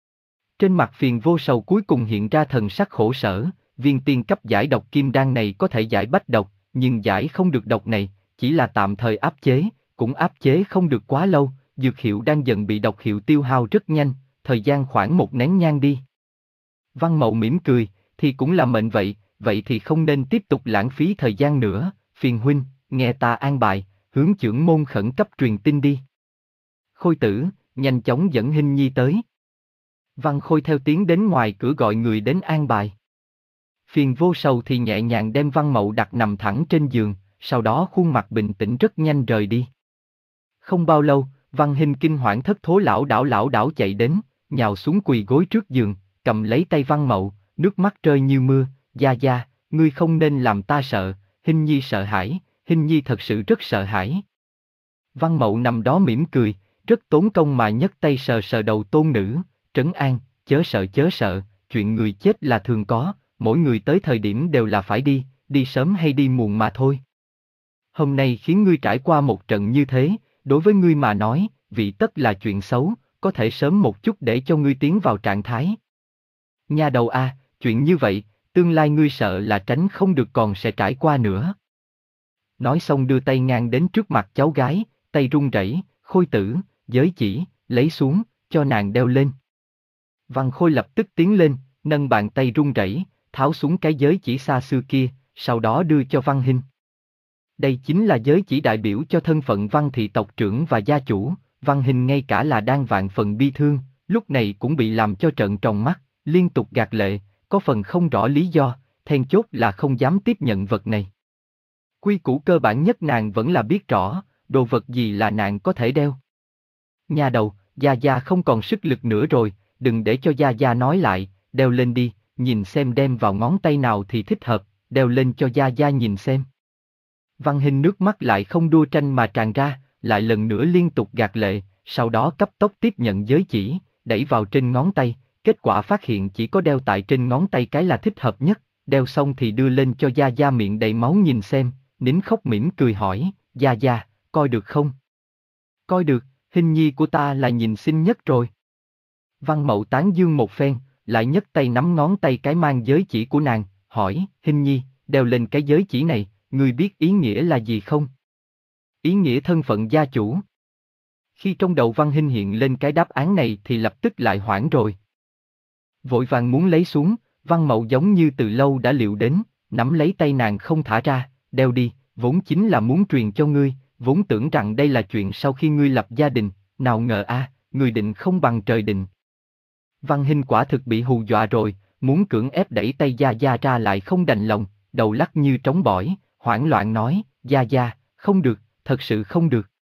Trên mặt Phiền Vô Sầu cuối cùng hiện ra thần sắc khổ sở, viên tiên cấp giải độc kim đan này có thể giải bách độc, nhưng giải không được độc này, chỉ là tạm thời áp chế, cũng áp chế không được quá lâu, dược hiệu đang dần bị độc hiệu tiêu hao rất nhanh, thời gian khoảng một nén nhang đi. Văn Mậu mỉm cười, thì cũng là mệnh vậy, vậy thì không nên tiếp tục lãng phí thời gian nữa, Phiền huynh, nghe ta an bài, hướng chưởng môn khẩn cấp truyền tin đi. Khôi tử, nhanh chóng dẫn Hình Nhi tới. Văn Khôi theo tiếng đến ngoài cửa gọi người đến an bài. Phiền Vô Sầu thì nhẹ nhàng đem Văn Mậu đặt nằm thẳng trên giường, sau đó khuôn mặt bình tĩnh rất nhanh rời đi. Không bao lâu, Văn Hình kinh hoảng thất thố lão đảo lão đảo chạy đến, nhào xuống quỳ gối trước giường, cầm lấy tay Văn Mậu, nước mắt rơi như mưa, gia gia, ngươi không nên làm ta sợ, Hình Nhi sợ hãi, Hình Nhi thật sự rất sợ hãi. Văn Mậu nằm đó mỉm cười, rất tốn công mà nhấc tay sờ sờ đầu tôn nữ, trấn an, chớ sợ chớ sợ, chuyện người chết là thường có, mỗi người tới thời điểm đều là phải đi, đi sớm hay đi muộn mà thôi. Hôm nay khiến ngươi trải qua một trận như thế, đối với ngươi mà nói, vị tất là chuyện xấu, có thể sớm một chút để cho ngươi tiến vào trạng thái. Nha đầu a, chuyện như vậy, tương lai ngươi sợ là tránh không được còn sẽ trải qua nữa. Nói xong đưa tay ngang đến trước mặt cháu gái, tay run rẩy, Khôi tử, giới chỉ, lấy xuống, cho nàng đeo lên. Văn Khôi lập tức tiến lên, nâng bàn tay run rẩy, tháo xuống cái giới chỉ xa xưa kia, sau đó đưa cho Văn Hình. Đây chính là giới chỉ đại biểu cho thân phận Văn thị tộc trưởng và gia chủ, Văn Hình ngay cả là đang vạn phần bi thương, lúc này cũng bị làm cho trợn tròn mắt, liên tục gạt lệ, có phần không rõ lý do, then chốt là không dám tiếp nhận vật này. Quy củ cơ bản nhất nàng vẫn là biết rõ, đồ vật gì là nàng có thể đeo. Nhà đầu, Gia Gia không còn sức lực nữa rồi, đừng để cho Gia Gia nói lại, đeo lên đi, nhìn xem đem vào ngón tay nào thì thích hợp, đeo lên cho Gia Gia nhìn xem. Văn Hình nước mắt lại không đua tranh mà tràn ra, lại lần nữa liên tục gạt lệ, sau đó cấp tốc tiếp nhận giới chỉ, đẩy vào trên ngón tay, kết quả phát hiện chỉ có đeo tại trên ngón tay cái là thích hợp nhất, đeo xong thì đưa lên cho Gia Gia miệng đầy máu nhìn xem, nín khóc mỉm cười hỏi, Gia Gia, coi được không? Coi được, hình nhi của ta là nhìn xinh nhất rồi. Văn Mậu tán dương một phen, lại nhấc tay nắm ngón tay cái mang giới chỉ của nàng, hỏi, hình nhi, đeo lên cái giới chỉ này, ngươi biết ý nghĩa là gì không? Ý nghĩa thân phận gia chủ. Khi trong đầu Văn Hinh hiện lên cái đáp án này thì lập tức lại hoảng rồi. Vội vàng muốn lấy xuống, Văn Mậu giống như từ lâu đã liệu đến, nắm lấy tay nàng không thả ra, đeo đi, vốn chính là muốn truyền cho ngươi, vốn tưởng rằng đây là chuyện sau khi ngươi lập gia đình, nào ngờ a, à, người định không bằng trời định. Văn Hinh quả thực bị hù dọa rồi, muốn cưỡng ép đẩy tay Gia Gia ra lại không đành lòng, đầu lắc như trống bỏi, hoảng loạn nói, Gia Gia, không được, thật sự không được.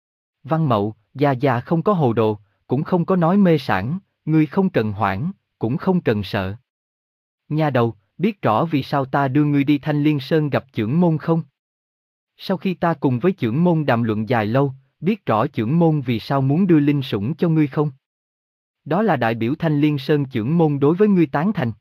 Văn Mậu, Gia Gia không có hồ đồ, cũng không có nói mê sảng, ngươi không cần hoảng, cũng không cần sợ. Nha đầu, biết rõ vì sao ta đưa ngươi đi Thanh Liên Sơn gặp chưởng môn không? Sau khi ta cùng với chưởng môn đàm luận dài lâu, biết rõ chưởng môn vì sao muốn đưa linh sủng cho ngươi không? Đó là đại biểu Thanh Liên Sơn chưởng môn đối với ngươi tán thành.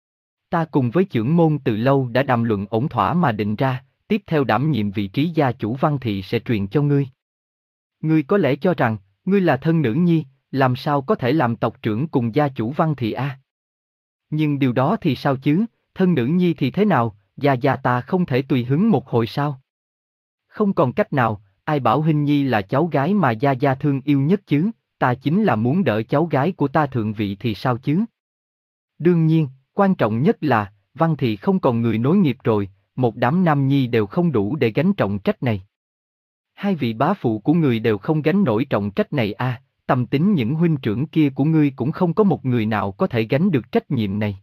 Ta cùng với chưởng môn từ lâu đã đàm luận ổn thỏa mà định ra, tiếp theo đảm nhiệm vị trí gia chủ Văn Thị sẽ truyền cho ngươi. Ngươi có lẽ cho rằng, ngươi là thân nữ nhi, làm sao có thể làm tộc trưởng cùng gia chủ Văn Thị a? Nhưng điều đó thì sao chứ, thân nữ nhi thì thế nào, Gia Gia ta không thể tùy hứng một hồi sao? Không còn cách nào, ai bảo Hinh Nhi là cháu gái mà Gia Gia thương yêu nhất chứ, ta chính là muốn đỡ cháu gái của ta thượng vị thì sao chứ? Đương nhiên, quan trọng nhất là, Văn Thị không còn người nối nghiệp rồi, một đám nam nhi đều không đủ để gánh trọng trách này. Hai vị bá phụ của người đều không gánh nổi trọng trách này a, à, tâm tính những huynh trưởng kia của ngươi cũng không có một người nào có thể gánh được trách nhiệm này.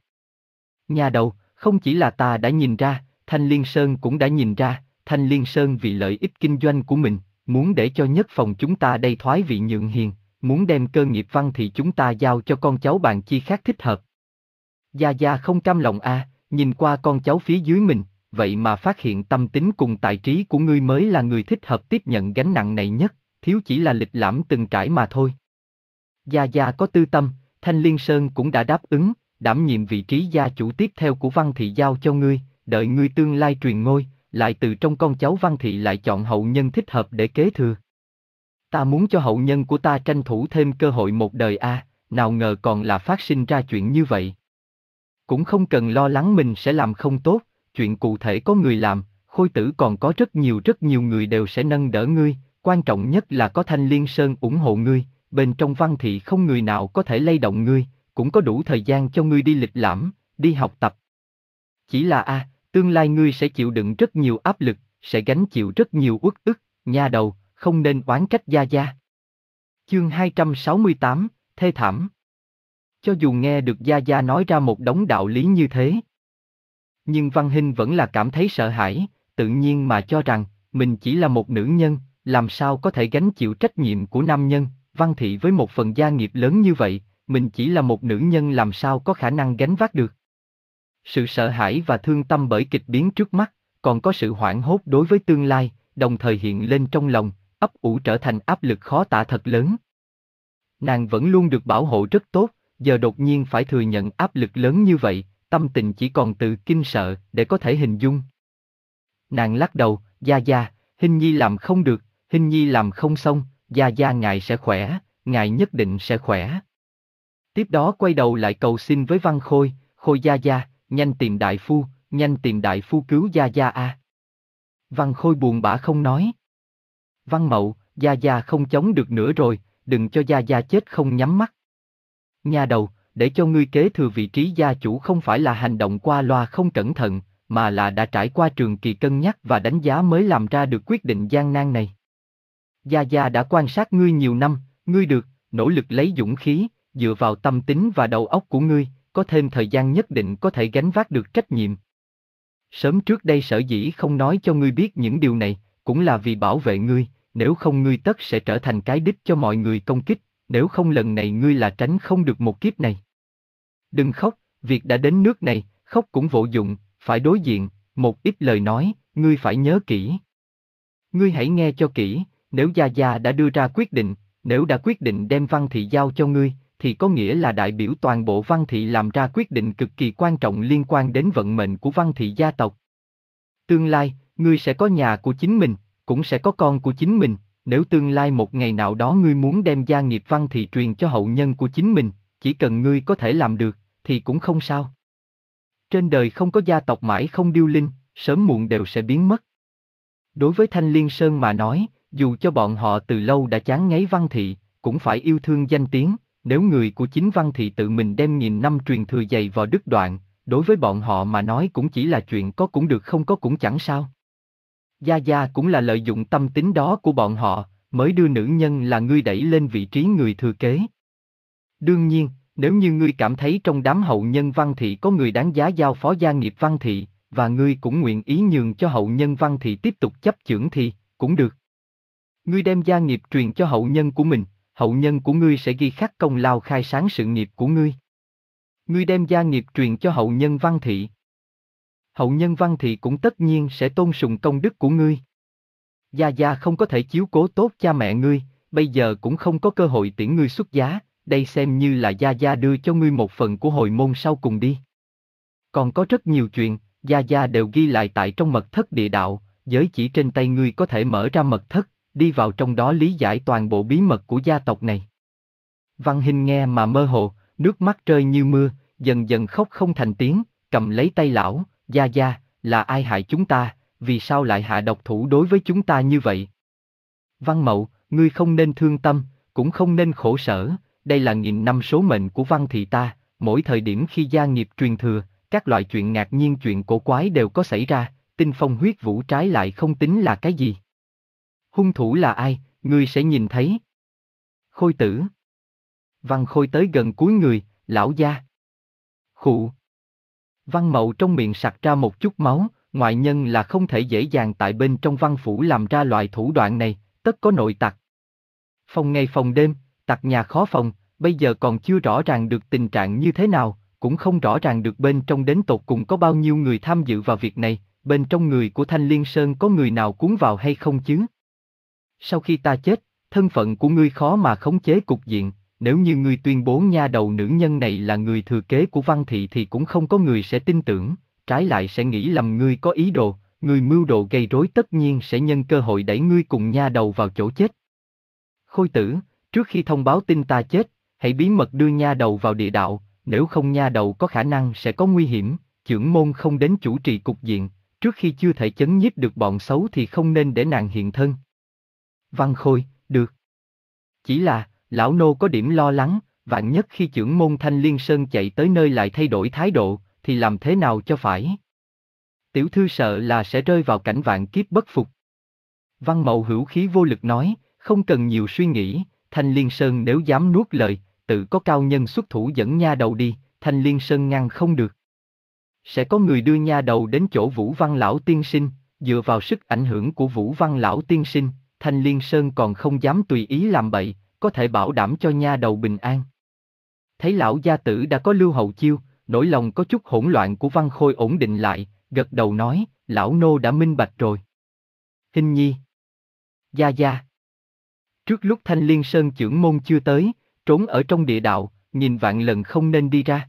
Nhà đầu, không chỉ là ta đã nhìn ra, Thanh Liên Sơn cũng đã nhìn ra, Thanh Liên Sơn vì lợi ích kinh doanh của mình, muốn để cho nhất phòng chúng ta đây thoái vị nhượng hiền, muốn đem cơ nghiệp Văn Thị chúng ta giao cho con cháu bạn chi khác thích hợp. Gia Gia không cam lòng a, à, nhìn qua con cháu phía dưới mình, vậy mà phát hiện tâm tính cùng tài trí của ngươi mới là người thích hợp tiếp nhận gánh nặng này nhất, thiếu chỉ là lịch lãm từng trải mà thôi. Gia Gia có tư tâm, Thanh Liên Sơn cũng đã đáp ứng, đảm nhiệm vị trí gia chủ tiếp theo của Văn Thị giao cho ngươi, đợi ngươi tương lai truyền ngôi, lại từ trong con cháu Văn Thị lại chọn hậu nhân thích hợp để kế thừa. Ta muốn cho hậu nhân của ta tranh thủ thêm cơ hội một đời a, à, nào ngờ còn là phát sinh ra chuyện như vậy. Cũng không cần lo lắng mình sẽ làm không tốt, chuyện cụ thể có người làm, Khôi Tử còn có rất nhiều rất nhiều người đều sẽ nâng đỡ ngươi, quan trọng nhất là có Thanh Liên Sơn ủng hộ ngươi, bên trong Văn Thị không người nào có thể lay động ngươi, cũng có đủ thời gian cho ngươi đi lịch lãm, đi học tập. Chỉ là a, à, tương lai ngươi sẽ chịu đựng rất nhiều áp lực, sẽ gánh chịu rất nhiều uất ức, nha đầu, không nên oán trách Gia Gia. Chương hai trăm sáu mươi tám, thê thảm. Cho dù nghe được Gia Gia nói ra một đống đạo lý như thế, nhưng Văn Hinh vẫn là cảm thấy sợ hãi, tự nhiên mà cho rằng, mình chỉ là một nữ nhân, làm sao có thể gánh chịu trách nhiệm của nam nhân, Văn Thị với một phần gia nghiệp lớn như vậy, mình chỉ là một nữ nhân làm sao có khả năng gánh vác được. Sự sợ hãi và thương tâm bởi kịch biến trước mắt, còn có sự hoảng hốt đối với tương lai, đồng thời hiện lên trong lòng, ấp ủ trở thành áp lực khó tả thật lớn. Nàng vẫn luôn được bảo hộ rất tốt, giờ đột nhiên phải thừa nhận áp lực lớn như vậy, tâm tình chỉ còn từ kinh sợ để có thể hình dung. Nàng lắc đầu, Gia Gia, Hinh Nhi làm không được, Hinh Nhi làm không xong, Gia Gia ngài sẽ khỏe, ngài nhất định sẽ khỏe. Tiếp đó quay đầu lại cầu xin với Văn Khôi, Khôi Gia Gia, nhanh tìm đại phu, nhanh tìm đại phu cứu Gia Gia a. À. Văn Khôi buồn bã không nói. Văn Mậu, Gia Gia không chống được nữa rồi, đừng cho Gia Gia chết không nhắm mắt. Nha đầu, để cho ngươi kế thừa vị trí gia chủ không phải là hành động qua loa không cẩn thận, mà là đã trải qua trường kỳ cân nhắc và đánh giá mới làm ra được quyết định gian nan này. Gia Gia đã quan sát ngươi nhiều năm, ngươi được, nỗ lực lấy dũng khí, dựa vào tâm tính và đầu óc của ngươi, có thêm thời gian nhất định có thể gánh vác được trách nhiệm. Sớm trước đây sở dĩ không nói cho ngươi biết những điều này, cũng là vì bảo vệ ngươi, nếu không ngươi tất sẽ trở thành cái đích cho mọi người công kích, nếu không lần này ngươi là tránh không được một kiếp này. Đừng khóc, việc đã đến nước này, khóc cũng vô dụng, phải đối diện, một ít lời nói, ngươi phải nhớ kỹ. Ngươi hãy nghe cho kỹ, nếu Gia Gia đã đưa ra quyết định, nếu đã quyết định đem Văn Thị giao cho ngươi, thì có nghĩa là đại biểu toàn bộ Văn Thị làm ra quyết định cực kỳ quan trọng liên quan đến vận mệnh của Văn Thị gia tộc. Tương lai, ngươi sẽ có nhà của chính mình, cũng sẽ có con của chính mình, nếu tương lai một ngày nào đó ngươi muốn đem gia nghiệp Văn Thị truyền cho hậu nhân của chính mình, chỉ cần ngươi có thể làm được, thì cũng không sao. Trên đời không có gia tộc mãi không điêu linh, sớm muộn đều sẽ biến mất. Đối với Thanh Liên Sơn mà nói, dù cho bọn họ từ lâu đã chán ngấy Văn Thị, cũng phải yêu thương danh tiếng, nếu người của chính Văn Thị tự mình đem nghìn năm truyền thừa dày vào đứt đoạn, đối với bọn họ mà nói cũng chỉ là chuyện có cũng được không có cũng chẳng sao. Gia Gia cũng là lợi dụng tâm tính đó của bọn họ, mới đưa nữ nhân là ngươi đẩy lên vị trí người thừa kế. Đương nhiên, nếu như ngươi cảm thấy trong đám hậu nhân Văn Thị có người đáng giá giao phó gia nghiệp Văn Thị, và ngươi cũng nguyện ý nhường cho hậu nhân Văn Thị tiếp tục chấp chưởng thì, cũng được. Ngươi đem gia nghiệp truyền cho hậu nhân của mình, hậu nhân của ngươi sẽ ghi khắc công lao khai sáng sự nghiệp của ngươi. Ngươi đem gia nghiệp truyền cho hậu nhân Văn Thị. Hậu nhân Văn Thị cũng tất nhiên sẽ tôn sùng công đức của ngươi. Gia Gia không có thể chiếu cố tốt cha mẹ ngươi, bây giờ cũng không có cơ hội tiễn ngươi xuất giá, đây xem như là Gia Gia đưa cho ngươi một phần của hồi môn sau cùng đi. Còn có rất nhiều chuyện, Gia Gia đều ghi lại tại trong mật thất địa đạo, giới chỉ trên tay ngươi có thể mở ra mật thất, đi vào trong đó lý giải toàn bộ bí mật của gia tộc này. Văn Hinh nghe mà mơ hồ, nước mắt rơi như mưa, dần dần khóc không thành tiếng, cầm lấy tay lão, Gia Gia, là ai hại chúng ta, vì sao lại hạ độc thủ đối với chúng ta như vậy? Văn Mậu, ngươi không nên thương tâm, cũng không nên khổ sở, đây là nghìn năm số mệnh của Văn Thị ta, mỗi thời điểm khi gia nghiệp truyền thừa, các loại chuyện ngạc nhiên chuyện cổ quái đều có xảy ra, tinh phong huyết vũ trái lại không tính là cái gì. Hung thủ là ai, ngươi sẽ nhìn thấy. Khôi Tử. Văn Khôi tới gần cúi người, lão gia. Khụ. Văn Mậu trong miệng sặc ra một chút máu, ngoại nhân là không thể dễ dàng tại bên trong Văn Phủ làm ra loại thủ đoạn này, tất có nội tặc. Phòng ngày phòng đêm, tặc nhà khó phòng, bây giờ còn chưa rõ ràng được tình trạng như thế nào, cũng không rõ ràng được bên trong đến tột cùng có bao nhiêu người tham dự vào việc này, bên trong người của Thanh Liên Sơn có người nào cuốn vào hay không chứ? Sau khi ta chết, thân phận của ngươi khó mà khống chế cục diện, nếu như ngươi tuyên bố nha đầu nữ nhân này là người thừa kế của Văn Thị thì cũng không có người sẽ tin tưởng, trái lại sẽ nghĩ lầm ngươi có ý đồ, người mưu đồ gây rối tất nhiên sẽ nhân cơ hội đẩy ngươi cùng nha đầu vào chỗ chết. Khôi Tử, trước khi thông báo tin ta chết, hãy bí mật đưa nha đầu vào địa đạo, nếu không nha đầu có khả năng sẽ có nguy hiểm, chưởng môn không đến chủ trì cục diện, trước khi chưa thể chấn nhiếp được bọn xấu thì không nên để nàng hiện thân. Văn Khôi, được. Chỉ là, lão nô có điểm lo lắng, vạn nhất khi chưởng môn Thanh Liên Sơn chạy tới nơi lại thay đổi thái độ, thì làm thế nào cho phải? Tiểu thư sợ là sẽ rơi vào cảnh vạn kiếp bất phục. Văn Mậu hữu khí vô lực nói, không cần nhiều suy nghĩ, Thanh Liên Sơn nếu dám nuốt lời, tự có cao nhân xuất thủ dẫn nha đầu đi, Thanh Liên Sơn ngăn không được. Sẽ có người đưa nha đầu đến chỗ Vũ Văn Lão tiên sinh, dựa vào sức ảnh hưởng của Vũ Văn Lão tiên sinh, Thanh Liên Sơn còn không dám tùy ý làm bậy, có thể bảo đảm cho nha đầu bình an. Thấy lão gia tử đã có lưu hậu chiêu, nỗi lòng có chút hỗn loạn của Văn Khôi ổn định lại, gật đầu nói, lão nô đã minh bạch rồi. Hinh nhi. Gia Gia. Trước lúc Thanh Liên Sơn chưởng môn chưa tới, trốn ở trong địa đạo, nghìn vạn lần không nên đi ra.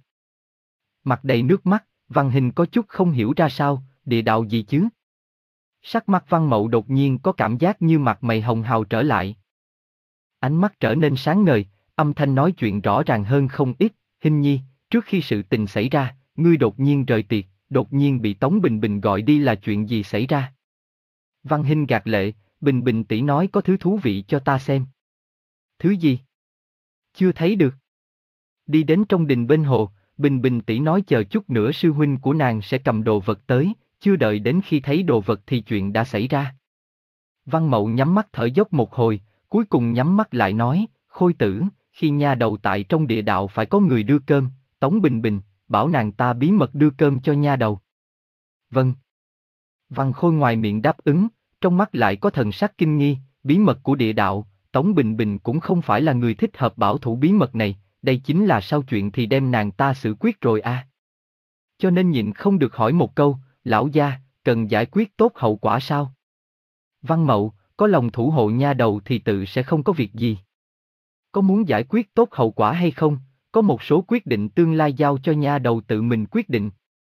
Mặt đầy nước mắt, Văn Hình có chút không hiểu ra sao, địa đạo gì chứ? Sắc mặt Văn Mậu đột nhiên có cảm giác như mặt mày hồng hào trở lại. Ánh mắt trở nên sáng ngời, âm thanh nói chuyện rõ ràng hơn không ít, Hinh nhi, trước khi sự tình xảy ra, ngươi đột nhiên rời tiệc, đột nhiên bị Tống Bình Bình gọi đi là chuyện gì xảy ra? Văn Hinh gạt lệ, Bình Bình tỷ nói có thứ thú vị cho ta xem. Thứ gì? Chưa thấy được. Đi đến trong đình bên hồ, Bình Bình tỷ nói chờ chút nữa sư huynh của nàng sẽ cầm đồ vật tới, chưa đợi đến khi thấy đồ vật thì chuyện đã xảy ra. Văn Mậu nhắm mắt thở dốc một hồi, cuối cùng nhắm mắt lại nói, Khôi Tử, khi nha đầu tại trong địa đạo phải có người đưa cơm, Tống Bình Bình, bảo nàng ta bí mật đưa cơm cho nha đầu. Vâng. Văn Khôi ngoài miệng đáp ứng, trong mắt lại có thần sắc kinh nghi, bí mật của địa đạo, Tống Bình Bình cũng không phải là người thích hợp bảo thủ bí mật này, đây chính là sau chuyện thì đem nàng ta xử quyết rồi à. Cho nên nhịn không được hỏi một câu, lão gia, cần giải quyết tốt hậu quả sao? Văn Mậu, có lòng thủ hộ nha đầu thì tự sẽ không có việc gì. Có muốn giải quyết tốt hậu quả hay không, có một số quyết định tương lai giao cho nha đầu tự mình quyết định.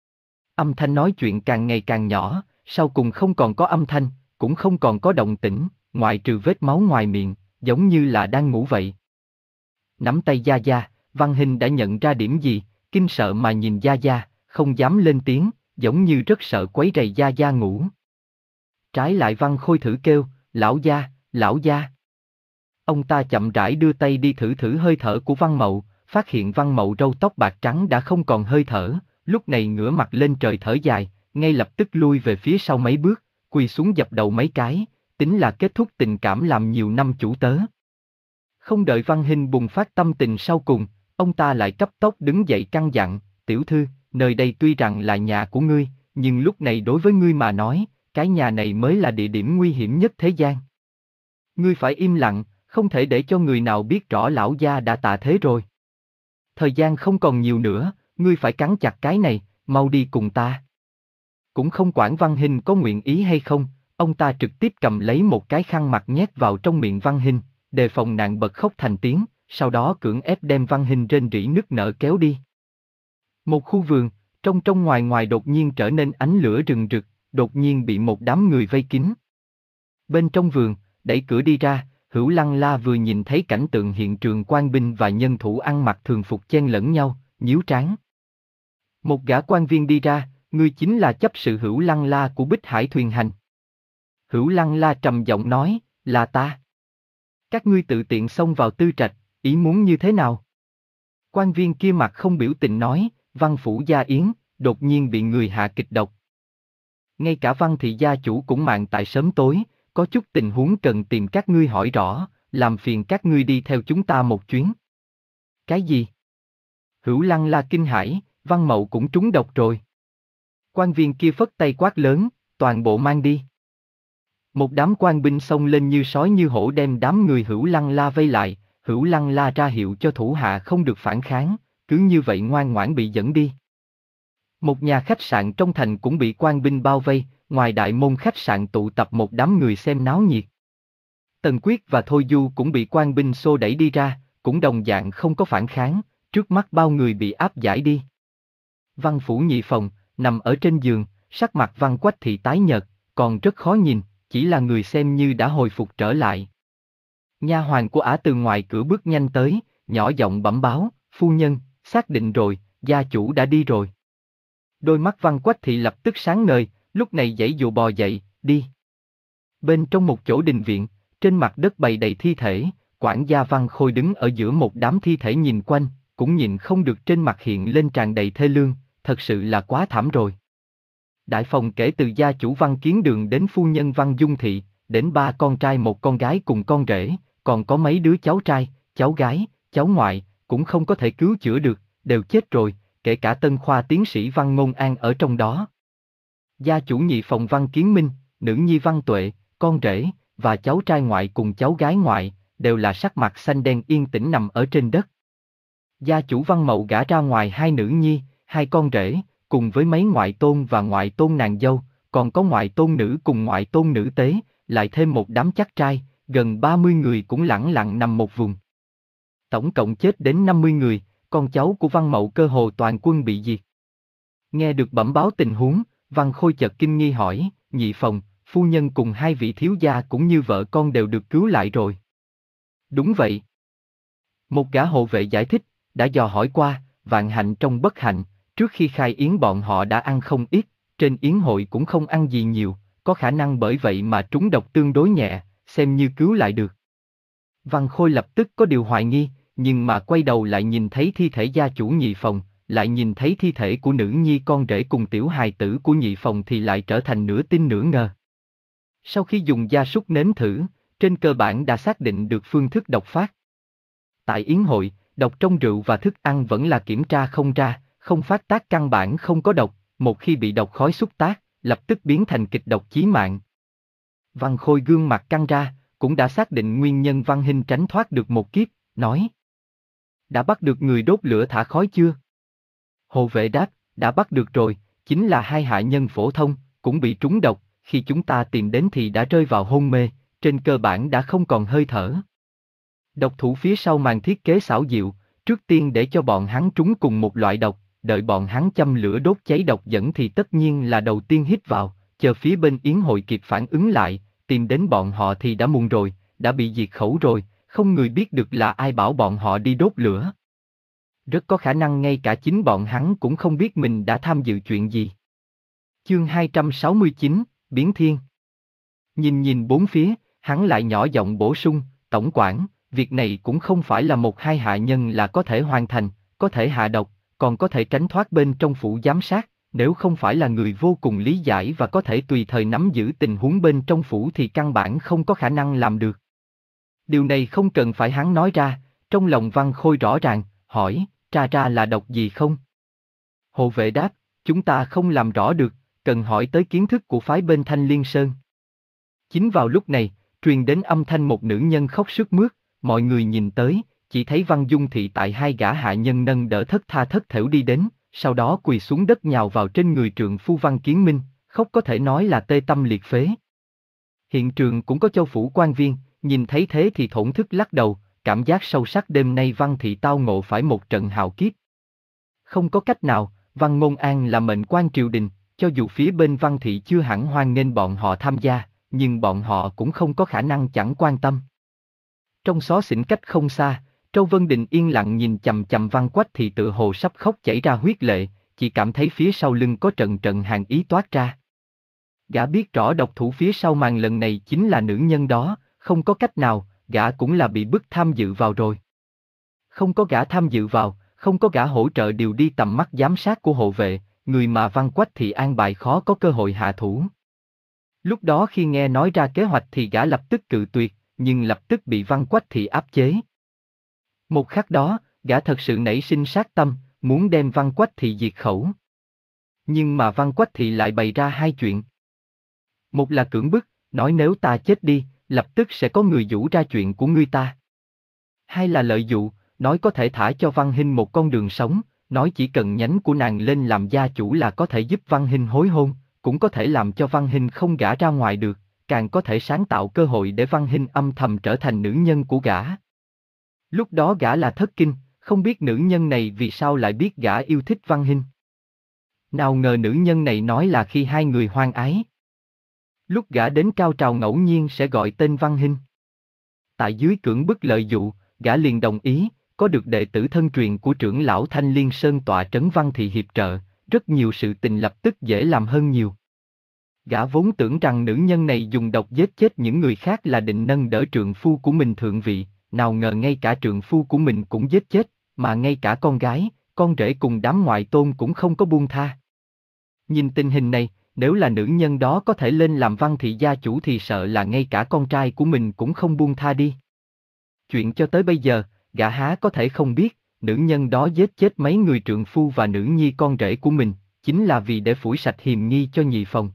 Âm thanh nói chuyện càng ngày càng nhỏ, sau cùng không còn có âm thanh, cũng không còn có động tĩnh, ngoại trừ vết máu ngoài miệng, giống như là đang ngủ vậy. Nắm tay Gia Gia, Văn Hinh đã nhận ra điểm gì, kinh sợ mà nhìn Gia Gia, không dám lên tiếng, giống như rất sợ quấy rầy Gia Gia ngủ. Trái lại Văn Khôi thử kêu, lão gia, lão gia. Ông ta chậm rãi đưa tay đi thử thử hơi thở của Văn Mậu, phát hiện Văn Mậu râu tóc bạc trắng đã không còn hơi thở, lúc này ngửa mặt lên trời thở dài, ngay lập tức lui về phía sau mấy bước, quỳ xuống dập đầu mấy cái, tính là kết thúc tình cảm làm nhiều năm chủ tớ. Không đợi Văn Hinh bùng phát tâm tình sau cùng, ông ta lại cấp tốc đứng dậy căn dặn, tiểu thư, nơi đây tuy rằng là nhà của ngươi, nhưng lúc này đối với ngươi mà nói, cái nhà này mới là địa điểm nguy hiểm nhất thế gian. Ngươi phải im lặng, không thể để cho người nào biết rõ lão gia đã tạ thế rồi. Thời gian không còn nhiều nữa, ngươi phải cắn chặt cái này, mau đi cùng ta. Cũng không quản Văn Hinh có nguyện ý hay không, ông ta trực tiếp cầm lấy một cái khăn mặt nhét vào trong miệng Văn Hinh, đề phòng nàng bật khóc thành tiếng, sau đó cưỡng ép đem Văn Hinh rên rỉ nức nở kéo đi. Một khu vườn, trong trong ngoài ngoài đột nhiên trở nên ánh lửa rừng rực, đột nhiên bị một đám người vây kín. Bên trong vườn, đẩy cửa đi ra, Hữu Lăng La vừa nhìn thấy cảnh tượng hiện trường quan binh và nhân thủ ăn mặc thường phục chen lẫn nhau, nhíu trán. Một gã quan viên đi ra, ngươi chính là chấp sự Hữu Lăng La của Bích Hải Thuyền Hành. Hữu Lăng La trầm giọng nói, là ta. Các ngươi tự tiện xông vào tư trạch, ý muốn như thế nào? Quan viên kia mặt không biểu tình nói, Văn phủ gia yến, đột nhiên bị người hạ kịch độc. Ngay cả Văn thị gia chủ cũng mạng tại sớm tối, có chút tình huống cần tìm các ngươi hỏi rõ, làm phiền các ngươi đi theo chúng ta một chuyến. Cái gì? Hữu Lăng La kinh hãi, Văn Mậu cũng trúng độc rồi. Quan viên kia phất tay quát lớn, toàn bộ mang đi. Một đám quan binh xông lên như sói như hổ đem đám người Hữu Lăng La vây lại, Hữu Lăng La ra hiệu cho thủ hạ không được phản kháng, cứ như vậy ngoan ngoãn bị dẫn đi. Một nhà khách sạn trong thành cũng bị quan binh bao vây, ngoài đại môn khách sạn tụ tập một đám người xem náo nhiệt. Tần Quyết và Thôi Du cũng bị quan binh xô đẩy đi ra, cũng đồng dạng không có phản kháng, trước mắt bao người bị áp giải đi. Văn phủ nhị phòng, nằm ở trên giường, sắc mặt Văn Quách Thị tái nhợt, còn rất khó nhìn, chỉ là người xem như đã hồi phục trở lại. Nha hoàn của ả từ ngoài cửa bước nhanh tới, nhỏ giọng bẩm báo, phu nhân, xác định rồi, gia chủ đã đi rồi. Đôi mắt Văn Quách Thị lập tức sáng ngời, lúc này giãy dụa bò dậy, đi. Bên trong một chỗ đình viện, trên mặt đất bày đầy thi thể, quản gia Văn Khôi đứng ở giữa một đám thi thể nhìn quanh, cũng nhìn không được trên mặt hiện lên tràn đầy thê lương, thật sự là quá thảm rồi. Đại phòng kể từ gia chủ Văn Kiến Đường đến phu nhân Văn Dung Thị, đến ba con trai một con gái cùng con rể, còn có mấy đứa cháu trai, cháu gái, cháu ngoại, cũng không có thể cứu chữa được, đều chết rồi, kể cả tân khoa tiến sĩ Văn Ngôn An ở trong đó. Gia chủ nhị phòng Văn Kiến Minh, nữ nhi Văn Tuệ, con rể, và cháu trai ngoại cùng cháu gái ngoại, đều là sắc mặt xanh đen yên tĩnh nằm ở trên đất. Gia chủ Văn Mậu gả ra ngoài hai nữ nhi, hai con rể, cùng với mấy ngoại tôn và ngoại tôn nàng dâu, còn có ngoại tôn nữ cùng ngoại tôn nữ tế, lại thêm một đám chắc trai, gần ba mươi người cũng lẳng lặng nằm một vùng. Tổng cộng chết đến năm mươi người, con cháu của Văn Mậu cơ hồ toàn quân bị diệt. Nghe được bẩm báo tình huống, Văn Khôi chợt kinh nghi hỏi, nhị phòng, phu nhân cùng hai vị thiếu gia cũng như vợ con đều được cứu lại rồi. Đúng vậy. Một gã hộ vệ giải thích, đã dò hỏi qua, vạn hạnh trong bất hạnh, trước khi khai yến bọn họ đã ăn không ít, trên yến hội cũng không ăn gì nhiều, có khả năng bởi vậy mà trúng độc tương đối nhẹ, xem như cứu lại được. Văn Khôi lập tức có điều hoài nghi, nhưng mà quay đầu lại nhìn thấy thi thể gia chủ nhị phòng, lại nhìn thấy thi thể của nữ nhi con rể cùng tiểu hài tử của nhị phòng thì lại trở thành nửa tin nửa ngờ. Sau khi dùng gia súc nếm thử, trên cơ bản đã xác định được phương thức độc phát. Tại yến hội, độc trong rượu và thức ăn vẫn là kiểm tra không ra, không phát tác căn bản không có độc, một khi bị độc khói xúc tác, lập tức biến thành kịch độc chí mạng. Văn Khôi gương mặt căng ra, cũng đã xác định nguyên nhân Văn Hinh tránh thoát được một kiếp, nói. Đã bắt được người đốt lửa thả khói chưa? Hộ vệ đáp, đã bắt được rồi, chính là hai hạ nhân phổ thông, cũng bị trúng độc, khi chúng ta tìm đến thì đã rơi vào hôn mê, trên cơ bản đã không còn hơi thở. Độc thủ phía sau màn thiết kế xảo diệu, trước tiên để cho bọn hắn trúng cùng một loại độc, đợi bọn hắn châm lửa đốt cháy độc dẫn thì tất nhiên là đầu tiên hít vào, chờ phía bên yến hội kịp phản ứng lại, tìm đến bọn họ thì đã muộn rồi, đã bị diệt khẩu rồi, không người biết được là ai bảo bọn họ đi đốt lửa. Rất có khả năng ngay cả chính bọn hắn cũng không biết mình đã tham dự chuyện gì. Chương hai trăm sáu mươi chín, Biến Thiên. Nhìn nhìn bốn phía, hắn lại nhỏ giọng bổ sung, tổng quản, việc này cũng không phải là một hai hạ nhân là có thể hoàn thành, có thể hạ độc, còn có thể tránh thoát bên trong phủ giám sát, nếu không phải là người vô cùng lý giải và có thể tùy thời nắm giữ tình huống bên trong phủ thì căn bản không có khả năng làm được. Điều này không cần phải hắn nói ra, trong lòng Văn Khôi rõ ràng, hỏi, tra ra là độc gì không? Hộ vệ đáp, chúng ta không làm rõ được, cần hỏi tới kiến thức của phái bên Thanh Liên Sơn. Chính vào lúc này, truyền đến âm thanh một nữ nhân khóc sướt mướt, mọi người nhìn tới, chỉ thấy Văn Dung Thị tại hai gã hạ nhân nâng đỡ thất tha thất thểu đi đến, sau đó quỳ xuống đất nhào vào trên người trượng phu Văn Kiến Minh, khóc có thể nói là tê tâm liệt phế. Hiện trường cũng có châu phủ quan viên, nhìn thấy thế thì thổn thức lắc đầu, cảm giác sâu sắc đêm nay Văn Thị tao ngộ phải một trận hạo kiếp. Không có cách nào, Văn Ngôn An là mệnh quan triều đình, cho dù phía bên Văn Thị chưa hẳn hoan nghênh bọn họ tham gia, nhưng bọn họ cũng không có khả năng chẳng quan tâm. Trong xó xỉnh cách không xa, Châu Vân Đình yên lặng nhìn chằm chằm Văn Quách thì tự hồ sắp khóc chảy ra huyết lệ, chỉ cảm thấy phía sau lưng có trận trận hàn ý toát ra. Gã biết rõ độc thủ phía sau màn lần này chính là nữ nhân đó, không có cách nào, gã cũng là bị bức tham dự vào rồi. Không có gã tham dự vào, không có gã hỗ trợ điều đi tầm mắt giám sát của hộ vệ, người mà Văn Quách thì an bài khó có cơ hội hạ thủ. Lúc đó khi nghe nói ra kế hoạch thì gã lập tức cự tuyệt, nhưng lập tức bị Văn Quách thì áp chế. Một khắc đó, gã thật sự nảy sinh sát tâm, muốn đem Văn Quách thì diệt khẩu. Nhưng mà Văn Quách thì lại bày ra hai chuyện. Một là cưỡng bức, nói nếu ta chết đi, lập tức sẽ có người giũ ra chuyện của ngươi ta. Hai là lợi dụ, nói có thể thả cho Văn Hinh một con đường sống, nói chỉ cần nhánh của nàng lên làm gia chủ là có thể giúp Văn Hinh hối hôn, cũng có thể làm cho Văn Hinh không gả ra ngoài được, càng có thể sáng tạo cơ hội để Văn Hinh âm thầm trở thành nữ nhân của gã. Lúc đó gã là thất kinh, không biết nữ nhân này vì sao lại biết gã yêu thích Văn Hinh. Nào ngờ nữ nhân này nói là khi hai người hoan ái. Lúc gã đến cao trào ngẫu nhiên sẽ gọi tên Văn Hinh. Tại dưới cưỡng bức lợi dụ, gã liền đồng ý, có được đệ tử thân truyền của trưởng lão Thanh Liên Sơn tọa trấn Văn Thị hiệp trợ, rất nhiều sự tình lập tức dễ làm hơn nhiều. Gã vốn tưởng rằng nữ nhân này dùng độc giết chết những người khác là định nâng đỡ trượng phu của mình thượng vị, nào ngờ ngay cả trượng phu của mình cũng giết chết, mà ngay cả con gái, con rể cùng đám ngoại tôn cũng không có buông tha. Nhìn tình hình này, nếu là nữ nhân đó có thể lên làm Văn Thị gia chủ thì sợ là ngay cả con trai của mình cũng không buông tha đi. Chuyện cho tới bây giờ, gã há có thể không biết, nữ nhân đó giết chết mấy người trượng phu và nữ nhi con rể của mình, chính là vì để phủi sạch hiềm nghi cho nhị phòng.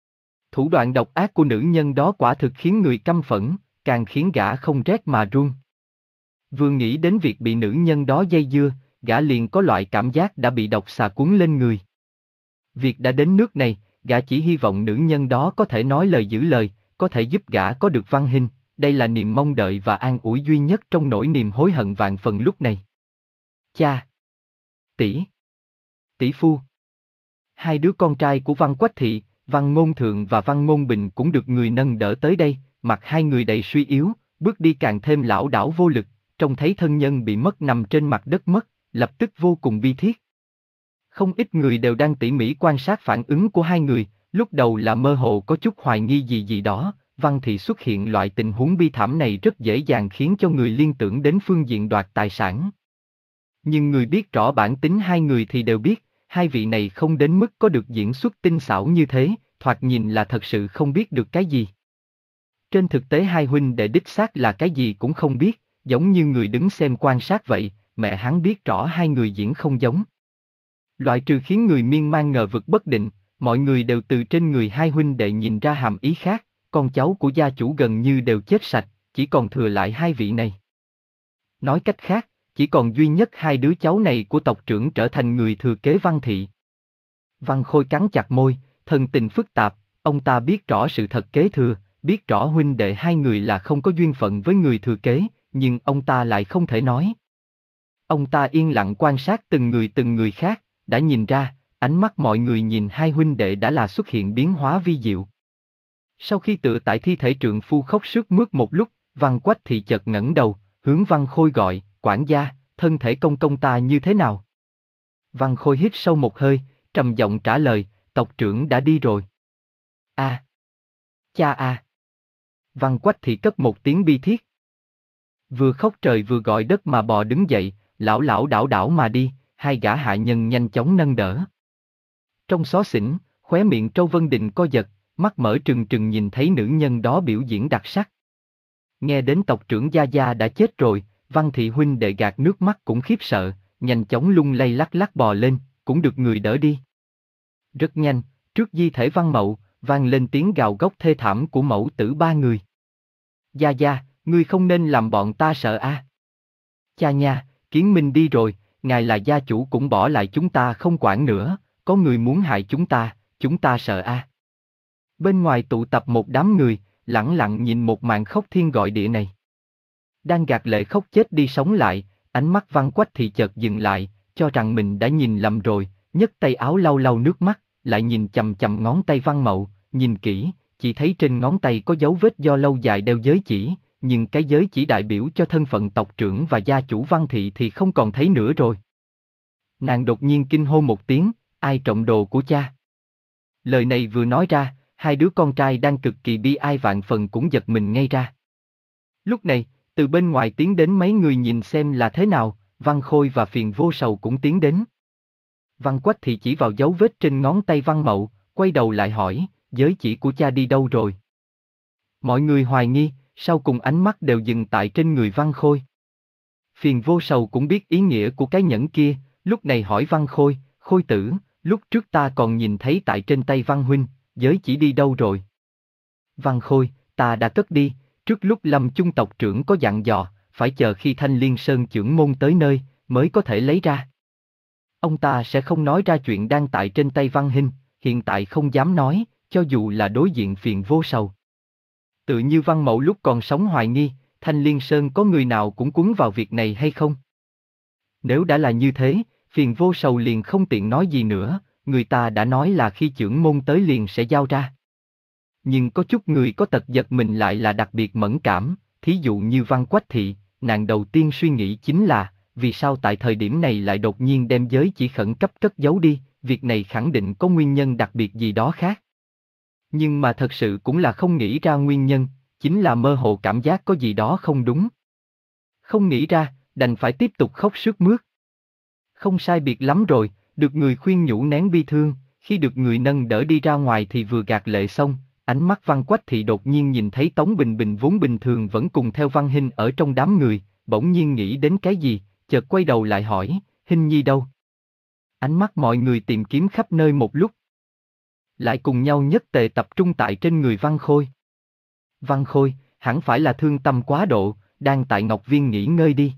Thủ đoạn độc ác của nữ nhân đó quả thực khiến người căm phẫn, càng khiến gã không rét mà run. Vừa nghĩ đến việc bị nữ nhân đó dây dưa, gã liền có loại cảm giác đã bị độc xà cuốn lên người. Việc đã đến nước này, gã chỉ hy vọng nữ nhân đó có thể nói lời giữ lời, có thể giúp gã có được Văn Hinh, đây là niềm mong đợi và an ủi duy nhất trong nỗi niềm hối hận vạn phần lúc này. Cha! Tỷ! Tỷ phu! Hai đứa con trai của Văn Quách Thị, Văn Ngôn Thượng và Văn Ngôn Bình cũng được người nâng đỡ tới đây, mặt hai người đầy suy yếu, bước đi càng thêm lảo đảo vô lực, trông thấy thân nhân bị mất nằm trên mặt đất mất, lập tức vô cùng bi thiết. Không ít người đều đang tỉ mỉ quan sát phản ứng của hai người, lúc đầu là mơ hồ có chút hoài nghi gì gì đó, Văn Thị xuất hiện loại tình huống bi thảm này rất dễ dàng khiến cho người liên tưởng đến phương diện đoạt tài sản. Nhưng người biết rõ bản tính hai người thì đều biết, hai vị này không đến mức có được diễn xuất tinh xảo như thế, thoạt nhìn là thật sự không biết được cái gì. Trên thực tế hai huynh đệ đích xác là cái gì cũng không biết, giống như người đứng xem quan sát vậy, mẹ hắn biết rõ hai người diễn không giống. Loại trừ khiến người miên man ngờ vực bất định, mọi người đều từ trên người hai huynh đệ nhìn ra hàm ý khác, con cháu của gia chủ gần như đều chết sạch, chỉ còn thừa lại hai vị này. Nói cách khác, chỉ còn duy nhất hai đứa cháu này của tộc trưởng trở thành người thừa kế Văn Thị. Văn Khôi cắn chặt môi, thần tình phức tạp, ông ta biết rõ sự thật kế thừa, biết rõ huynh đệ hai người là không có duyên phận với người thừa kế, nhưng ông ta lại không thể nói. Ông ta yên lặng quan sát từng người từng người khác, đã nhìn ra, ánh mắt mọi người nhìn hai huynh đệ đã là xuất hiện biến hóa vi diệu. Sau khi tựa tại thi thể trượng phu khóc sướt mướt một lúc, Văn Quách Thị chợt ngẩng đầu, hướng Văn Khôi gọi, quản gia, thân thể công công ta như thế nào? Văn Khôi hít sâu một hơi, trầm giọng trả lời, tộc trưởng đã đi rồi. A, à, cha a. À. Văn Quách Thị cất một tiếng bi thiết. Vừa khóc trời vừa gọi đất mà bò đứng dậy, lảo lảo đảo đảo mà đi, hai gã hạ nhân nhanh chóng nâng đỡ. Trong xó xỉnh, khóe miệng Trâu Vân Định co giật, mắt mở trừng trừng nhìn thấy nữ nhân đó biểu diễn đặc sắc. Nghe đến tộc trưởng Gia Gia đã chết rồi, Văn Thị huynh đệ gạt nước mắt cũng khiếp sợ, nhanh chóng lung lay lắc lắc bò lên, cũng được người đỡ đi. Rất nhanh, trước di thể Văn Mậu, vang lên tiếng gào góc thê thảm của mẫu tử ba người. Gia Gia, ngươi không nên làm bọn ta sợ a. À. Cha nha, Kiến Minh đi rồi, ngài là gia chủ cũng bỏ lại chúng ta không quản nữa, có người muốn hại chúng ta, chúng ta sợ a. À. Bên ngoài tụ tập một đám người, lẳng lặng nhìn một màn khóc thiên gọi địa này. Đang gạt lệ khóc chết đi sống lại, ánh mắt Văn Quách Thị chợt dừng lại, cho rằng mình đã nhìn lầm rồi, nhấc tay áo lau lau nước mắt, lại nhìn chằm chằm ngón tay Văn Mậu, nhìn kỹ, chỉ thấy trên ngón tay có dấu vết do lâu dài đeo giới chỉ, nhưng cái giới chỉ đại biểu cho thân phận tộc trưởng và gia chủ Văn Thị thì không còn thấy nữa rồi. Nàng đột nhiên kinh hô một tiếng, ai trộm đồ của cha? Lời này vừa nói ra, hai đứa con trai đang cực kỳ bi ai vạn phần cũng giật mình ngay ra. Lúc này, từ bên ngoài tiến đến mấy người nhìn xem là thế nào, Văn Khôi và Phiền Vô Sầu cũng tiến đến. Văn Quách Thị chỉ vào dấu vết trên ngón tay Văn Mậu, quay đầu lại hỏi, giới chỉ của cha đi đâu rồi? Mọi người hoài nghi, sau cùng ánh mắt đều dừng tại trên người Văn Khôi. Phiền Vô Sầu cũng biết ý nghĩa của cái nhẫn kia, lúc này hỏi Văn Khôi, Khôi tử, lúc trước ta còn nhìn thấy tại trên tay Văn huynh, giới chỉ đi đâu rồi? Văn Khôi, ta đã cất đi, trước lúc Lâm Chung tộc trưởng có dặn dò, phải chờ khi Thanh Liên Sơn trưởng môn tới nơi, mới có thể lấy ra. Ông ta sẽ không nói ra chuyện đang tại trên tay Văn huynh, hiện tại không dám nói, cho dù là đối diện Phiền Vô Sầu. Tự như Văn Mậu lúc còn sống hoài nghi, Thanh Liên Sơn có người nào cũng cuốn vào việc này hay không? Nếu đã là như thế, Phiền Vô Sầu liền không tiện nói gì nữa, người ta đã nói là khi trưởng môn tới liền sẽ giao ra. Nhưng có chút người có tật giật mình lại là đặc biệt mẫn cảm, thí dụ như Văn Quách Thị, nàng đầu tiên suy nghĩ chính là, vì sao tại thời điểm này lại đột nhiên đem giới chỉ khẩn cấp cất giấu đi, việc này khẳng định có nguyên nhân đặc biệt gì đó khác. Nhưng mà thật sự cũng là không nghĩ ra nguyên nhân, chính là mơ hồ cảm giác có gì đó không đúng. Không nghĩ ra, đành phải tiếp tục khóc sướt mướt. Không sai biệt lắm rồi, được người khuyên nhủ nén bi thương, khi được người nâng đỡ đi ra ngoài thì vừa gạt lệ xong, ánh mắt Văn Quách Thị đột nhiên nhìn thấy Tống Bình Bình vốn bình thường vẫn cùng theo Văn Hinh ở trong đám người, bỗng nhiên nghĩ đến cái gì, chợt quay đầu lại hỏi, Hinh Nhi đâu? Ánh mắt mọi người tìm kiếm khắp nơi một lúc, lại cùng nhau nhất tề tập trung tại trên người Văn Khôi. Văn Khôi, hẳn phải là thương tâm quá độ, đang tại Ngọc Viên nghỉ ngơi đi.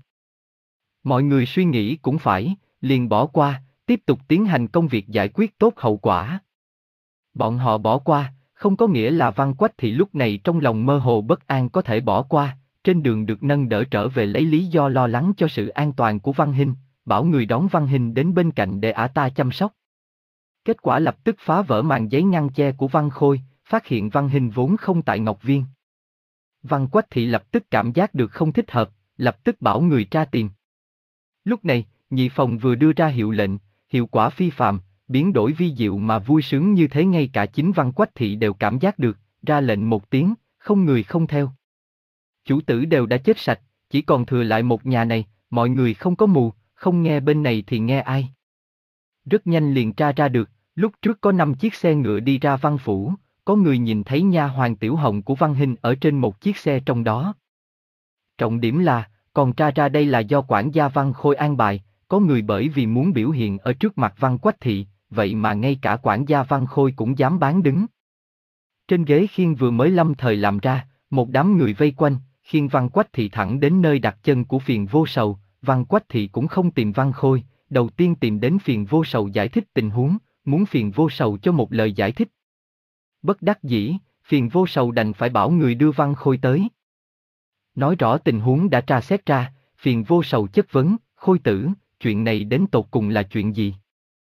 Mọi người suy nghĩ cũng phải, liền bỏ qua, tiếp tục tiến hành công việc giải quyết tốt hậu quả. Bọn họ bỏ qua, không có nghĩa là Văn Quách Thị lúc này trong lòng mơ hồ bất an có thể bỏ qua, trên đường được nâng đỡ trở về lấy lý do lo lắng cho sự an toàn của Văn Hinh, bảo người đón Văn Hinh đến bên cạnh để ả ta chăm sóc. Kết quả lập tức phá vỡ màn giấy ngăn che của Văn Khôi, phát hiện Văn Hinh vốn không tại Ngọc Viên. Văn Quách Thị lập tức cảm giác được không thích hợp, lập tức bảo người tra tìm. Lúc này, nhị phòng vừa đưa ra hiệu lệnh, hiệu quả phi phàm, biến đổi vi diệu mà vui sướng như thế ngay cả chính Văn Quách Thị đều cảm giác được, ra lệnh một tiếng, không người không theo. Chủ tử đều đã chết sạch, chỉ còn thừa lại một nhà này, mọi người không có mù, không nghe bên này thì nghe ai. Rất nhanh liền tra ra được, lúc trước có năm chiếc xe ngựa đi ra Văn phủ, có người nhìn thấy nha hoàn Tiểu Hồng của Văn Hinh ở trên một chiếc xe trong đó. Trọng điểm là, còn tra ra đây là do quản gia Văn Khôi an bài, có người bởi vì muốn biểu hiện ở trước mặt Văn Quách Thị, vậy mà ngay cả quản gia Văn Khôi cũng dám bán đứng. Trên ghế khiên vừa mới lâm thời làm ra, một đám người vây quanh, khiêng Văn Quách Thị thẳng đến nơi đặt chân của Phiền Vô Sầu, Văn Quách Thị cũng không tìm Văn Khôi, đầu tiên tìm đến Phiền Vô Sầu giải thích tình huống, muốn Phiền Vô Sầu cho một lời giải thích. Bất đắc dĩ, Phiền Vô Sầu đành phải bảo người đưa Văn Khôi tới. Nói rõ tình huống đã tra xét ra, phiền vô sầu chất vấn, Khôi tử, chuyện này đến tột cùng là chuyện gì?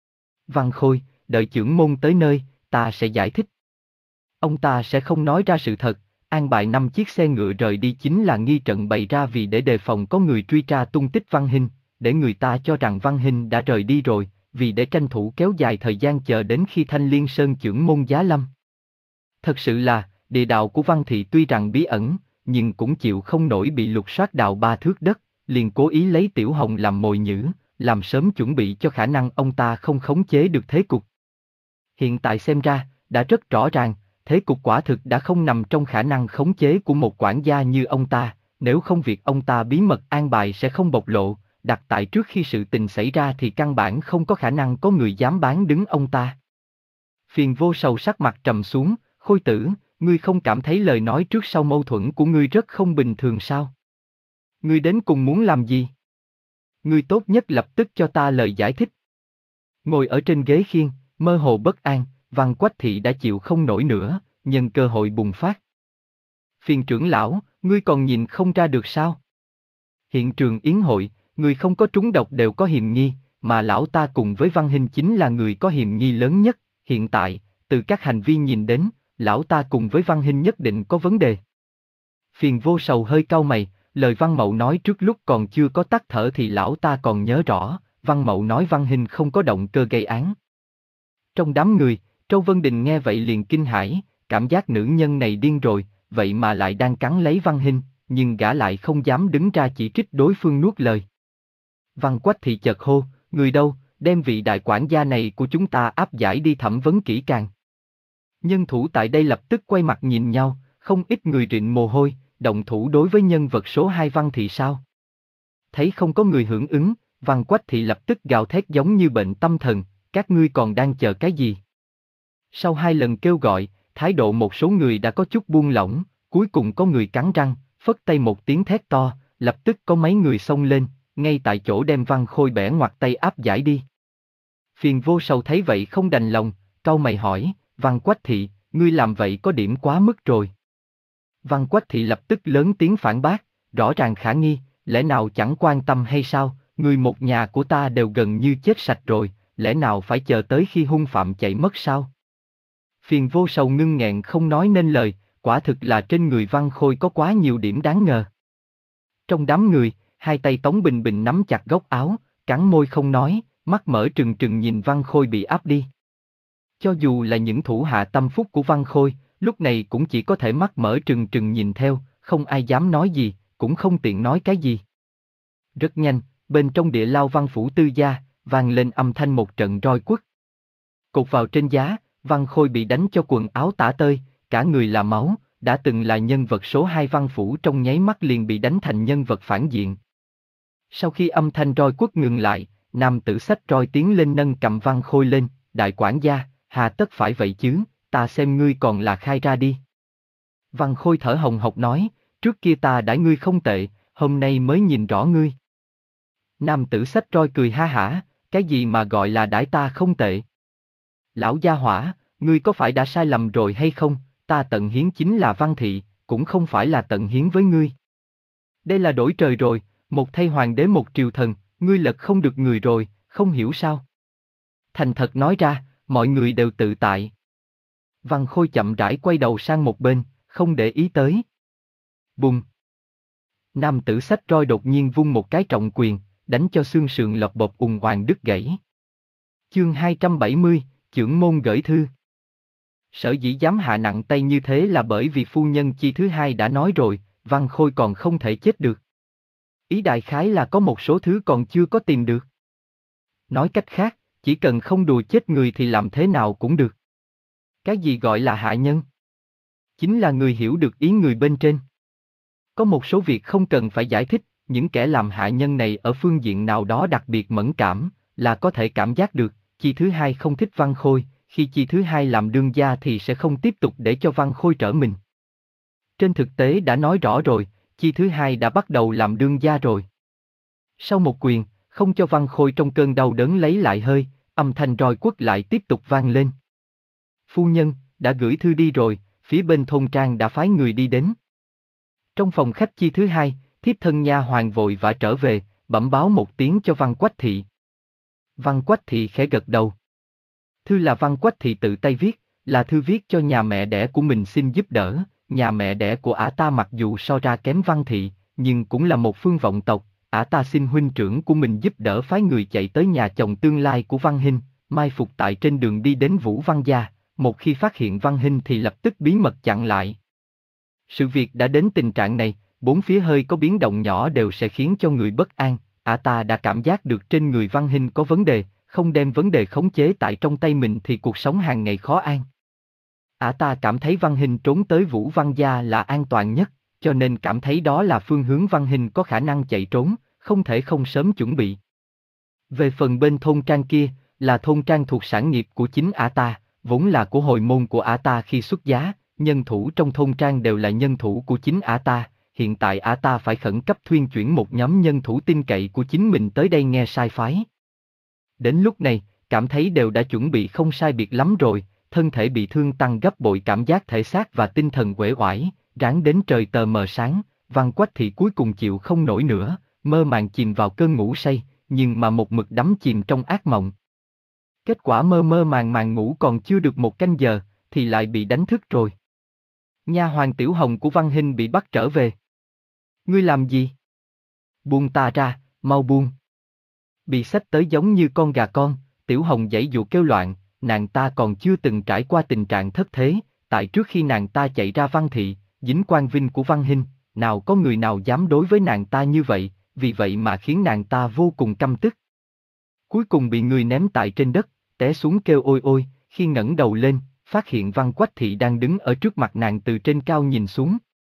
Văn Khôi, đợi chưởng môn tới nơi, ta sẽ giải thích. Ông ta sẽ không nói ra sự thật, an bài năm chiếc xe ngựa rời đi chính là nghi trận bày ra vì để đề phòng có người truy tra tung tích Văn Hinh, để người ta cho rằng Văn Hinh đã rời đi rồi, vì để tranh thủ kéo dài thời gian chờ đến khi Thanh Liên Sơn chưởng môn giá lâm. Thật sự là, địa đạo của Văn Thị tuy rằng bí ẩn, nhưng cũng chịu không nổi bị lục soát đào ba thước đất, liền cố ý lấy Tiểu Hồng làm mồi nhử, làm sớm chuẩn bị cho khả năng ông ta không khống chế được thế cục. Hiện tại xem ra, đã rất rõ ràng, thế cục quả thực đã không nằm trong khả năng khống chế của một quản gia như ông ta, nếu không việc ông ta bí mật an bài sẽ không bộc lộ, đặt tại trước khi sự tình xảy ra thì căn bản không có khả năng có người dám bán đứng ông ta. Phiền vô sầu sắc mặt trầm xuống, Khôi tử, ngươi không cảm thấy lời nói trước sau mâu thuẫn của ngươi rất không bình thường sao? Ngươi đến cùng muốn làm gì? Ngươi tốt nhất lập tức cho ta lời giải thích. Ngồi ở trên ghế khiên, mơ hồ bất an, Văn Quách Thị đã chịu không nổi nữa, nhân cơ hội bùng phát. Phiền trưởng lão, ngươi còn nhìn không ra được sao? Hiện trường yến hội, người không có trúng độc đều có hiềm nghi, mà lão ta cùng với Văn Hinh chính là người có hiềm nghi lớn nhất, hiện tại, từ các hành vi nhìn đến, lão ta cùng với Văn Hinh nhất định có vấn đề. Phiền vô sầu hơi cau mày, lời Văn Mậu nói trước lúc còn chưa có tắt thở thì lão ta còn nhớ rõ, Văn Mậu nói Văn Hinh không có động cơ gây án. Trong đám người, Châu Vân Đình nghe vậy liền kinh hãi, cảm giác nữ nhân này điên rồi, vậy mà lại đang cắn lấy Văn Hinh, nhưng gã lại không dám đứng ra chỉ trích đối phương nuốt lời. Văn Quách Thị chợt hô, người đâu, đem vị đại quản gia này của chúng ta áp giải đi thẩm vấn kỹ càng. Nhân thủ tại đây lập tức quay mặt nhìn nhau, không ít người rịn mồ hôi, động thủ đối với nhân vật số hai Văn Thị sao? Thấy không có người hưởng ứng, Văn Quách Thị lập tức gào thét giống như bệnh tâm thần, các ngươi còn đang chờ cái gì? Sau hai lần kêu gọi, thái độ một số người đã có chút buông lỏng, cuối cùng có người cắn răng, phất tay một tiếng thét to, lập tức có mấy người xông lên, ngay tại chỗ đem Văn Khôi bẻ ngoặt tay áp giải đi. Phiền vô sầu thấy vậy không đành lòng, cau mày hỏi, Văn Quách Thị, ngươi làm vậy có điểm quá mức rồi. Văn Quách Thị lập tức lớn tiếng phản bác, rõ ràng khả nghi, lẽ nào chẳng quan tâm hay sao, người một nhà của ta đều gần như chết sạch rồi, lẽ nào phải chờ tới khi hung phạm chạy mất sao? Phiền vô sầu ngưng nghẹn không nói nên lời, quả thực là trên người Văn Khôi có quá nhiều điểm đáng ngờ. Trong đám người, hai tay Tống Bình Bình nắm chặt góc áo, cắn môi không nói, mắt mở trừng trừng nhìn Văn Khôi bị áp đi. Cho dù là những thủ hạ tâm phúc của Văn Khôi, lúc này cũng chỉ có thể mắt mở trừng trừng nhìn theo, không ai dám nói gì, cũng không tiện nói cái gì. Rất nhanh, bên trong địa lao Văn Phủ Tư gia, vang lên âm thanh một trận roi quất. Cột vào trên giá, Văn Khôi bị đánh cho quần áo tả tơi, cả người là máu, đã từng là nhân vật số hai Văn Phủ trong nháy mắt liền bị đánh thành nhân vật phản diện. Sau khi âm thanh roi quất ngừng lại, nam tử xách roi tiến lên nâng cầm Văn Khôi lên, đại quản gia, hà tất phải vậy chứ, ta xem ngươi còn là khai ra đi. Văn Khôi thở hồng hộc nói, trước kia ta đãi ngươi không tệ, hôm nay mới nhìn rõ ngươi. Nam tử xách roi cười ha hả, cái gì mà gọi là đãi ta không tệ? Lão gia hỏa, ngươi có phải đã sai lầm rồi hay không, ta tận hiến chính là Văn Thị, cũng không phải là tận hiến với ngươi. Đây là đổi trời rồi, một thay hoàng đế một triều thần, ngươi lật không được người rồi, không hiểu sao? Thành thật nói ra, mọi người đều tự tại. Văn Khôi chậm rãi quay đầu sang một bên, không để ý tới. Bùng! Nam tử xách roi đột nhiên vung một cái trọng quyền, đánh cho xương sườn lật bột ùng oàng đứt gãy. Chương hai trăm bảy mươi, Chưởng môn gửi thư. Sở dĩ dám hạ nặng tay như thế là bởi vì phu nhân Chi thứ hai đã nói rồi, Văn Khôi còn không thể chết được. Ý đại khái là có một số thứ còn chưa có tìm được. Nói cách khác, chỉ cần không đùa chết người thì làm thế nào cũng được. Cái gì gọi là hạ nhân? Chính là người hiểu được ý người bên trên. Có một số việc không cần phải giải thích, những kẻ làm hạ nhân này ở phương diện nào đó đặc biệt mẫn cảm, là có thể cảm giác được. Chi thứ hai không thích Văn Khôi, khi Chi thứ hai làm đương gia thì sẽ không tiếp tục để cho Văn Khôi trở mình. Trên thực tế đã nói rõ rồi, Chi thứ hai đã bắt đầu làm đương gia rồi. Sau một quyền, không cho Văn Khôi trong cơn đau đớn lấy lại hơi, âm thanh roi quất lại tiếp tục vang lên. Phu nhân, đã gửi thư đi rồi, phía bên thôn trang đã phái người đi đến. Trong phòng khách chi thứ hai, thiếp thân nha hoàn vội vã trở về, bẩm báo một tiếng cho Văn Quách Thị. Văn Quách Thị khẽ gật đầu. Thư là Văn Quách Thị tự tay viết, là thư viết cho nhà mẹ đẻ của mình xin giúp đỡ. Nhà mẹ đẻ của ả ta mặc dù so ra kém Văn Thị, nhưng cũng là một phương vọng tộc. Ả ta xin huynh trưởng của mình giúp đỡ phái người chạy tới nhà chồng tương lai của Văn Hinh, mai phục tại trên đường đi đến Vũ Văn gia. Một khi phát hiện Văn Hinh thì lập tức bí mật chặn lại. Sự việc đã đến tình trạng này, bốn phía hơi có biến động nhỏ đều sẽ khiến cho người bất an. Ả ta đã cảm giác được trên người Văn Hinh có vấn đề, không đem vấn đề khống chế tại trong tay mình thì cuộc sống hàng ngày khó an. Ả ta cảm thấy Văn Hinh trốn tới Vũ Văn gia là an toàn nhất, cho nên cảm thấy đó là phương hướng Văn Hinh có khả năng chạy trốn, không thể không sớm chuẩn bị. Về phần bên thôn trang kia, là thôn trang thuộc sản nghiệp của chính ả ta, vốn là của hồi môn của ả ta khi xuất giá, nhân thủ trong thôn trang đều là nhân thủ của chính ả ta, hiện tại ả ta phải khẩn cấp thuyên chuyển một nhóm nhân thủ tin cậy của chính mình tới đây nghe sai phái. Đến lúc này, cảm thấy đều đã chuẩn bị không sai biệt lắm rồi, thân thể bị thương tăng gấp bội, cảm giác thể xác và tinh thần uể oải, ráng đến trời tờ mờ sáng, Văn Quách Thị cuối cùng chịu không nổi nữa, mơ màng chìm vào cơn ngủ say, nhưng mà một mực đắm chìm trong ác mộng. Kết quả mơ mơ màng màng ngủ còn chưa được một canh giờ, thì lại bị đánh thức rồi. Nha hoàn Tiểu Hồng của Văn Hinh bị bắt trở về. Ngươi làm gì? Buông ta ra, mau buông. Bị xách tới giống như con gà con, Tiểu Hồng giãy giụa kêu loạn, nàng ta còn chưa từng trải qua tình trạng thất thế, tại trước khi nàng ta chạy ra Văn thị, dính quan vinh của Văn Hinh, nào có người nào dám đối với nàng ta như vậy, vì vậy mà khiến nàng ta vô cùng căm tức. Cuối cùng bị người ném tại trên đất, té xuống kêu ôi ôi, khi ngẩng đầu lên, phát hiện Văn Quách Thị đang đứng ở trước mặt nàng từ trên cao nhìn xuống.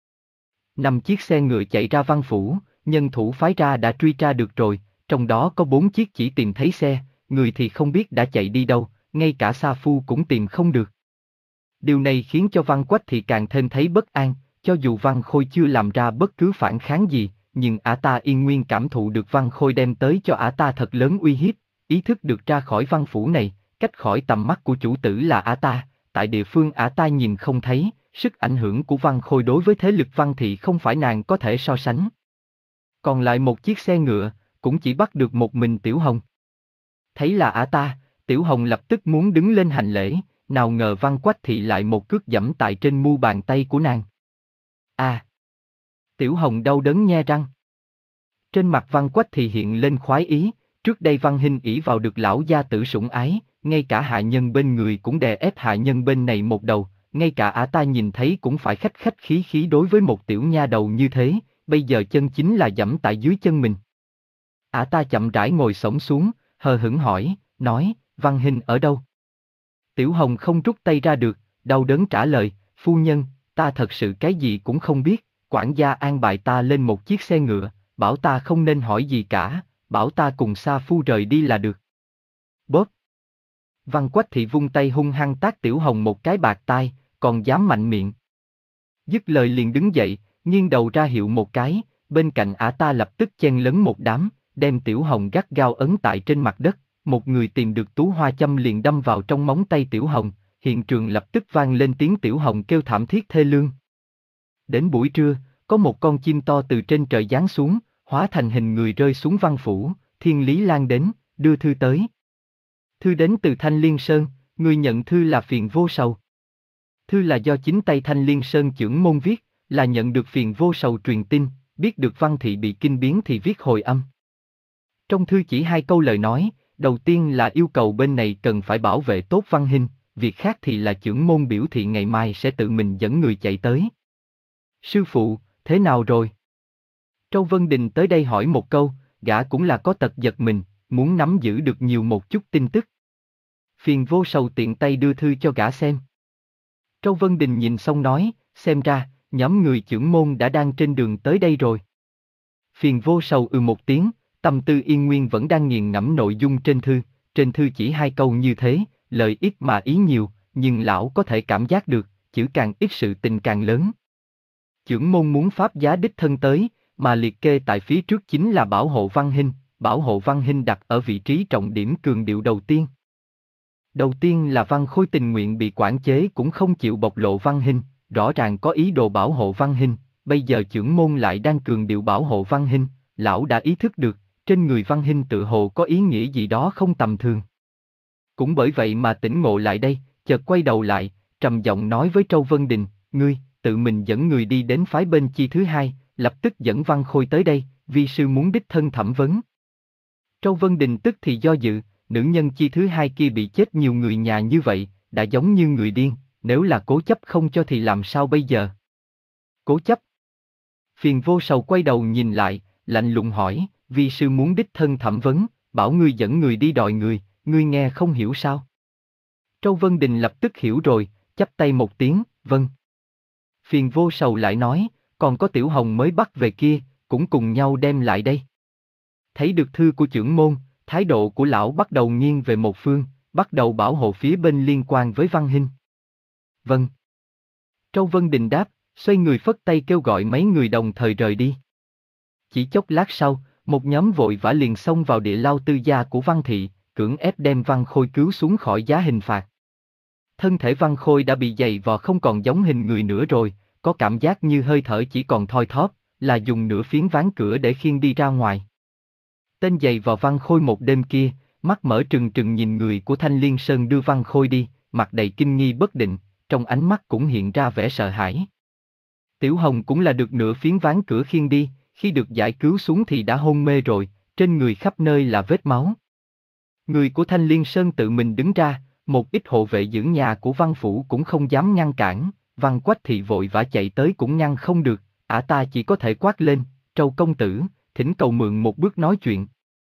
Năm chiếc xe ngựa chạy ra Văn phủ, nhân thủ phái ra đã truy tra được rồi, trong đó có bốn chiếc chỉ tìm thấy xe, người thì không biết đã chạy đi đâu, ngay cả sa phu cũng tìm không được. Điều này khiến cho Văn Quách Thị càng thêm thấy bất an, cho dù Văn Khôi chưa làm ra bất cứ phản kháng gì, nhưng ả ta yên nguyên cảm thụ được Văn Khôi đem tới cho ả ta thật lớn uy hiếp, ý thức được ra khỏi Văn phủ này, cách khỏi tầm mắt của chủ tử là ả ta, tại địa phương ả ta nhìn không thấy, sức ảnh hưởng của Văn Khôi đối với thế lực Văn thị không phải nàng có thể so sánh. Còn lại một chiếc xe ngựa, cũng chỉ bắt được một mình Tiểu Hồng. Thấy là ả ta, Tiểu Hồng lập tức muốn đứng lên hành lễ, nào ngờ Văn Quách Thị lại một cước giẫm tại trên mu bàn tay của nàng. À! Tiểu Hồng đau đớn nhe răng. Trên mặt Văn Quách Thị hiện lên khoái ý, trước đây Văn Hinh ỷ vào được lão gia tử sủng ái, ngay cả hạ nhân bên người cũng đè ép hạ nhân bên này một đầu, ngay cả ả ta nhìn thấy cũng phải khách khách khí khí đối với một tiểu nha đầu như thế, bây giờ chân chính là giẫm tại dưới chân mình. Ả ta chậm rãi ngồi xổm xuống, hờ hững hỏi, nói, Văn Hinh ở đâu? Tiểu Hồng không rút tay ra được, đau đớn trả lời, phu nhân, ta thật sự cái gì cũng không biết, quản gia an bài ta lên một chiếc xe ngựa, bảo ta không nên hỏi gì cả, bảo ta cùng sa phu rời đi là được. Bóp! Văn Quách Thị vung tay hung hăng tát Tiểu Hồng một cái bạc tai, còn dám mạnh miệng. Dứt lời liền đứng dậy, nghiêng đầu ra hiệu một cái, bên cạnh ả ta lập tức chen lấn một đám, đem Tiểu Hồng gắt gao ấn tại trên mặt đất, một người tìm được tú hoa châm liền đâm vào trong móng tay Tiểu Hồng, hiện trường lập tức vang lên tiếng Tiểu Hồng kêu thảm thiết thê lương. Đến buổi trưa, có một con chim to từ trên trời giáng xuống, hóa thành hình người rơi xuống Văn phủ, Thiên Lý Lan đến, đưa thư tới. Thư đến từ Thanh Liên Sơn, người nhận thư là Phiền Vô Sầu. Thư là do chính tay Thanh Liên Sơn chưởng môn viết, là nhận được Phiền Vô Sầu truyền tin, biết được Văn thị bị kinh biến thì viết hồi âm. Trong thư chỉ hai câu lời nói, đầu tiên là yêu cầu bên này cần phải bảo vệ tốt Văn Hinh, việc khác thì là chưởng môn biểu thị ngày mai sẽ tự mình dẫn người chạy tới. Sư phụ, thế nào rồi? Châu Vân Đình tới đây hỏi một câu, gã cũng là có tật giật mình, muốn nắm giữ được nhiều một chút tin tức. Phiền Vô Sầu tiện tay đưa thư cho gã xem. Châu Vân Đình nhìn xong nói, xem ra, nhóm người chưởng môn đã đang trên đường tới đây rồi. Phiền Vô Sầu ừ một tiếng, tâm tư yên nguyên vẫn đang nghiền ngẫm nội dung trên thư, trên thư chỉ hai câu như thế, lời ít mà ý nhiều, nhưng lão có thể cảm giác được, chữ càng ít sự tình càng lớn. Chưởng môn muốn pháp giá đích thân tới, mà liệt kê tại phía trước chính là bảo hộ Văn Hinh, bảo hộ Văn Hinh đặt ở vị trí trọng điểm cường điệu đầu tiên. Đầu tiên là Văn Khôi tình nguyện bị quản chế cũng không chịu bộc lộ Văn Hinh, rõ ràng có ý đồ bảo hộ Văn Hinh, bây giờ chưởng môn lại đang cường điệu bảo hộ Văn Hinh, lão đã ý thức được, trên người Văn Hinh tự hồ có ý nghĩa gì đó không tầm thường. Cũng bởi vậy mà tỉnh ngộ lại đây, chợt quay đầu lại, trầm giọng nói với Trâu Vân Đình, ngươi, tự mình dẫn người đi đến phái bên chi thứ hai, lập tức dẫn Văn Khôi tới đây, vi sư muốn đích thân thẩm vấn. Trâu Vân Đình tức thì do dự, nữ nhân chi thứ hai kia bị chết nhiều người nhà như vậy, đã giống như người điên, nếu là cố chấp không cho thì làm sao bây giờ? Cố chấp. Phiền Vô Sầu quay đầu nhìn lại, lạnh lùng hỏi, vi sư muốn đích thân thẩm vấn, bảo ngươi dẫn người đi đòi người, ngươi nghe không hiểu sao? Trâu Vân Đình lập tức hiểu rồi, chắp tay một tiếng, vâng. Phiền Vô Sầu lại nói, còn có Tiểu Hồng mới bắt về kia, cũng cùng nhau đem lại đây. Thấy được thư của chưởng môn, thái độ của lão bắt đầu nghiêng về một phương, bắt đầu bảo hộ phía bên liên quan với Văn Hinh. Vâng. Trâu Vân Đình đáp, xoay người phất tay kêu gọi mấy người đồng thời rời đi. Chỉ chốc lát sau, một nhóm vội vã liền xông vào địa lao tư gia của Văn Thị, cưỡng ép đem Văn Khôi cứu xuống khỏi giá hình phạt. Thân thể Văn Khôi đã bị dày vò không còn giống hình người nữa rồi, có cảm giác như hơi thở chỉ còn thoi thóp, là dùng nửa phiến ván cửa để khiêng đi ra ngoài. Tên dày vò Văn Khôi một đêm kia, mắt mở trừng trừng nhìn người của Thanh Liên Sơn đưa Văn Khôi đi, mặt đầy kinh nghi bất định, trong ánh mắt cũng hiện ra vẻ sợ hãi. Tiểu Hồng cũng là được nửa phiến ván cửa khiêng đi, khi được giải cứu xuống thì đã hôn mê rồi, trên người khắp nơi là vết máu. Người của Thanh Liên Sơn tự mình đứng ra, một ít hộ vệ giữ nhà của Văn Phủ cũng không dám ngăn cản, Văn Quách Thị vội vã chạy tới cũng ngăn không được, ả ta chỉ có thể quát lên, Trâu công tử, thỉnh cầu mượn một bước nói chuyện.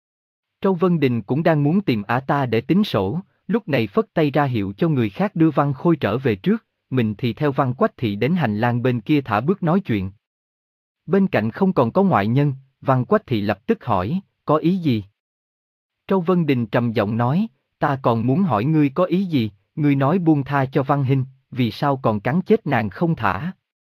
Trâu Vân Đình cũng đang muốn tìm ả ta để tính sổ, lúc này phất tay ra hiệu cho người khác đưa Văn Khôi trở về trước, mình thì theo Văn Quách Thị đến hành lang bên kia thả bước nói chuyện. Bên cạnh không còn có ngoại nhân, Văn Quách Thị lập tức hỏi, có ý gì? Trâu Vân Đình trầm giọng nói, ta còn muốn hỏi ngươi có ý gì, ngươi nói buông tha cho Văn Hinh, vì sao còn cắn chết nàng không thả?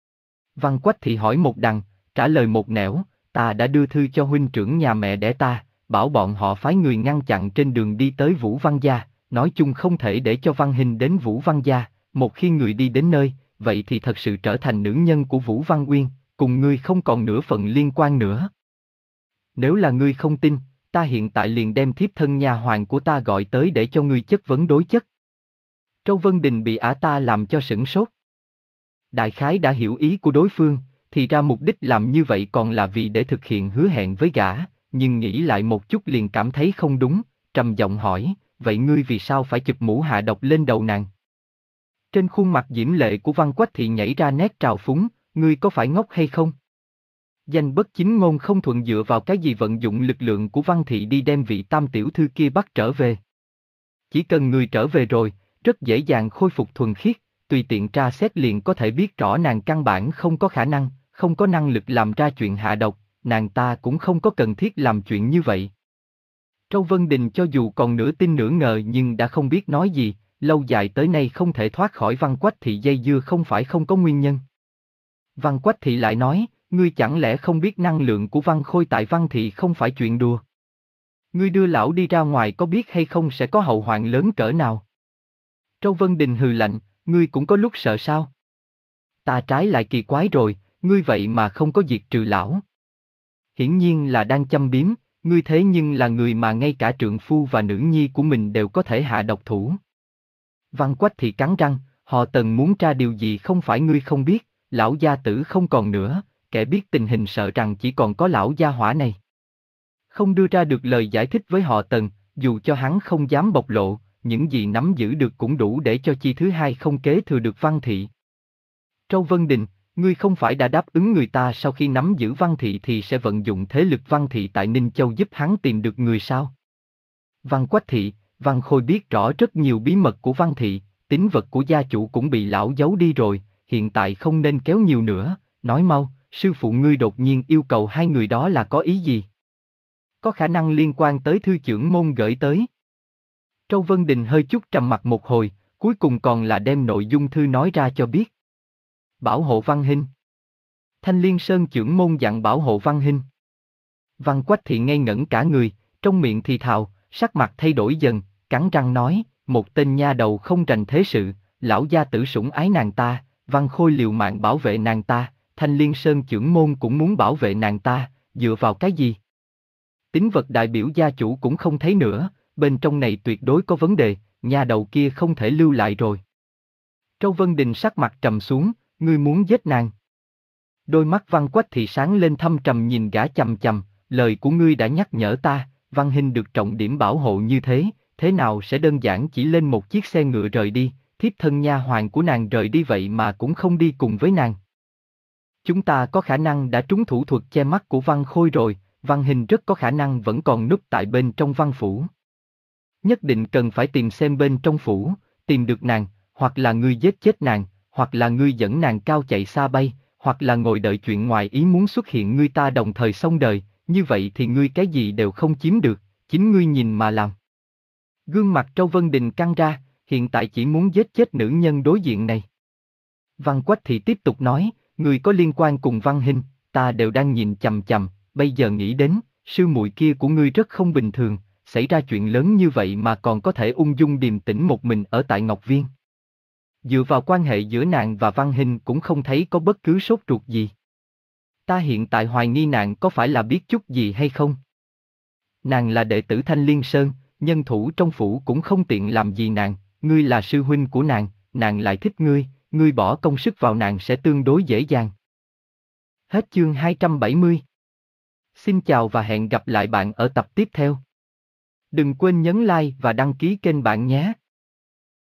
Văn Quách Thị hỏi một đằng, trả lời một nẻo, ta đã đưa thư cho huynh trưởng nhà mẹ đẻ ta, bảo bọn họ phái người ngăn chặn trên đường đi tới Vũ Văn Gia, nói chung không thể để cho Văn Hinh đến Vũ Văn Gia, một khi người đi đến nơi, vậy thì thật sự trở thành nữ nhân của Vũ Văn Uyên, cùng ngươi không còn nửa phần liên quan nữa. Nếu là ngươi không tin, ta hiện tại liền đem thiếp thân nha hoàn của ta gọi tới để cho ngươi chất vấn đối chất. Trâu Vân Đình bị ả ta làm cho sửng sốt. Đại khái đã hiểu ý của đối phương, thì ra mục đích làm như vậy còn là vì để thực hiện hứa hẹn với gã, nhưng nghĩ lại một chút liền cảm thấy không đúng, trầm giọng hỏi, vậy ngươi vì sao phải chụp mũ hạ độc lên đầu nàng? Trên khuôn mặt diễm lệ của Văn Quách Thị nhảy ra nét trào phúng, ngươi có phải ngốc hay không? Danh bất chính ngôn không thuận dựa vào cái gì vận dụng lực lượng của Văn Thị đi đem vị tam tiểu thư kia bắt trở về. Chỉ cần người trở về rồi, rất dễ dàng khôi phục thuần khiết, tùy tiện tra xét liền có thể biết rõ nàng căn bản không có khả năng, không có năng lực làm ra chuyện hạ độc, nàng ta cũng không có cần thiết làm chuyện như vậy. Trâu Vân Đình cho dù còn nửa tin nửa ngờ nhưng đã không biết nói gì, lâu dài tới nay không thể thoát khỏi Văn Quách Thị dây dưa không phải không có nguyên nhân. Văn Quách Thị lại nói, ngươi chẳng lẽ không biết năng lượng của Văn Khôi tại Văn Thị không phải chuyện đùa? Ngươi đưa lão đi ra ngoài có biết hay không sẽ có hậu hoạn lớn cỡ nào? Trâu Vân Đình hừ lạnh, ngươi cũng có lúc sợ sao? Ta trái lại kỳ quái rồi, ngươi vậy mà không có diệt trừ lão. Hiển nhiên là đang châm biếm, ngươi thế nhưng là người mà ngay cả trượng phu và nữ nhi của mình đều có thể hạ độc thủ. Văn Quách Thị cắn răng, họ Tần muốn tra điều gì không phải ngươi không biết, lão gia tử không còn nữa, kẻ biết tình hình sợ rằng chỉ còn có lão gia hỏa này. Không đưa ra được lời giải thích với họ Tần, dù cho hắn không dám bộc lộ, những gì nắm giữ được cũng đủ để cho chi thứ hai không kế thừa được Văn Thị. Trâu Vân Đình, ngươi không phải đã đáp ứng người ta sau khi nắm giữ Văn Thị thì sẽ vận dụng thế lực Văn Thị tại Ninh Châu giúp hắn tìm được người sao? Văn Quách Thị, Văn Khôi biết rõ rất nhiều bí mật của Văn Thị, tín vật của gia chủ cũng bị lão giấu đi rồi, hiện tại không nên kéo nhiều nữa, nói mau, sư phụ ngươi đột nhiên yêu cầu hai người đó là có ý gì? Có khả năng liên quan tới thư chưởng môn gửi tới. Trâu Vân Đình hơi chút trầm mặt một hồi, cuối cùng còn là đem nội dung thư nói ra cho biết. Bảo hộ Văn Hinh. Thanh Liên Sơn chưởng môn dặn bảo hộ Văn Hinh. Văn Quách Thị ngây ngẩn cả người, trong miệng thì thào, sắc mặt thay đổi dần, cắn răng nói, một tên nha đầu không rành thế sự, lão gia tử sủng ái nàng ta, Văn Khôi liều mạng bảo vệ nàng ta, Thanh Liên Sơn chưởng môn cũng muốn bảo vệ nàng ta, dựa vào cái gì? Tín vật đại biểu gia chủ cũng không thấy nữa, bên trong này tuyệt đối có vấn đề, nhà đầu kia không thể lưu lại rồi. Châu Vân Đình sắc mặt trầm xuống, ngươi muốn giết nàng. Đôi mắt Văn Quách Thị sáng lên thâm trầm nhìn gã chằm chằm, lời của ngươi đã nhắc nhở ta, Văn Hình được trọng điểm bảo hộ như thế, thế nào sẽ đơn giản chỉ lên một chiếc xe ngựa rời đi, thiếp thân nha hoàn của nàng rời đi vậy mà cũng không đi cùng với nàng. Chúng ta có khả năng đã trúng thủ thuật che mắt của Văn Khôi rồi, Văn Hình rất có khả năng vẫn còn núp tại bên trong Văn Phủ. Nhất định cần phải tìm xem bên trong phủ, tìm được nàng, hoặc là ngươi giết chết nàng, hoặc là ngươi dẫn nàng cao chạy xa bay, hoặc là ngồi đợi chuyện ngoài ý muốn xuất hiện ngươi ta đồng thời xong đời, như vậy thì ngươi cái gì đều không chiếm được, chính ngươi nhìn mà làm. Gương mặt Châu Vân Đình căng ra, hiện tại chỉ muốn giết chết nữ nhân đối diện này. Văn Quách Thị tiếp tục nói, người có liên quan cùng Văn Hình, ta đều đang nhìn chằm chằm, bây giờ nghĩ đến, sư muội kia của ngươi rất không bình thường, xảy ra chuyện lớn như vậy mà còn có thể ung dung điềm tĩnh một mình ở tại Ngọc Viên. Dựa vào quan hệ giữa nàng và Văn Hình cũng không thấy có bất cứ sốt ruột gì. Ta hiện tại hoài nghi nàng có phải là biết chút gì hay không? Nàng là đệ tử Thanh Liên Sơn, nhân thủ trong phủ cũng không tiện làm gì nàng, ngươi là sư huynh của nàng, nàng lại thích ngươi, ngươi bỏ công sức vào nàng sẽ tương đối dễ dàng. Hết chương hai trăm bảy mươi. Xin chào và hẹn gặp lại bạn ở tập tiếp theo. Đừng quên nhấn like và đăng ký kênh bạn nhé.